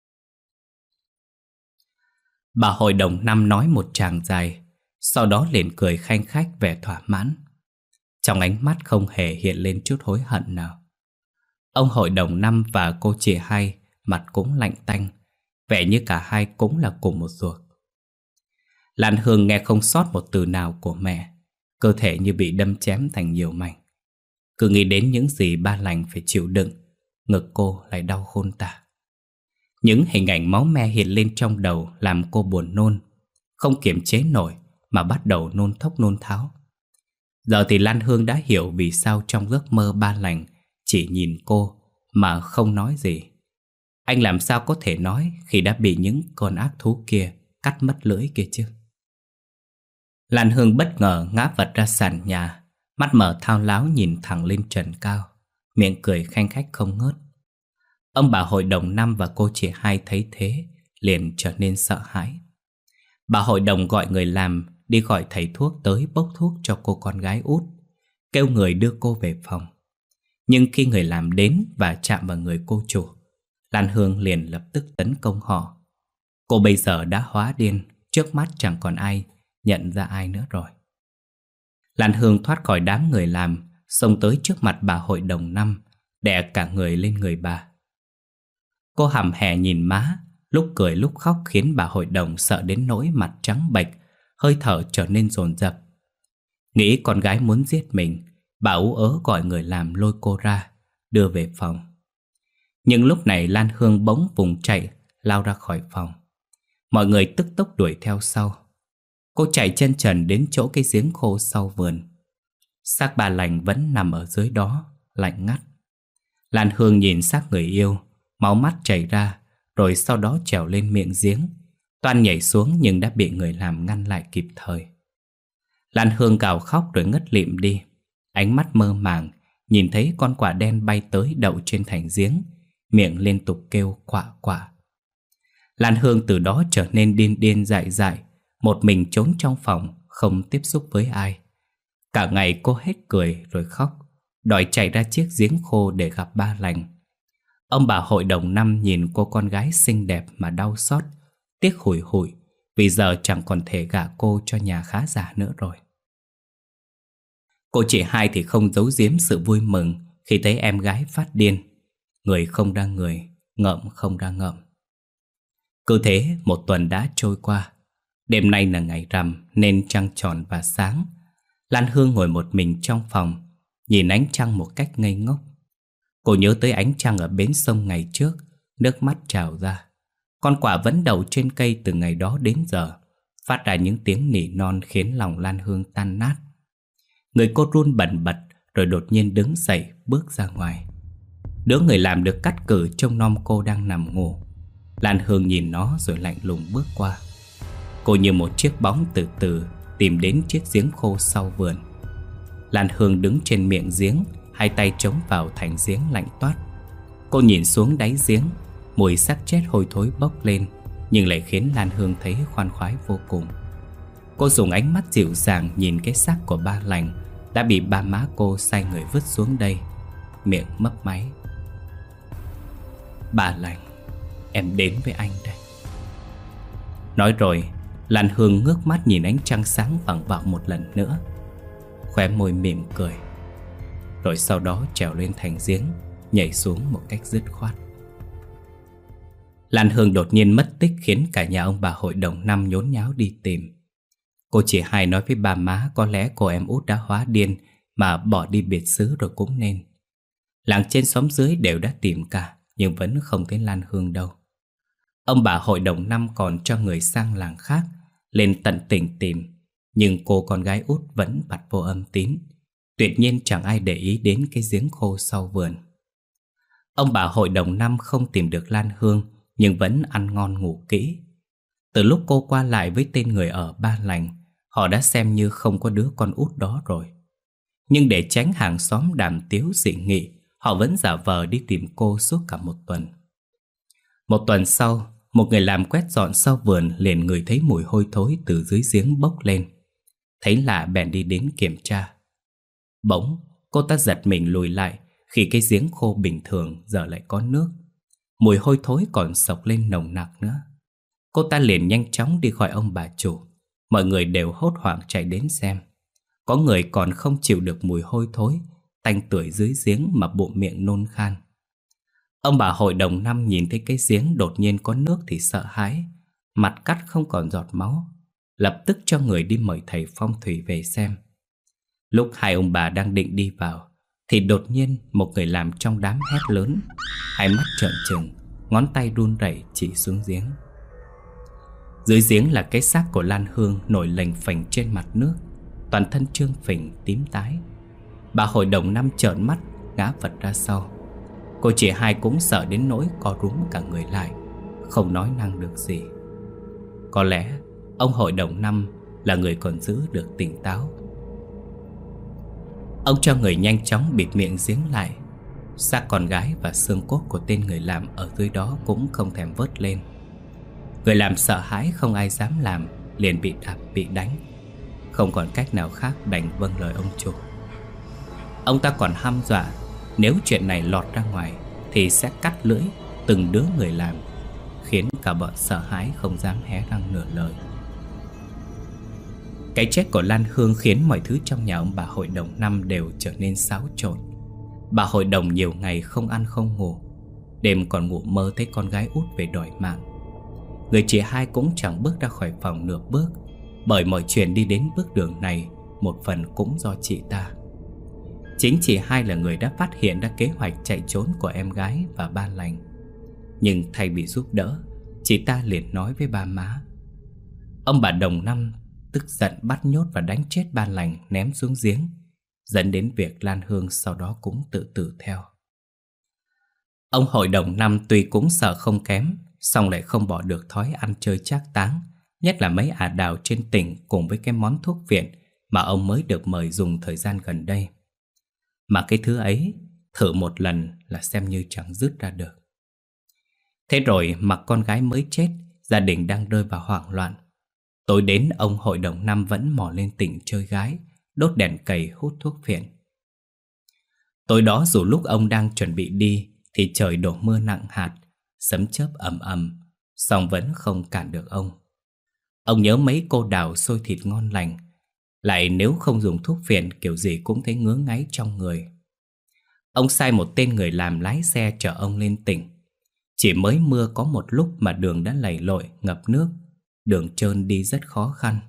Bà hội đồng năm nói một tràng dài, sau đó liền cười khanh khách vẻ thỏa mãn. Trong ánh mắt không hề hiện lên chút hối hận nào. Ông hội đồng năm và cô chị hai mặt cũng lạnh tanh, vẻ như cả hai cũng là cùng một ruột. Lan Hương nghe không sót một từ nào của mẹ. cơ thể như bị đâm chém thành nhiều mảnh. Cứ nghĩ đến những gì ba lành phải chịu đựng, ngực cô lại đau khôn tả. Những hình ảnh máu me hiện lên trong đầu làm cô buồn nôn, không kiềm chế nổi mà bắt đầu nôn thốc nôn tháo. Giờ thì Lan Hương đã hiểu vì sao trong giấc mơ ba lành chỉ nhìn cô mà không nói gì. Anh làm sao có thể nói khi đã bị những con ác thú kia cắt mất lưỡi kia chứ? Lan Hương bất ngờ ngã vật ra sàn nhà, mắt mở thao láo nhìn thẳng lên trần cao, miệng cười khanh khách không ngớt. Ông bà hội đồng năm và cô chị hai thấy thế liền trở nên sợ hãi. Bà hội đồng gọi người làm đi gọi thầy thuốc tới bốc thuốc cho cô con gái út, kêu người đưa cô về phòng. Nhưng khi người làm đến và chạm vào người cô chủ, Lan Hương liền lập tức tấn công họ. Cô bây giờ đã hóa điên, trước mắt chẳng còn ai nhận ra ai nữa rồi. Lan Hương thoát khỏi đám người làm, xông tới trước mặt bà hội đồng năm, đè cả người lên người bà. Cô hầm hè nhìn má, lúc cười lúc khóc khiến bà hội đồng sợ đến nỗi mặt trắng bệch, hơi thở trở nên dồn dập. Nghĩ con gái muốn giết mình, bà ú ớ gọi người làm lôi cô ra, đưa về phòng. Nhưng lúc này Lan Hương bỗng vùng chạy, lao ra khỏi phòng. Mọi người tức tốc đuổi theo sau. Cô chạy chân trần đến chỗ cái giếng khô sau vườn. Xác bà lành vẫn nằm ở dưới đó, lạnh ngắt. Lan Hương nhìn xác người yêu, máu mắt chảy ra, rồi sau đó trèo lên miệng giếng. Toan nhảy xuống nhưng đã bị người làm ngăn lại kịp thời. Lan Hương gào khóc rồi ngất lịm đi. Ánh mắt mơ màng, nhìn thấy con quạ đen bay tới đậu trên thành giếng, miệng liên tục kêu quạ quạ. Lan Hương từ đó trở nên điên điên dại dại, một mình trốn trong phòng, không tiếp xúc với ai. Cả ngày cô hết cười rồi khóc, đòi chạy ra chiếc giếng khô để gặp ba lành. Ông bà hội đồng năm nhìn cô con gái xinh đẹp mà đau xót, tiếc hủi hủi, vì giờ chẳng còn thể gả cô cho nhà khá giả nữa rồi. Cô chị hai thì không giấu giếm sự vui mừng khi thấy em gái phát điên. Người không ra người, ngợm không ra ngợm. Cứ thế một tuần đã trôi qua. Đêm nay là ngày rằm nên trăng tròn và sáng. Lan Hương ngồi một mình trong phòng, nhìn ánh trăng một cách ngây ngốc. Cô nhớ tới ánh trăng ở bến sông ngày trước, nước mắt trào ra. Con quạ vẫn đậu trên cây từ ngày đó đến giờ, phát ra những tiếng nỉ non khiến lòng Lan Hương tan nát. Người cô run bần bật rồi đột nhiên đứng dậy bước ra ngoài. Đứa người làm được cắt cử trông nom cô đang nằm ngủ. Lan Hương nhìn nó rồi lạnh lùng bước qua. Cô như một chiếc bóng từ từ tìm đến chiếc giếng khô sau vườn. Lan Hương đứng trên miệng giếng, hai tay chống vào thành giếng lạnh toát. Cô nhìn xuống đáy giếng, mùi xác chết hôi thối bốc lên, nhưng lại khiến Lan Hương thấy khoan khoái vô cùng. Cô dùng ánh mắt dịu dàng nhìn cái xác của ba lành đã bị ba má cô sai người vứt xuống đây, miệng mấp máy. Ba lành, em đến với anh đây. Nói rồi, Lan Hương ngước mắt nhìn ánh trăng sáng vằng vặc một lần nữa, khóe môi mỉm cười, rồi sau đó trèo lên thành giếng, nhảy xuống một cách dứt khoát. Lan Hương đột nhiên mất tích khiến cả nhà ông bà hội đồng năm nhốn nháo đi tìm. Cô chị hai nói với ba má có lẽ cô em út đã hóa điên mà bỏ đi biệt xứ rồi cũng nên. Làng trên xóm dưới đều đã tìm cả, nhưng vẫn không thấy Lan Hương đâu. Ông bà hội đồng năm còn cho người sang làng khác lên tận tỉnh tìm, nhưng cô con gái út vẫn bặt vô âm tín. Tuyệt nhiên chẳng ai để ý đến cái giếng khô sau vườn. Ông bà hội đồng năm không tìm được Lan Hương, nhưng vẫn ăn ngon ngủ kỹ. Từ lúc cô qua lại với tên người ở Ba Lành, họ đã xem như không có đứa con út đó rồi. Nhưng để tránh hàng xóm đàm tiếu dị nghị, họ vẫn giả vờ đi tìm cô suốt cả một tuần. Một tuần sau, một người làm quét dọn sau vườn liền ngửi thấy mùi hôi thối từ dưới giếng bốc lên. Thấy lạ bèn đi đến kiểm tra. Bỗng, cô ta giật mình lùi lại khi cái giếng khô bình thường giờ lại có nước. Mùi hôi thối còn sộc lên nồng nặc nữa. Cô ta liền nhanh chóng đi gọi ông bà chủ. Mọi người đều hốt hoảng chạy đến xem. Có người còn không chịu được mùi hôi thối, tanh tưởi dưới giếng mà bụng miệng nôn khan. Ông bà hội đồng năm nhìn thấy cái giếng đột nhiên có nước thì sợ hãi, mặt cắt không còn giọt máu. Lập tức cho người đi mời thầy phong thủy về xem. Lúc hai ông bà đang định đi vào thì đột nhiên một người làm trong đám hét lớn, hai mắt trợn trừng, ngón tay run rẩy chỉ xuống giếng. Dưới giếng là cái xác của Lan Hương nổi lềnh phềnh trên mặt nước, toàn thân trương phình tím tái. Bà hội đồng năm trợn mắt ngã vật ra sau. Cô chị hai cũng sợ đến nỗi co rúm cả người lại, không nói năng được gì. Có lẽ ông hội đồng năm là người còn giữ được tỉnh táo. Ông cho người nhanh chóng bịt miệng giếng lại. Xác con gái và xương cốt của tên người làm ở dưới đó cũng không thèm vớt lên. Người làm sợ hãi không ai dám làm, liền bị đạp bị đánh. Không còn cách nào khác đành vâng lời ông chủ. Ông ta còn hăm dọa nếu chuyện này lọt ra ngoài thì sẽ cắt lưỡi từng đứa người làm, khiến cả bọn sợ hãi không dám hé răng nửa lời. Cái chết của Lan Hương khiến mọi thứ trong nhà ông bà hội đồng năm đều trở nên xáo trộn. Bà hội đồng nhiều ngày không ăn không ngủ, đêm còn ngủ mơ thấy con gái út về đòi mạng. Người chị hai cũng chẳng bước ra khỏi phòng nửa bước, bởi mọi chuyện đi đến bước đường này một phần cũng do chị ta. Chính chị hai là người đã phát hiện ra kế hoạch chạy trốn của em gái và ba lành. Nhưng thay vì giúp đỡ, chị ta liền nói với ba má. Ông bà đồng năm tức giận bắt nhốt và đánh chết ba lành, ném xuống giếng, dẫn đến việc Lan Hương sau đó cũng tự tử theo. Ông hội đồng năm tuy cũng sợ không kém, song lại không bỏ được thói ăn chơi trác táng, nhất là mấy ả đào trên tỉnh cùng với cái món thuốc viện mà ông mới được mời dùng thời gian gần đây. Mà cái thứ ấy, thử một lần là xem như chẳng dứt ra được. Thế rồi mặc con gái mới chết, gia đình đang rơi vào hoảng loạn. Tối đến ông hội đồng năm vẫn mò lên tỉnh chơi gái, đốt đèn cầy hút thuốc phiện. Tối đó dù lúc ông đang chuẩn bị đi thì trời đổ mưa nặng hạt, sấm chớp ầm ầm, song vẫn không cản được ông. Ông nhớ mấy cô đào xôi thịt ngon lành, lại nếu không dùng thuốc phiện kiểu gì cũng thấy ngứa ngáy trong người. Ông sai một tên người làm lái xe chở ông lên tỉnh. Chỉ mới mưa có một lúc mà đường đã lầy lội, ngập nước, đường trơn đi rất khó khăn.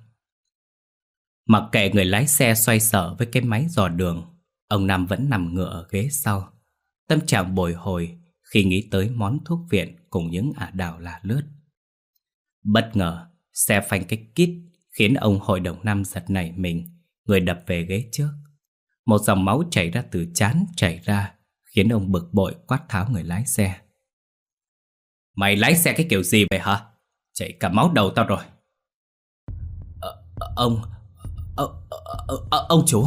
Mặc kệ người lái xe xoay sở với cái máy dò đường, ông Năm vẫn nằm ngựa ở ghế sau, tâm trạng bồi hồi khi nghĩ tới món thuốc viện cùng những ả đào lạ lướt. Bất ngờ, xe phanh cái kít khiến ông hội đồng năm giật nảy mình, người đập về ghế trước. Một dòng máu chảy ra từ trán chảy ra, khiến ông bực bội quát tháo người lái xe. Mày lái xe cái kiểu gì vậy hả? Chảy cả máu đầu tao rồi. Ờ, ông, ờ, ờ, ờ, ông chủ.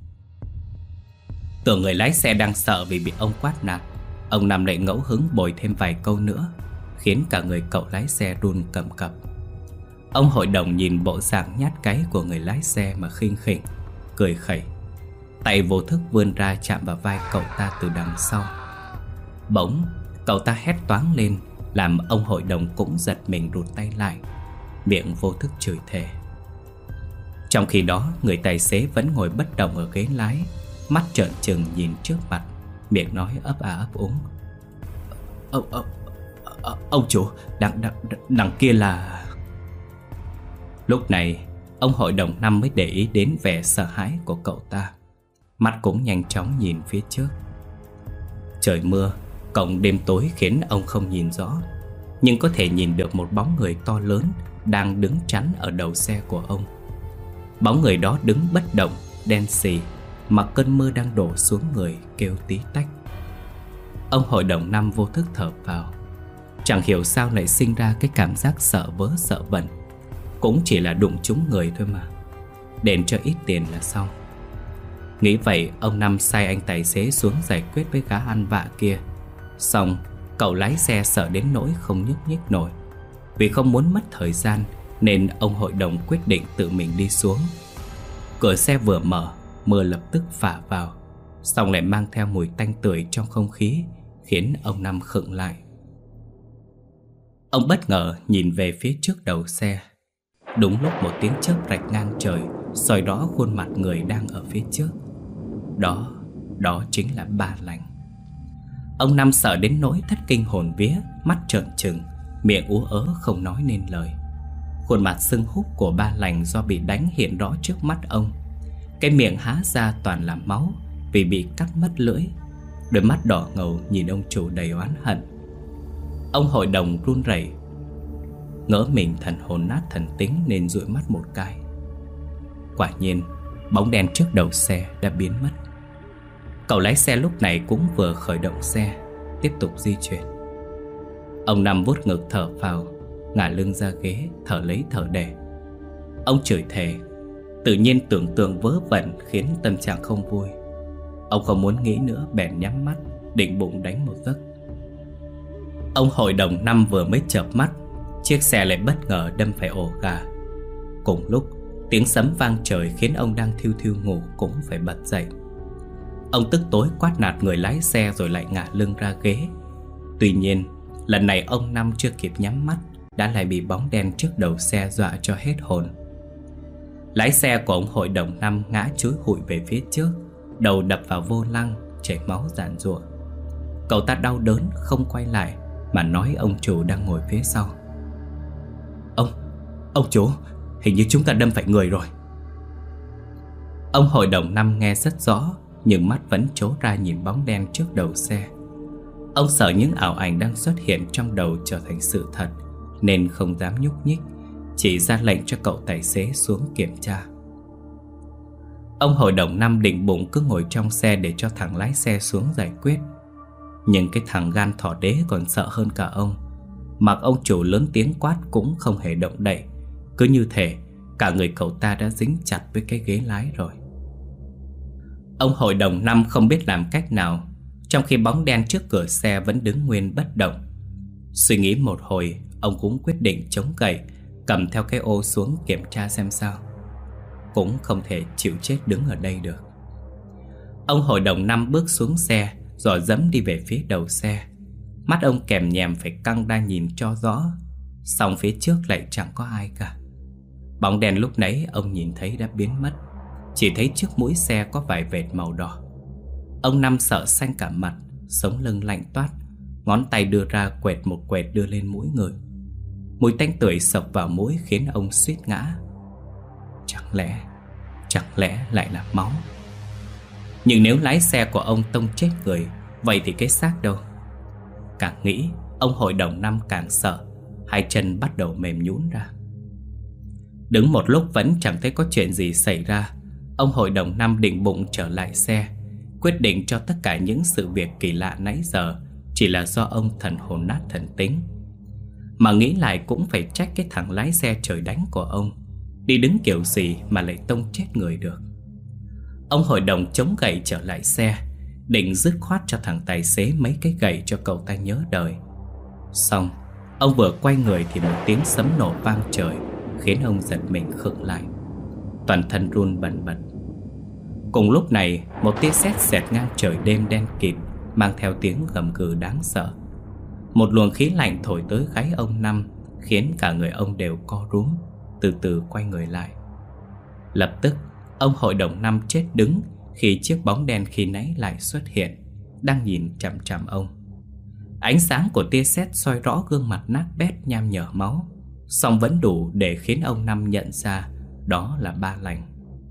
Tưởng người lái xe đang sợ vì bị ông quát nạt, ông Năm lại ngẫu hứng bồi thêm vài câu nữa, khiến cả người cậu lái xe run cầm cập. Ông hội đồng nhìn bộ dạng nhát cái của người lái xe mà khinh khỉnh, cười khẩy. Tay vô thức vươn ra chạm vào vai cậu ta từ đằng sau. Bỗng, cậu ta hét toáng lên, làm ông hội đồng cũng giật mình rụt tay lại, miệng vô thức chửi thề. Trong khi đó, người tài xế vẫn ngồi bất động ở ghế lái, mắt trợn trừng nhìn trước mặt, miệng nói ấp à ấp úng. Ông, ông, ông chủ, đằng, đằng, đằng kia là... Lúc này, ông hội đồng năm mới để ý đến vẻ sợ hãi của cậu ta. Mắt cũng nhanh chóng nhìn phía trước. Trời mưa, cộng đêm tối khiến ông không nhìn rõ, nhưng có thể nhìn được một bóng người to lớn đang đứng chắn ở đầu xe của ông. Bóng người đó đứng bất động, đen xì, mà cơn mưa đang đổ xuống người kêu tí tách. Ông hội đồng năm vô thức thở vào. Chẳng hiểu sao lại sinh ra cái cảm giác sợ vớ sợ vẩn. Cũng chỉ là đụng trúng người thôi mà, đền cho ít tiền là xong. Nghĩ vậy, ông Năm sai anh tài xế xuống giải quyết với gã ăn vạ kia. Xong, cậu lái xe sợ đến nỗi không nhúc nhích nổi. Vì không muốn mất thời gian nên ông hội đồng quyết định tự mình đi xuống. Cửa xe vừa mở, mưa lập tức phả vào, xong lại mang theo mùi tanh tưởi trong không khí, khiến ông Năm khựng lại. Ông bất ngờ nhìn về phía trước đầu xe. Đúng lúc một tiếng chớp rạch ngang trời soi rõ khuôn mặt người đang ở phía trước. Đó, đó chính là Ba Lành. Ông Năm sợ đến nỗi thất kinh hồn vía, mắt trợn trừng, miệng ú ớ không nói nên lời. Khuôn mặt sưng húp của Ba Lành do bị đánh hiện rõ trước mắt ông. Cái miệng há ra toàn là máu vì bị cắt mất lưỡi. Đôi mắt đỏ ngầu nhìn ông chủ đầy oán hận. Ông hội đồng run rẩy, ngỡ mình thần hồn nát thần tính nên dụi mắt một cái. Quả nhiên bóng đen trước đầu xe đã biến mất. Cậu lái xe lúc này cũng vừa khởi động xe, tiếp tục di chuyển. Ông nằm vuốt ngực thở phào, ngả lưng ra ghế, thở lấy thở để. Ông chửi thề, tự nhiên tưởng tượng vớ vẩn khiến tâm trạng không vui. Ông không muốn nghĩ nữa bèn nhắm mắt, định bụng đánh một giấc. Ông hội đồng năm vừa mới chợp mắt, chiếc xe lại bất ngờ đâm phải ổ gà. Cùng lúc tiếng sấm vang trời khiến ông đang thiu thiu ngủ cũng phải bật dậy. Ông tức tối quát nạt người lái xe rồi lại ngả lưng ra ghế. Tuy nhiên lần này ông Năm chưa kịp nhắm mắt đã lại bị bóng đen trước đầu xe dọa cho hết hồn. Lái xe của ông hội đồng năm ngã chúi hụi về phía trước, đầu đập vào vô lăng, chảy máu ràn rụa. Cậu ta đau đớn không quay lại mà nói ông chủ đang ngồi phía sau: Ông, ông chủ, hình như chúng ta đâm phải người rồi. Ông hội đồng năm nghe rất rõ, nhưng mắt vẫn trố ra nhìn bóng đen trước đầu xe. Ông sợ những ảo ảnh đang xuất hiện trong đầu trở thành sự thật, nên không dám nhúc nhích, chỉ ra lệnh cho cậu tài xế xuống kiểm tra. Ông hội đồng năm định bụng cứ ngồi trong xe để cho thằng lái xe xuống giải quyết. Nhưng cái thằng gan thỏ đế còn sợ hơn cả ông. Mặc ông chủ lớn tiếng quát cũng không hề động đậy, cứ như thể cả người cậu ta đã dính chặt với cái ghế lái rồi. Ông hội đồng năm không biết làm cách nào, trong khi bóng đen trước cửa xe vẫn đứng nguyên bất động. Suy nghĩ một hồi, ông cũng quyết định chống gậy, cầm theo cái ô xuống kiểm tra xem sao. Cũng không thể chịu chết đứng ở đây được. Ông hội đồng năm bước xuống xe, rồi dẫm đi về phía đầu xe. Mắt ông kèm nhèm phải căng ra nhìn cho rõ, song phía trước lại chẳng có ai cả. Bóng đèn lúc nãy ông nhìn thấy đã biến mất, chỉ thấy trước mũi xe có vài vệt màu đỏ. Ông Năm sợ xanh cả mặt, sống lưng lạnh toát, ngón tay đưa ra quẹt một quẹt đưa lên mũi người. Mùi tanh tưởi sộc vào mũi khiến ông suýt ngã. Chẳng lẽ, chẳng lẽ lại là máu? Nhưng nếu lái xe của ông tông chết người, vậy thì cái xác đâu? Càng nghĩ, ông hội đồng năm càng sợ, hai chân bắt đầu mềm nhũn ra. Đứng một lúc vẫn chẳng thấy có chuyện gì xảy ra, ông hội đồng năm định bụng trở lại xe, quyết định cho tất cả những sự việc kỳ lạ nãy giờ chỉ là do ông thần hồn nát thần tính. Mà nghĩ lại cũng phải trách cái thằng lái xe trời đánh của ông, đi đứng kiểu gì mà lại tông chết người được. Ông hội đồng chống gậy trở lại xe, định dứt khoát cho thằng tài xế mấy cái gậy cho cậu ta nhớ đời. Xong, ông vừa quay người thì một tiếng sấm nổ vang trời, khiến ông giật mình khựng lại, toàn thân run bần bật. Cùng lúc này, một tia sét xẹt ngang trời đêm đen kịt, mang theo tiếng gầm gừ đáng sợ. Một luồng khí lạnh thổi tới gáy ông Năm, khiến cả người ông đều co rúm, từ từ quay người lại. Lập tức, ông hội đồng năm chết đứng khi chiếc bóng đen khi nãy lại xuất hiện, đang nhìn chằm chằm ông. Ánh sáng của tia sét soi rõ gương mặt nát bét nham nhở máu, song vẫn đủ để khiến ông Năm nhận ra đó là Ba Lành.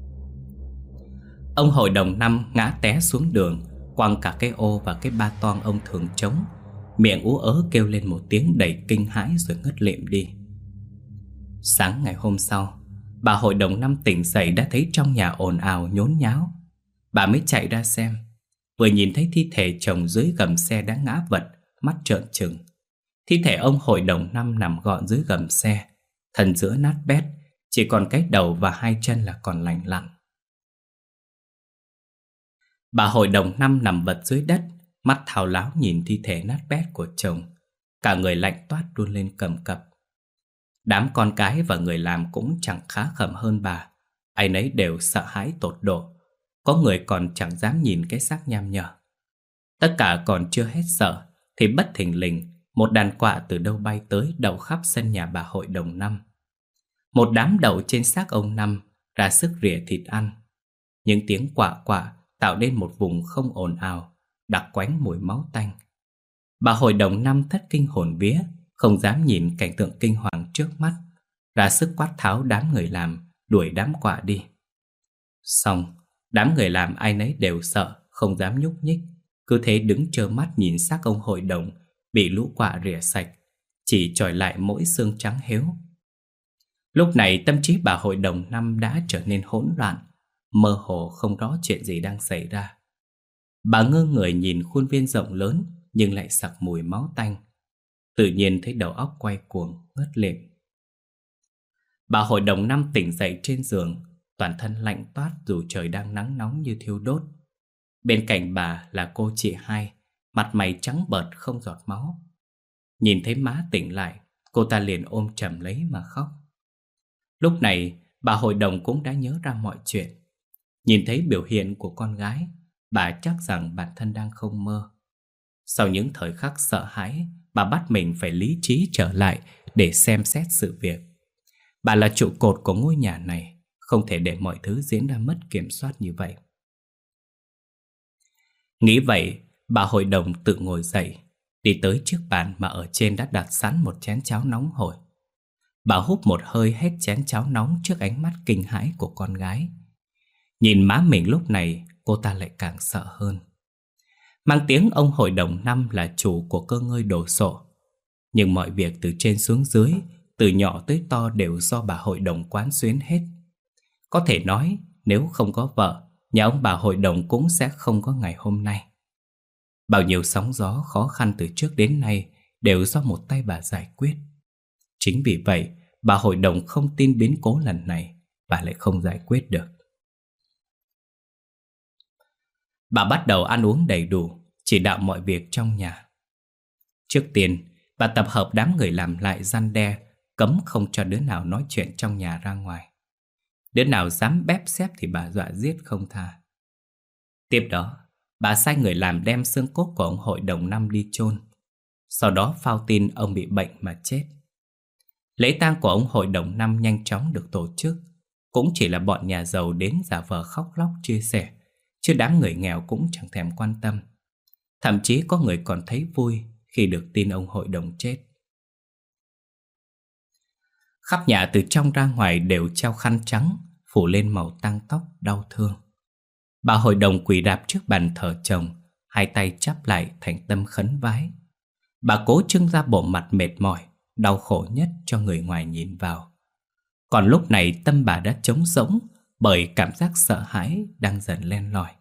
Ông hội đồng năm ngã té xuống đường, quăng cả cái ô và cái ba toang ông thường chống, miệng ú ớ kêu lên một tiếng đầy kinh hãi rồi ngất lịm đi. Sáng ngày hôm sau, bà hội đồng năm tỉnh dậy đã thấy trong nhà ồn ào nhốn nháo. Bà mới chạy ra xem, vừa nhìn thấy thi thể chồng dưới gầm xe đã ngã vật, mắt trợn trừng. Thi thể ông hội đồng năm nằm gọn dưới gầm xe, thân giữa nát bét, chỉ còn cái đầu và hai chân là còn lành lặn. Bà hội đồng năm nằm vật dưới đất, mắt thao láo nhìn thi thể nát bét của chồng, cả người lạnh toát run lên cầm cập. Đám con cái và người làm cũng chẳng khá khẩm hơn bà, ai nấy đều sợ hãi tột độ. Có người còn chẳng dám nhìn cái xác nham nhở. Tất cả còn chưa hết sợ thì bất thình lình một đàn quạ từ đâu bay tới đậu khắp sân nhà bà hội đồng năm. Một đám đậu trên xác ông Năm, ra sức rỉa thịt ăn. Những tiếng quạ quạ tạo nên một vùng không ồn ào, đặc quánh mùi máu tanh. Bà hội đồng năm thất kinh hồn vía, không dám nhìn cảnh tượng kinh hoàng trước mắt, ra sức quát tháo đám người làm, đuổi đám quạ đi. Xong, Đám người làm ai nấy đều sợ, không dám nhúc nhích, cứ thế đứng trơ mắt nhìn xác ông hội đồng bị lũ quạ rỉa sạch, chỉ chọi lại mỗi xương trắng héo. Lúc này tâm trí bà hội đồng năm đã trở nên hỗn loạn, mơ hồ không rõ chuyện gì đang xảy ra. Bà ngơ người nhìn khuôn viên rộng lớn nhưng lại sặc mùi máu tanh, tự nhiên thấy đầu óc quay cuồng, ngất lịm. Bà hội đồng năm tỉnh dậy trên giường, toàn thân lạnh toát dù trời đang nắng nóng như thiêu đốt. Bên cạnh bà là cô chị hai, mặt mày trắng bợt không giọt máu. Nhìn thấy má tỉnh lại, cô ta liền ôm chầm lấy mà khóc. Lúc này bà hội đồng cũng đã nhớ ra mọi chuyện. Nhìn thấy biểu hiện của con gái, bà chắc rằng bản thân đang không mơ. Sau những thời khắc sợ hãi, bà bắt mình phải lý trí trở lại để xem xét sự việc. Bà là trụ cột của ngôi nhà này, không thể để mọi thứ diễn ra mất kiểm soát như vậy. Nghĩ vậy, bà hội đồng tự ngồi dậy, đi tới chiếc bàn mà ở trên đã đặt sẵn một chén cháo nóng hổi. Bà húp một hơi hết chén cháo nóng trước ánh mắt kinh hãi của con gái. Nhìn má mình lúc này, cô ta lại càng sợ hơn. Mang tiếng ông hội đồng năm là chủ của cơ ngơi đồ sộ, nhưng mọi việc từ trên xuống dưới, từ nhỏ tới to đều do bà hội đồng quán xuyến hết. Có thể nói, nếu không có vợ, nhà ông bà hội đồng cũng sẽ không có ngày hôm nay. Bao nhiêu sóng gió khó khăn từ trước đến nay đều do một tay bà giải quyết. Chính vì vậy, bà hội đồng không tin biến cố lần này, bà lại không giải quyết được. Bà bắt đầu ăn uống đầy đủ, chỉ đạo mọi việc trong nhà. Trước tiên, bà tập hợp đám người làm lại răn đe, cấm không cho đứa nào nói chuyện trong nhà ra ngoài. Đứa nào dám bép xép thì bà dọa giết không tha. Tiếp đó, bà sai người làm đem xương cốt của ông hội đồng năm đi chôn. Sau đó phao tin ông bị bệnh mà chết. Lễ tang của ông hội đồng năm nhanh chóng được tổ chức. Cũng chỉ là bọn nhà giàu đến giả vờ khóc lóc chia sẻ, chứ đám người nghèo cũng chẳng thèm quan tâm. Thậm chí có người còn thấy vui khi được tin ông hội đồng chết. Khắp nhà từ trong ra ngoài đều treo khăn trắng, phủ lên màu tang tóc đau thương. Bà hội đồng quỳ đạp trước bàn thờ chồng, hai tay chắp lại thành tâm khấn vái. Bà cố trưng ra bộ mặt mệt mỏi, đau khổ nhất cho người ngoài nhìn vào. Còn lúc này tâm bà đã trống rỗng bởi cảm giác sợ hãi đang dần len lỏi.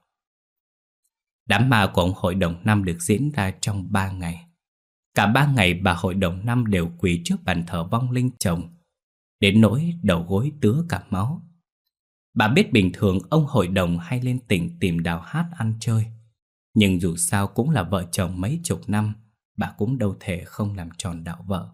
Đám ma của ông hội đồng năm được diễn ra trong ba ngày. Cả ba ngày bà hội đồng năm đều quỳ trước bàn thờ vong linh chồng, đến nỗi đầu gối tứa cả máu. Bà biết bình thường ông hội đồng hay lên tỉnh tìm đào hát ăn chơi, nhưng dù sao cũng là vợ chồng mấy chục năm, bà cũng đâu thể không làm tròn đạo vợ.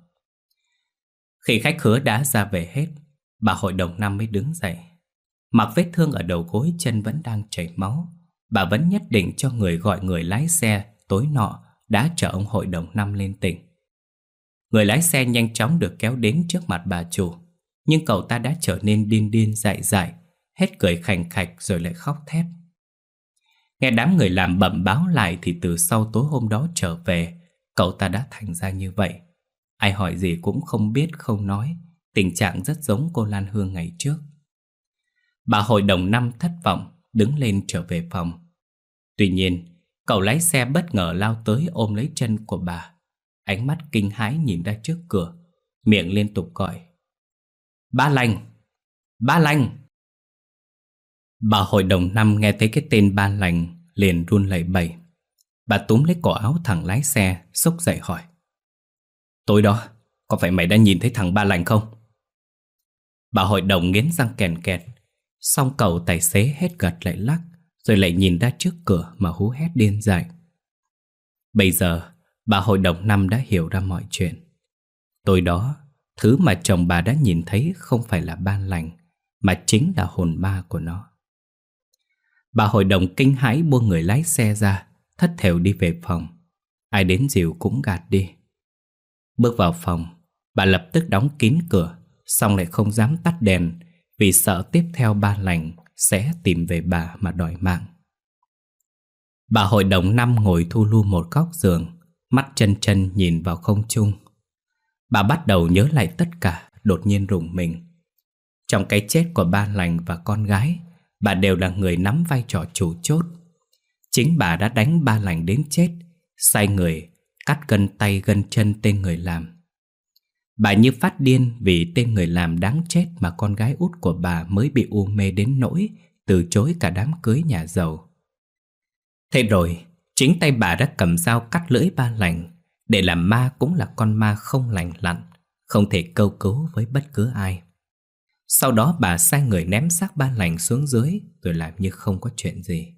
Khi khách khứa đã ra về hết, bà hội đồng năm mới đứng dậy. Mặc vết thương ở đầu gối, chân vẫn đang chảy máu, bà vẫn nhất định cho người gọi người lái xe tối nọ đã chở ông hội đồng năm lên tỉnh. Người lái xe nhanh chóng được kéo đến trước mặt bà chủ, nhưng cậu ta đã trở nên điên điên dại dại, hết cười khành khạch rồi lại khóc thét. Nghe đám người làm bẩm báo lại thì từ sau tối hôm đó trở về, cậu ta đã thành ra như vậy. Ai hỏi gì cũng không biết không nói, tình trạng rất giống cô Lan Hương ngày trước. Bà hội đồng năm thất vọng, đứng lên trở về phòng. Tuy nhiên, cậu lái xe bất ngờ lao tới ôm lấy chân của bà, ánh mắt kinh hãi nhìn ra trước cửa, miệng liên tục gọi: "Ba Lành! Ba Lành!" Bà hội đồng năm nghe thấy cái tên Ba Lành liền run lẩy bẩy. Bà túm lấy cổ áo thằng lái xe, xốc dậy hỏi: "Tối đó, có phải mày đã nhìn thấy thằng Ba Lành không?" Bà hội đồng nghiến răng kèn kẹt, xong cậu tài xế hết gật lại lắc, rồi lại nhìn ra trước cửa mà hú hét điên dại. Bây giờ, bà hội đồng năm đã hiểu ra mọi chuyện. Tối đó, thứ mà chồng bà đã nhìn thấy không phải là Ba Lành, mà chính là hồn ma của nó. Bà hội đồng kinh hãi buông người lái xe ra, thất thểu đi về phòng. Ai đến dìu cũng gạt đi. Bước vào phòng, bà lập tức đóng kín cửa, xong lại không dám tắt đèn, vì sợ tiếp theo Ba Lành sẽ tìm về bà mà đòi mạng. Bà hội đồng năm ngồi thu lu một góc giường, mắt chân chân nhìn vào không trung. Bà bắt đầu nhớ lại tất cả, đột nhiên rùng mình. Trong cái chết của Ba Lành và con gái, bà đều là người nắm vai trò chủ chốt. Chính bà đã đánh Ba Lành đến chết, sai người cắt gân tay gân chân tên người làm. Bà như phát điên vì tên người làm đáng chết mà con gái út của bà mới bị u mê đến nỗi từ chối cả đám cưới nhà giàu. Thế rồi, chính tay bà đã cầm dao cắt lưỡi Ba Lành, để làm ma cũng là con ma không lành lặn, không thể câu cứu với bất cứ ai. Sau đó bà sai người ném xác Ba Lành xuống dưới rồi làm như không có chuyện gì.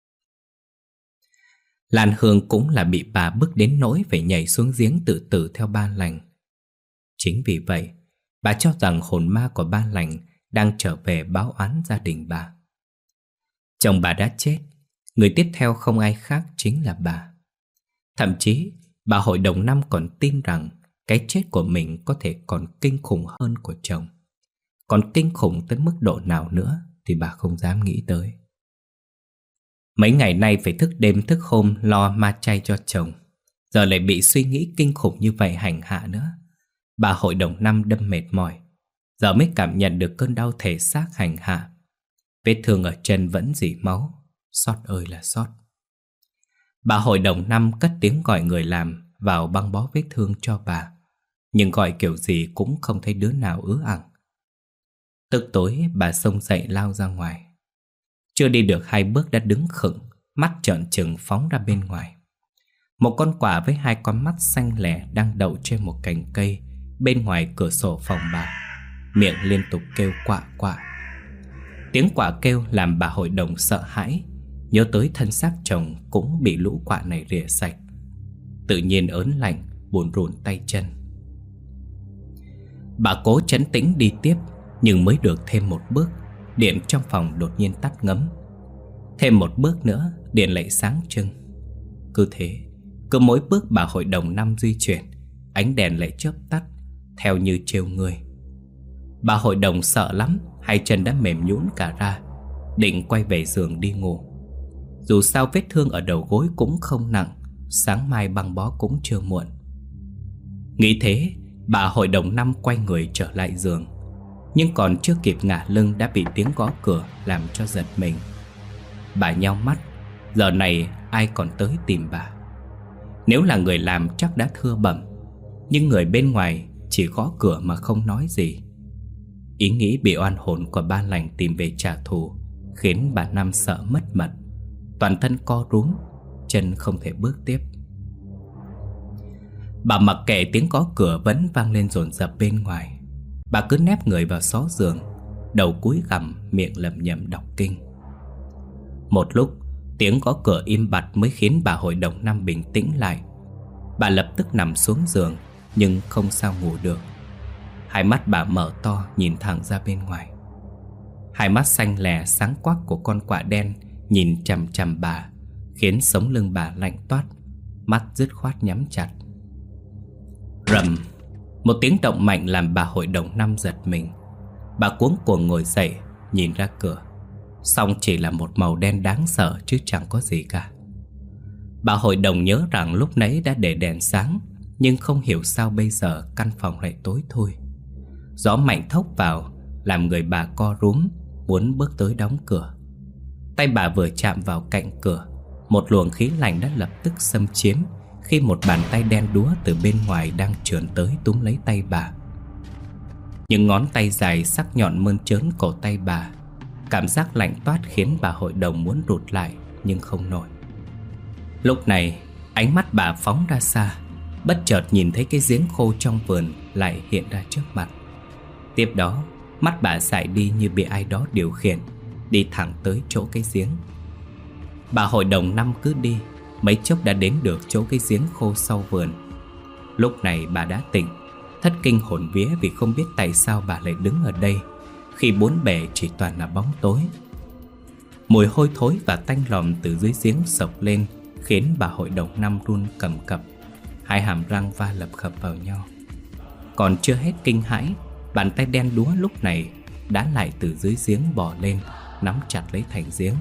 Lan Hương cũng là bị bà bức đến nỗi phải nhảy xuống giếng tự tử theo Ba Lành. Chính vì vậy, bà cho rằng hồn ma của Ba Lành đang trở về báo oán gia đình bà. Chồng bà đã chết, người tiếp theo không ai khác chính là bà. Thậm chí, bà hội đồng năm còn tin rằng cái chết của mình có thể còn kinh khủng hơn của chồng. Còn kinh khủng tới mức độ nào nữa thì bà không dám nghĩ tới. Mấy ngày nay phải thức đêm thức hôm lo ma chay cho chồng, giờ lại bị suy nghĩ kinh khủng như vậy hành hạ nữa. Bà hội đồng năm đâm mệt mỏi, giờ mới cảm nhận được cơn đau thể xác hành hạ. Vết thương ở chân vẫn rỉ máu, xót ơi là xót. Bà hội đồng năm cất tiếng gọi người làm vào băng bó vết thương cho bà, nhưng gọi kiểu gì cũng không thấy đứa nào ứ ẳng. Tức tối bà xông dậy lao ra ngoài. Chưa đi được hai bước đã đứng khựng, mắt trợn trừng phóng ra bên ngoài. Một con quạ với hai con mắt xanh lẻ đang đậu trên một cành cây bên ngoài cửa sổ phòng bà, miệng liên tục kêu quạ quạ. Tiếng quạ kêu làm bà hội đồng sợ hãi, nhớ tới thân xác chồng cũng bị lũ quạ này rỉa sạch. Tự nhiên ớn lạnh, buồn rùn tay chân. Bà cố trấn tĩnh đi tiếp, nhưng mới được thêm một bước, điện trong phòng đột nhiên tắt ngấm. Thêm một bước nữa, điện lại sáng trưng. Cứ thế, cứ mỗi bước bà hội đồng năm di chuyển, ánh đèn lại chớp tắt, theo như trêu người. Bà hội đồng sợ lắm, hai chân đã mềm nhũn cả ra, định quay về giường đi ngủ. Dù sao vết thương ở đầu gối cũng không nặng, sáng mai băng bó cũng chưa muộn. Nghĩ thế, bà hội đồng năm quay người trở lại giường. Nhưng còn chưa kịp ngả lưng đã bị tiếng gõ cửa làm cho giật mình. Bà nheo mắt, giờ này ai còn tới tìm bà. Nếu là người làm chắc đã thưa bẩm, nhưng người bên ngoài chỉ gõ cửa mà không nói gì. Ý nghĩ bị oan hồn của Ba Lành tìm về trả thù khiến bà Năm sợ mất mật, toàn thân co rúm, chân không thể bước tiếp. Bà mặc kệ tiếng gõ cửa vẫn vang lên dồn dập bên ngoài. Bà cứ nép người vào xó giường, đầu cúi gằm, miệng lẩm nhẩm đọc kinh. Một lúc, tiếng gõ cửa im bặt mới khiến bà hội đồng năm bình tĩnh lại. Bà lập tức nằm xuống giường, nhưng không sao ngủ được. Hai mắt bà mở to nhìn thẳng ra bên ngoài. Hai mắt xanh lè sáng quắc của con quạ đen nhìn chằm chằm bà, khiến sống lưng bà lạnh toát, mắt dứt khoát nhắm chặt. Rầm, một tiếng động mạnh làm bà hội đồng năm giật mình. Bà cuống cuồng ngồi dậy, nhìn ra cửa. Song chỉ là một màu đen đáng sợ chứ chẳng có gì cả. Bà hội đồng nhớ rằng lúc nãy đã để đèn sáng, nhưng không hiểu sao bây giờ căn phòng lại tối thui. Gió mạnh thốc vào làm người bà co rúm, muốn bước tới đóng cửa. Tay bà vừa chạm vào cạnh cửa, một luồng khí lạnh đã lập tức xâm chiếm, khi một bàn tay đen đúa từ bên ngoài đang trườn tới túm lấy tay bà. Những ngón tay dài sắc nhọn mơn trớn cổ tay bà. Cảm giác lạnh toát khiến bà hội đồng muốn rụt lại, nhưng không nổi. Lúc này, ánh mắt bà phóng ra xa, bất chợt nhìn thấy cái giếng khô trong vườn lại hiện ra trước mặt. Tiếp đó, mắt bà dại đi như bị ai đó điều khiển, đi thẳng tới chỗ cái giếng. Bà hội đồng năm cứ đi, mấy chốc đã đến được chỗ cái giếng khô sau vườn. Lúc này bà đã tỉnh, thất kinh hồn vía vì không biết tại sao bà lại đứng ở đây, khi bốn bề chỉ toàn là bóng tối. Mùi hôi thối và tanh lòm từ dưới giếng sộc lên, khiến bà hội đồng năm run cầm cập, hai hàm răng va lập khập vào nhau. Còn chưa hết kinh hãi, bàn tay đen đúa lúc này đã lại từ dưới giếng bò lên, nắm chặt lấy thành giếng.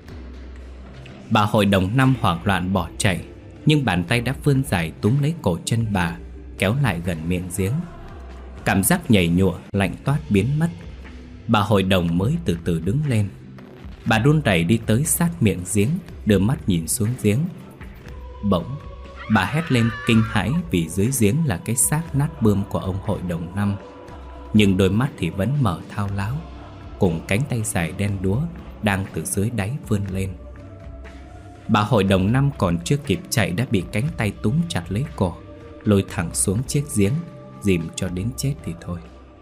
Bà hội đồng năm hoảng loạn bỏ chạy, nhưng bàn tay đã vươn dài túm lấy cổ chân bà, kéo lại gần miệng giếng. Cảm giác nhảy nhụa lạnh toát biến mất. Bà hội đồng mới từ từ đứng lên. Bà run rẩy đi tới sát miệng giếng, đưa mắt nhìn xuống giếng. Bỗng bà hét lên kinh hãi vì dưới giếng là cái xác nát bươm của ông hội đồng năm. Nhưng đôi mắt thì vẫn mở thao láo, cùng cánh tay dài đen đúa đang từ dưới đáy vươn lên. Bà hội đồng năm còn chưa kịp chạy đã bị cánh tay túm chặt lấy cổ, lôi thẳng xuống chiếc giếng, dìm cho đến chết thì thôi.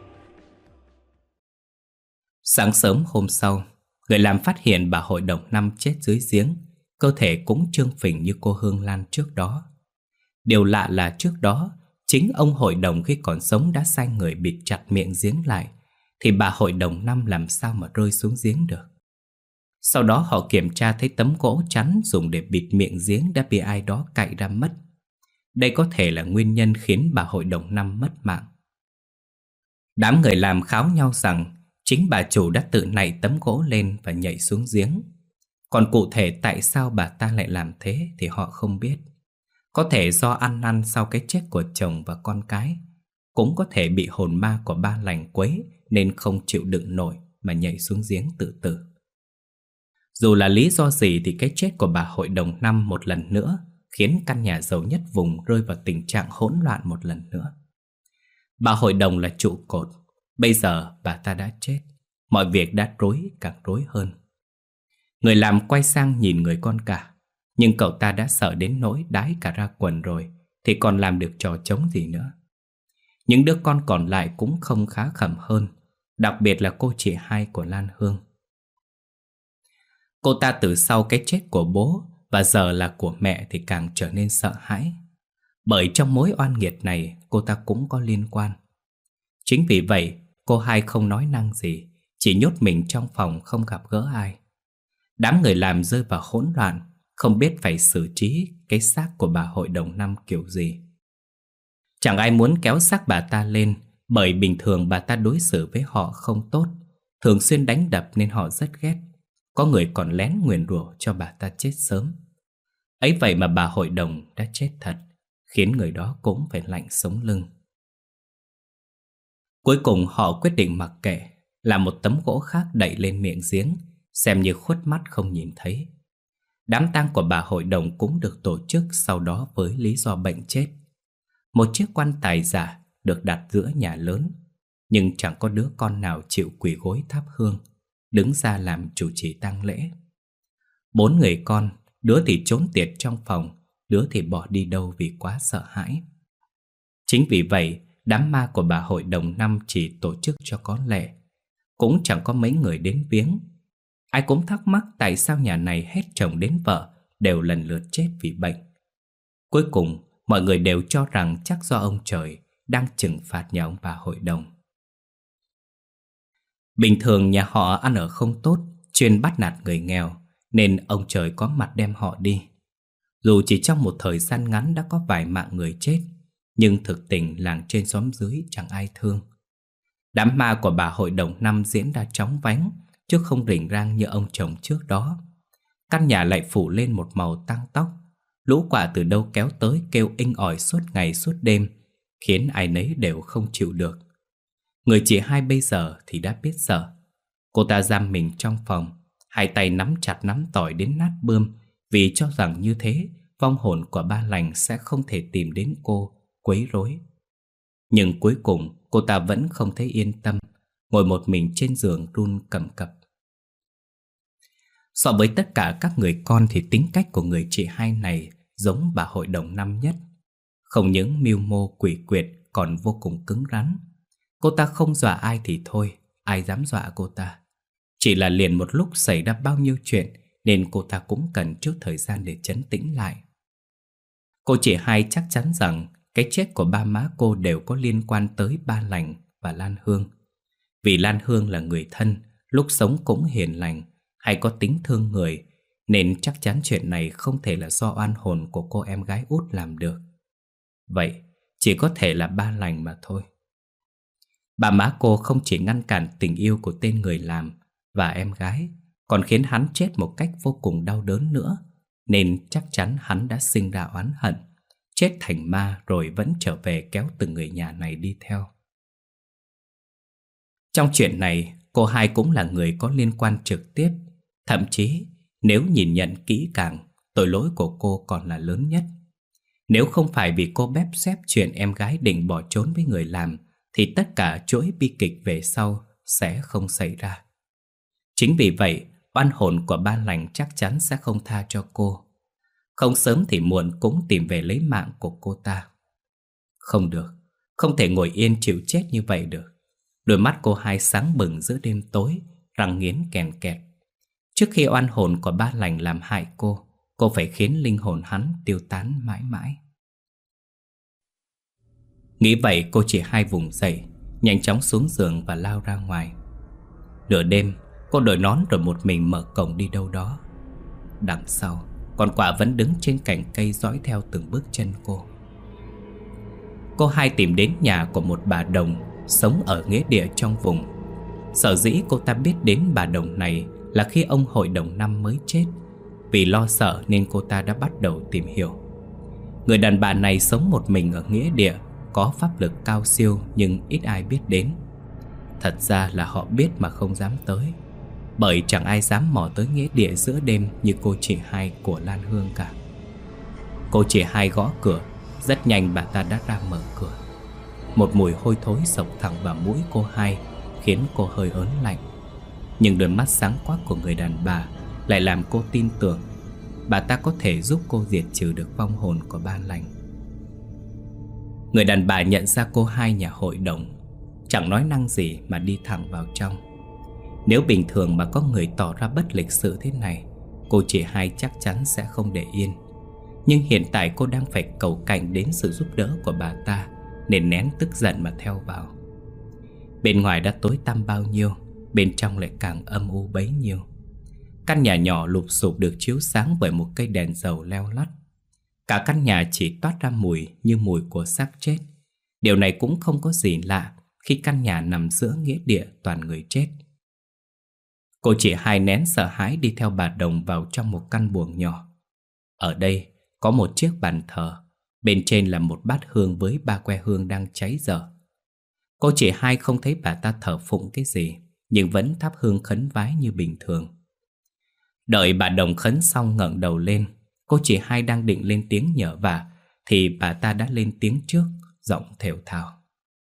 Sáng sớm hôm sau, người làm phát hiện bà hội đồng năm chết dưới giếng, cơ thể cũng trương phình như cô Hương Lan trước đó. Điều lạ là trước đó, chính ông hội đồng khi còn sống đã sai người bịt chặt miệng giếng lại, thì bà hội đồng năm làm sao mà rơi xuống giếng được. Sau đó họ kiểm tra thấy tấm gỗ chắn dùng để bịt miệng giếng đã bị ai đó cạy ra mất. Đây có thể là nguyên nhân khiến bà hội đồng năm mất mạng. Đám người làm kháo nhau rằng chính bà chủ đã tự nạy tấm gỗ lên và nhảy xuống giếng. Còn cụ thể tại sao bà ta lại làm thế thì họ không biết. Có thể do ăn năn sau cái chết của chồng và con cái, cũng có thể bị hồn ma của ba lành quấy nên không chịu đựng nổi mà nhảy xuống giếng tự tử. Dù là lý do gì thì cái chết của bà hội đồng năm một lần nữa khiến căn nhà giàu nhất vùng rơi vào tình trạng hỗn loạn một lần nữa. Bà hội đồng là trụ cột, bây giờ bà ta đã chết, mọi việc đã rối càng rối hơn. Người làm quay sang nhìn người con cả, nhưng cậu ta đã sợ đến nỗi đái cả ra quần rồi thì còn làm được trò trống gì nữa. Những đứa con còn lại cũng không khá khẩm hơn, đặc biệt là cô chị hai của Lan Hương. Cô ta từ sau cái chết của bố và giờ là của mẹ thì càng trở nên sợ hãi. Bởi trong mối oan nghiệt này cô ta cũng có liên quan. Chính vì vậy cô hai không nói năng gì, chỉ nhốt mình trong phòng không gặp gỡ ai. Đám người làm rơi vào hỗn loạn, không biết phải xử trí cái xác của bà hội đồng năm kiểu gì. Chẳng ai muốn kéo xác bà ta lên, bởi bình thường bà ta đối xử với họ không tốt, thường xuyên đánh đập nên họ rất ghét. Có người còn lén nguyền rủa cho bà ta chết sớm. Ấy vậy mà bà hội đồng đã chết thật, khiến người đó cũng phải lạnh sống lưng. Cuối cùng họ quyết định mặc kệ, làm một tấm gỗ khác đậy lên miệng giếng, xem như khuất mắt không nhìn thấy. Đám tang của bà hội đồng cũng được tổ chức sau đó với lý do bệnh chết. Một chiếc quan tài giả được đặt giữa nhà lớn, nhưng chẳng có đứa con nào chịu quỳ gối thắp hương, đứng ra làm chủ trì tang lễ. Bốn người con, đứa thì trốn tiệt trong phòng, đứa thì bỏ đi đâu vì quá sợ hãi. Chính vì vậy, đám ma của bà hội đồng năm chỉ tổ chức cho có lệ, cũng chẳng có mấy người đến viếng. Ai cũng thắc mắc tại sao nhà này hết chồng đến vợ đều lần lượt chết vì bệnh. Cuối cùng, mọi người đều cho rằng chắc do ông trời đang trừng phạt nhà ông bà hội đồng. Bình thường nhà họ ăn ở không tốt, chuyên bắt nạt người nghèo, nên ông trời có mặt đem họ đi. Dù chỉ trong một thời gian ngắn đã có vài mạng người chết, nhưng thực tình làng trên xóm dưới chẳng ai thương. Đám ma của bà hội đồng năm diễn ra chóng vánh, chứ không rình rang như ông chồng trước đó. Căn nhà lại phủ lên một màu tang tóc, lũ quạ từ đâu kéo tới kêu inh ỏi suốt ngày suốt đêm, khiến ai nấy đều không chịu được. Người chị hai bây giờ thì đã biết sợ. Cô ta giam mình trong phòng, hai tay nắm chặt nắm tỏi đến nát bươm, vì cho rằng như thế vong hồn của ba lành sẽ không thể tìm đến cô quấy rối. Nhưng cuối cùng cô ta vẫn không thấy yên tâm, ngồi một mình trên giường run cầm cập. So với tất cả các người con thì tính cách của người chị hai này giống bà hội đồng năm nhất. Không những mưu mô quỷ quyệt còn vô cùng cứng rắn. Cô ta không dọa ai thì thôi, ai dám dọa cô ta. Chỉ là liền một lúc xảy ra bao nhiêu chuyện nên cô ta cũng cần chút thời gian để trấn tĩnh lại. Cô chị hai chắc chắn rằng cái chết của ba má cô đều có liên quan tới ba lành và Lan Hương. Vì Lan Hương là người thân, lúc sống cũng hiền lành, hay có tính thương người, nên chắc chắn chuyện này không thể là do oan hồn của cô em gái út làm được. Vậy chỉ có thể là ba lành mà thôi. Bà má cô không chỉ ngăn cản tình yêu của tên người làm và em gái, còn khiến hắn chết một cách vô cùng đau đớn nữa, nên chắc chắn hắn đã sinh ra oán hận, chết thành ma rồi vẫn trở về kéo từng người nhà này đi theo. Trong chuyện này, cô hai cũng là người có liên quan trực tiếp. Thậm chí nếu nhìn nhận kỹ càng, tội lỗi của cô còn là lớn nhất. Nếu không phải vì cô bép xép chuyện em gái định bỏ trốn với người làm, thì tất cả chuỗi bi kịch về sau sẽ không xảy ra. Chính vì vậy, oan hồn của Ba Lành chắc chắn sẽ không tha cho cô. Không sớm thì muộn cũng tìm về lấy mạng của cô ta. Không được, không thể ngồi yên chịu chết như vậy được. Đôi mắt cô Hai sáng bừng giữa đêm tối, răng nghiến kèn kẹt. Trước khi oan hồn của Ba Lành làm hại cô, cô phải khiến linh hồn hắn tiêu tán mãi mãi. Nghĩ vậy, cô chỉ Hai vùng dậy, nhanh chóng xuống giường và lao ra ngoài. Nửa đêm, cô đội nón rồi một mình mở cổng đi đâu đó. Đằng sau, con quạ vẫn đứng trên cành cây dõi theo từng bước chân cô. Cô Hai tìm đến nhà của một bà đồng sống ở nghĩa địa trong vùng. Sở dĩ cô ta biết đến bà đồng này là khi ông hội đồng năm mới chết. Vì lo sợ nên cô ta đã bắt đầu tìm hiểu. Người đàn bà này sống một mình ở nghĩa địa, có pháp lực cao siêu nhưng ít ai biết đến. Thật ra là họ biết mà không dám tới, bởi chẳng ai dám mò tới nghĩa địa giữa đêm như cô chị Hai của Lan Hương cả. Cô chị Hai gõ cửa, rất nhanh bà ta đã ra mở cửa. Một mùi hôi thối xộc thẳng vào mũi cô Hai, khiến cô hơi ớn lạnh. Nhưng đôi mắt sáng quắc của người đàn bà lại làm cô tin tưởng bà ta có thể giúp cô diệt trừ được vong hồn của Ba Lành. Người đàn bà nhận ra cô Hai nhà hội đồng, chẳng nói năng gì mà đi thẳng vào trong. Nếu bình thường mà có người tỏ ra bất lịch sự thế này, cô chị Hai chắc chắn sẽ không để yên. Nhưng hiện tại cô đang phải cầu cạnh đến sự giúp đỡ của bà ta, nên nén tức giận mà theo vào. Bên ngoài đã tối tăm bao nhiêu, bên trong lại càng âm u bấy nhiêu. Căn nhà nhỏ lụp xụp được chiếu sáng bởi một cây đèn dầu leo lắt. Cả căn nhà chỉ toát ra mùi như mùi của xác chết. Điều này cũng không có gì lạ khi căn nhà nằm giữa nghĩa địa toàn người chết. Cô chị Hai nén sợ hãi đi theo bà đồng vào trong một căn buồng nhỏ. Ở đây có một chiếc bàn thờ, bên trên là một bát hương với ba que hương đang cháy dở. Cô chị Hai không thấy bà ta thờ phụng cái gì, nhưng vẫn thắp hương khấn vái như bình thường. Đợi bà đồng khấn xong ngẩng đầu lên, cô chị Hai đang định lên tiếng nhờ vả thì bà ta đã lên tiếng trước, giọng thều thào: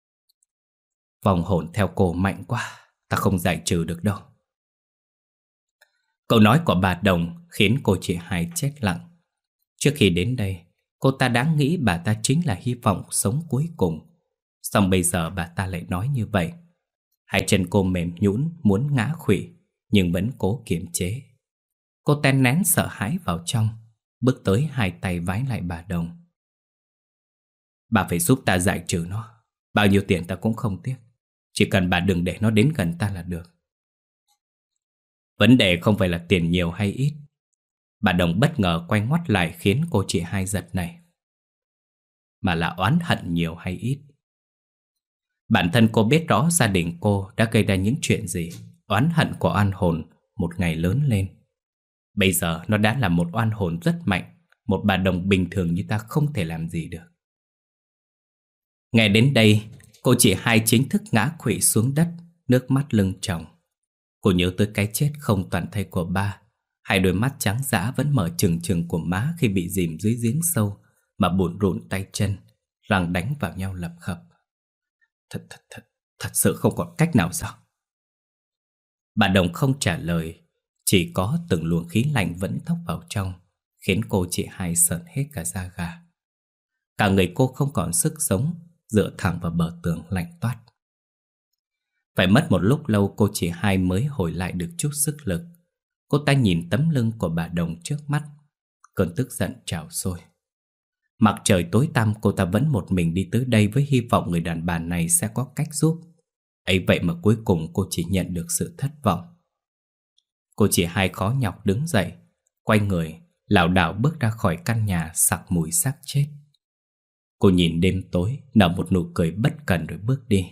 "Vong hồn theo cô mạnh quá, ta không giải trừ được đâu." Câu nói của bà đồng khiến cô chị Hai chết lặng. Trước khi đến đây, cô ta đã nghĩ bà ta chính là hy vọng sống cuối cùng. Song bây giờ bà ta lại nói như vậy. Hai chân cô mềm nhũn muốn ngã khuỵu, nhưng vẫn cố kiềm chế. Cô ta nén sợ hãi vào trong, bước tới hai tay vái lại bà đồng. "Bà phải giúp ta giải trừ nó. Bao nhiêu tiền ta cũng không tiếc. Chỉ cần bà đừng để nó đến gần ta là được." Vấn đề không phải là tiền nhiều hay ít. Bà đồng bất ngờ quay ngoắt lại khiến cô chị Hai giật nảy. Mà là oán hận nhiều hay ít. Bản thân cô biết rõ gia đình cô đã gây ra những chuyện gì. Oán hận của oan hồn một ngày lớn lên. Bây giờ nó đã là một oan hồn rất mạnh. Một bà đồng bình thường như ta không thể làm gì được. Nghe đến đây, cô chị Hai chính thức ngã khuỵu xuống đất, nước mắt lưng tròng. Cô nhớ tới cái chết không toàn thây của ba. Hai đôi mắt trắng dã vẫn mở trừng trừng của má khi bị dìm dưới giếng sâu mà bủn rủn tay chân, răng đánh vào nhau lập khập. Thật thật thật, thật sự không còn cách nào sao? Bà đồng không trả lời, chỉ có từng luồng khí lạnh vẫn thốc vào trong, khiến cô chị Hai sợn hết cả da gà. Cả người cô không còn sức sống, dựa thẳng vào bờ tường lạnh toát. Phải mất một lúc lâu cô chị Hai mới hồi lại được chút sức lực. Cô ta nhìn tấm lưng của bà đồng trước mắt, cơn tức giận trào sôi. Mặc trời tối tăm, cô ta vẫn một mình đi tới đây với hy vọng người đàn bà này sẽ có cách giúp. Ấy vậy mà cuối cùng cô chỉ nhận được sự thất vọng. Cô chị Hai khó nhọc đứng dậy, quay người, lảo đảo bước ra khỏi căn nhà sặc mùi xác chết. Cô nhìn đêm tối, nở một nụ cười bất cần rồi bước đi.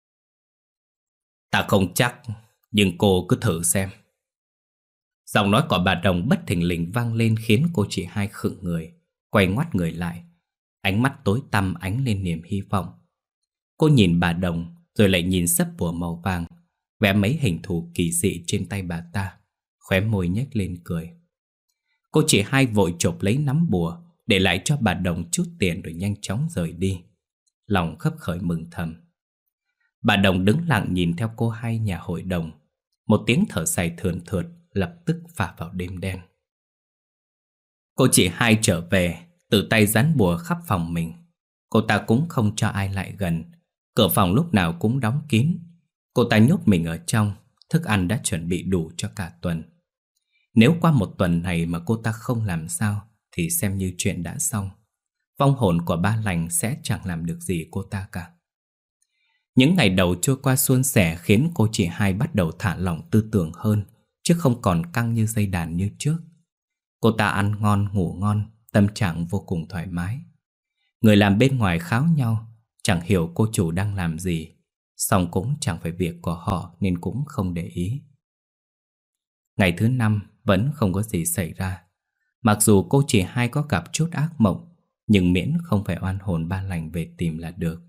Ta không chắc, nhưng cô cứ thử xem. Giọng nói của bà đồng bất thình lình vang lên khiến cô chị Hai khựng người, quay ngoắt người lại. Ánh mắt tối tăm ánh lên niềm hy vọng. Cô nhìn bà đồng, rồi lại nhìn sấp bùa màu vàng, vẽ mấy hình thù kỳ dị trên tay bà ta. khóe môi nhếch lên cười. Cô chị hai vội chộp lấy nắm bùa, để lại cho bà Đồng chút tiền rồi nhanh chóng rời đi, lòng khấp khởi mừng thầm. Bà Đồng đứng lặng nhìn theo cô hai nhà hội đồng. Một tiếng thở dài thườn thượt lập tức phả vào đêm đen. Cô chị hai trở về, tự tay dán bùa khắp phòng mình. Cô ta cũng không cho ai lại gần. Cửa phòng lúc nào cũng đóng kín. Cô ta nhốt mình ở trong. Thức ăn đã chuẩn bị đủ cho cả tuần. Nếu qua một tuần này mà cô ta không làm sao thì xem như chuyện đã xong. Vong hồn của ba lành sẽ chẳng làm được gì cô ta cả. Những ngày đầu trôi qua suôn sẻ khiến cô chị hai bắt đầu thả lỏng tư tưởng hơn, chứ không còn căng như dây đàn như trước. Cô ta ăn ngon ngủ ngon, tâm trạng vô cùng thoải mái. Người làm bên ngoài kháo nhau, chẳng hiểu cô chủ đang làm gì, song cũng chẳng phải việc của họ nên cũng không để ý. Ngày thứ năm vẫn không có gì xảy ra. Mặc dù cô chị hai có gặp chút ác mộng, nhưng miễn không phải oan hồn ba lành về tìm là được.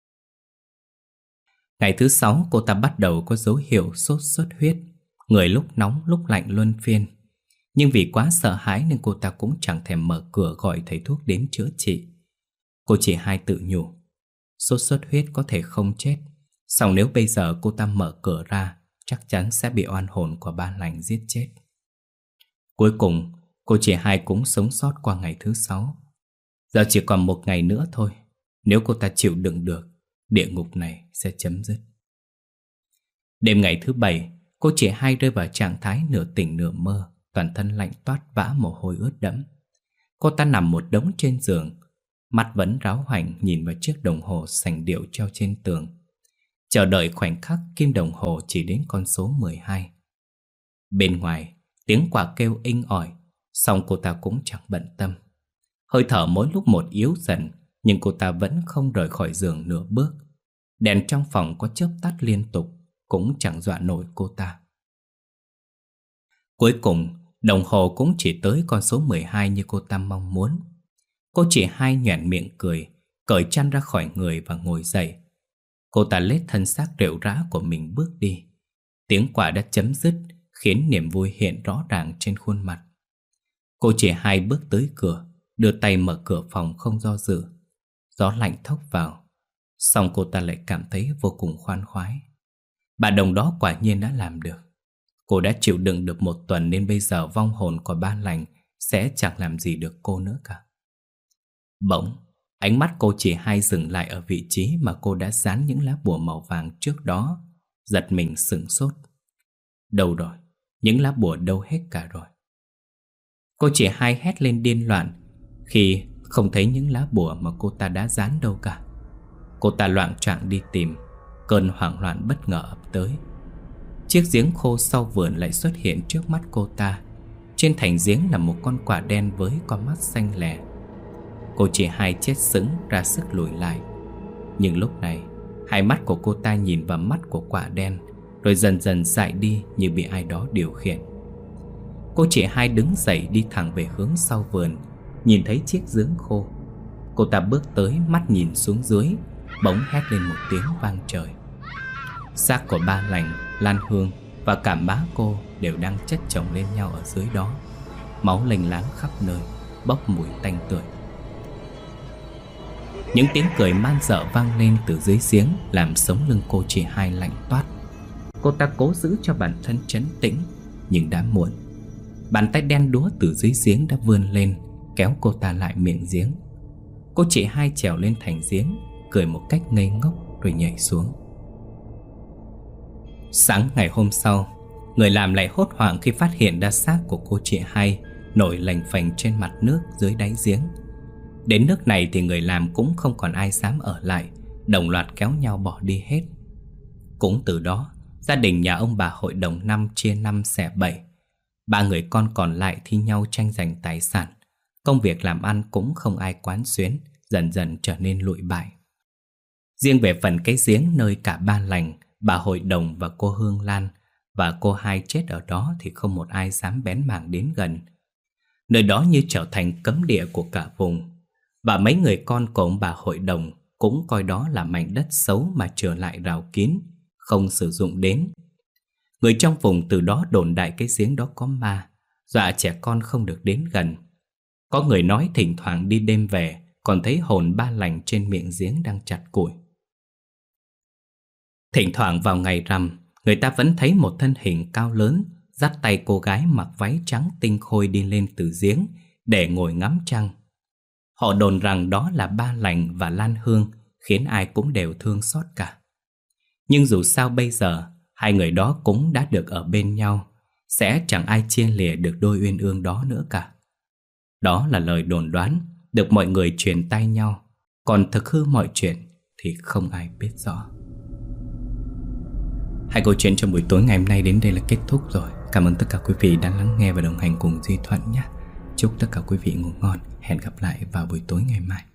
Ngày thứ sáu cô ta bắt đầu có dấu hiệu sốt xuất huyết, người lúc nóng lúc lạnh luân phiên. Nhưng vì quá sợ hãi nên cô ta cũng chẳng thèm mở cửa gọi thầy thuốc đến chữa trị. Cô chị hai tự nhủ, sốt xuất huyết có thể không chết, song nếu bây giờ cô ta mở cửa ra, chắc chắn sẽ bị oan hồn của ba lành giết chết. Cuối cùng, cô chị hai cũng sống sót qua ngày thứ sáu. Giờ chỉ còn một ngày nữa thôi. Nếu cô ta chịu đựng được, địa ngục này sẽ chấm dứt. Đêm ngày thứ bảy, cô chị hai rơi vào trạng thái nửa tỉnh nửa mơ, toàn thân lạnh toát vã mồ hôi ướt đẫm. Cô ta nằm một đống trên giường, mắt vẫn ráo hoảnh nhìn vào chiếc đồng hồ sành điệu treo trên tường, chờ đợi khoảnh khắc kim đồng hồ chỉ đến con số mười hai. Bên ngoài, tiếng quạ kêu inh ỏi, song cô ta cũng chẳng bận tâm. Hơi thở mỗi lúc một yếu dần, nhưng cô ta vẫn không rời khỏi giường nửa bước. Đèn trong phòng có chớp tắt liên tục, cũng chẳng dọa nổi cô ta. Cuối cùng, đồng hồ cũng chỉ tới con số mười hai như cô ta mong muốn. Cô chị hai nhoẻn miệng cười, cởi chăn ra khỏi người và ngồi dậy. Cô ta lết thân xác rệu rã của mình bước đi. Tiếng quạ đã chấm dứt, khiến niềm vui hiện rõ ràng trên khuôn mặt. Cô chị hai bước tới cửa, đưa tay mở cửa phòng không do dự. Gió lạnh thốc vào, song cô ta lại cảm thấy vô cùng khoan khoái. Bà Đồng đó quả nhiên đã làm được. Cô đã chịu đựng được một tuần nên bây giờ vong hồn của ba lành sẽ chẳng làm gì được cô nữa cả. Bỗng, ánh mắt cô chị hai dừng lại ở vị trí mà cô đã dán những lá bùa màu vàng trước đó. Giật mình sửng sốt. Đâu rồi? Những lá bùa đâu hết cả rồi? Cô chị hai hét lên điên loạn khi không thấy những lá bùa mà cô ta đã dán đâu cả. Cô ta loạng choạng đi tìm, cơn hoảng loạn bất ngờ ập tới. Chiếc giếng khô sau vườn lại xuất hiện trước mắt cô ta. Trên thành giếng là một con quạ đen với con mắt xanh lè. Cô chị hai chết sững ra sức lùi lại. Nhưng lúc này, hai mắt của cô ta nhìn vào mắt của quạ đen, rồi dần dần dại đi như bị ai đó điều khiển. Cô chị hai đứng dậy đi thẳng về hướng sau vườn, nhìn thấy chiếc giếng khô. Cô ta bước tới, mắt nhìn xuống dưới, bỗng hét lên một tiếng vang trời. Xác của ba lành, Lan Hương và cả má cô đều đang chất chồng lên nhau ở dưới đó. Máu lênh láng khắp nơi, bốc mùi tanh tưởi. Những tiếng cười man dợ vang lên từ dưới giếng, làm sống lưng cô chị hai lạnh toát. Cô ta cố giữ cho bản thân trấn tĩnh, nhưng đã muộn. Bàn tay đen đúa từ dưới giếng đã vươn lên, kéo cô ta lại miệng giếng. Cô chị hai trèo lên thành giếng, cười một cách ngây ngốc rồi nhảy xuống. Sáng ngày hôm sau, người làm lại hốt hoảng khi phát hiện ra xác của cô chị hai nổi lềnh phềnh trên mặt nước dưới đáy giếng. Đến nước này thì người làm cũng không còn ai dám ở lại, đồng loạt kéo nhau bỏ đi hết. Cũng từ đó, gia đình nhà ông bà hội đồng năm chia năm xẻ bảy. Ba người con còn lại thi nhau tranh giành tài sản. Công việc làm ăn cũng không ai quán xuyến, dần dần trở nên lụi bại. Riêng về phần cái giếng nơi cả ba lành, bà hội đồng và cô Hương Lan và cô hai chết ở đó thì không một ai dám bén mảng đến gần. Nơi đó như trở thành cấm địa của cả vùng. Và mấy người con của ông bà hội đồng cũng coi đó là mảnh đất xấu mà trở lại rào kín, không sử dụng đến. Người trong vùng từ đó đồn đại cái giếng đó có ma, dọa trẻ con không được đến gần. Có người nói thỉnh thoảng đi đêm về còn thấy hồn ba lành trên miệng giếng đang chặt củi. Thỉnh thoảng vào ngày rằm, người ta vẫn thấy một thân hình cao lớn dắt tay cô gái mặc váy trắng tinh khôi đi lên từ giếng để ngồi ngắm trăng. Họ đồn rằng đó là Ba Lành và Lan Hương, khiến ai cũng đều thương xót cả. Nhưng dù sao bây giờ, hai người đó cũng đã được ở bên nhau, sẽ chẳng ai chia lìa được đôi uyên ương đó nữa cả. Đó là lời đồn đoán được mọi người truyền tai nhau, còn thực hư mọi chuyện thì không ai biết rõ. Hai câu chuyện trong buổi tối ngày hôm nay đến đây là kết thúc rồi. Cảm ơn tất cả quý vị đã lắng nghe và đồng hành cùng Duy Thuận nhé. Chúc tất cả quý vị ngủ ngon. Hẹn gặp lại vào buổi tối ngày mai.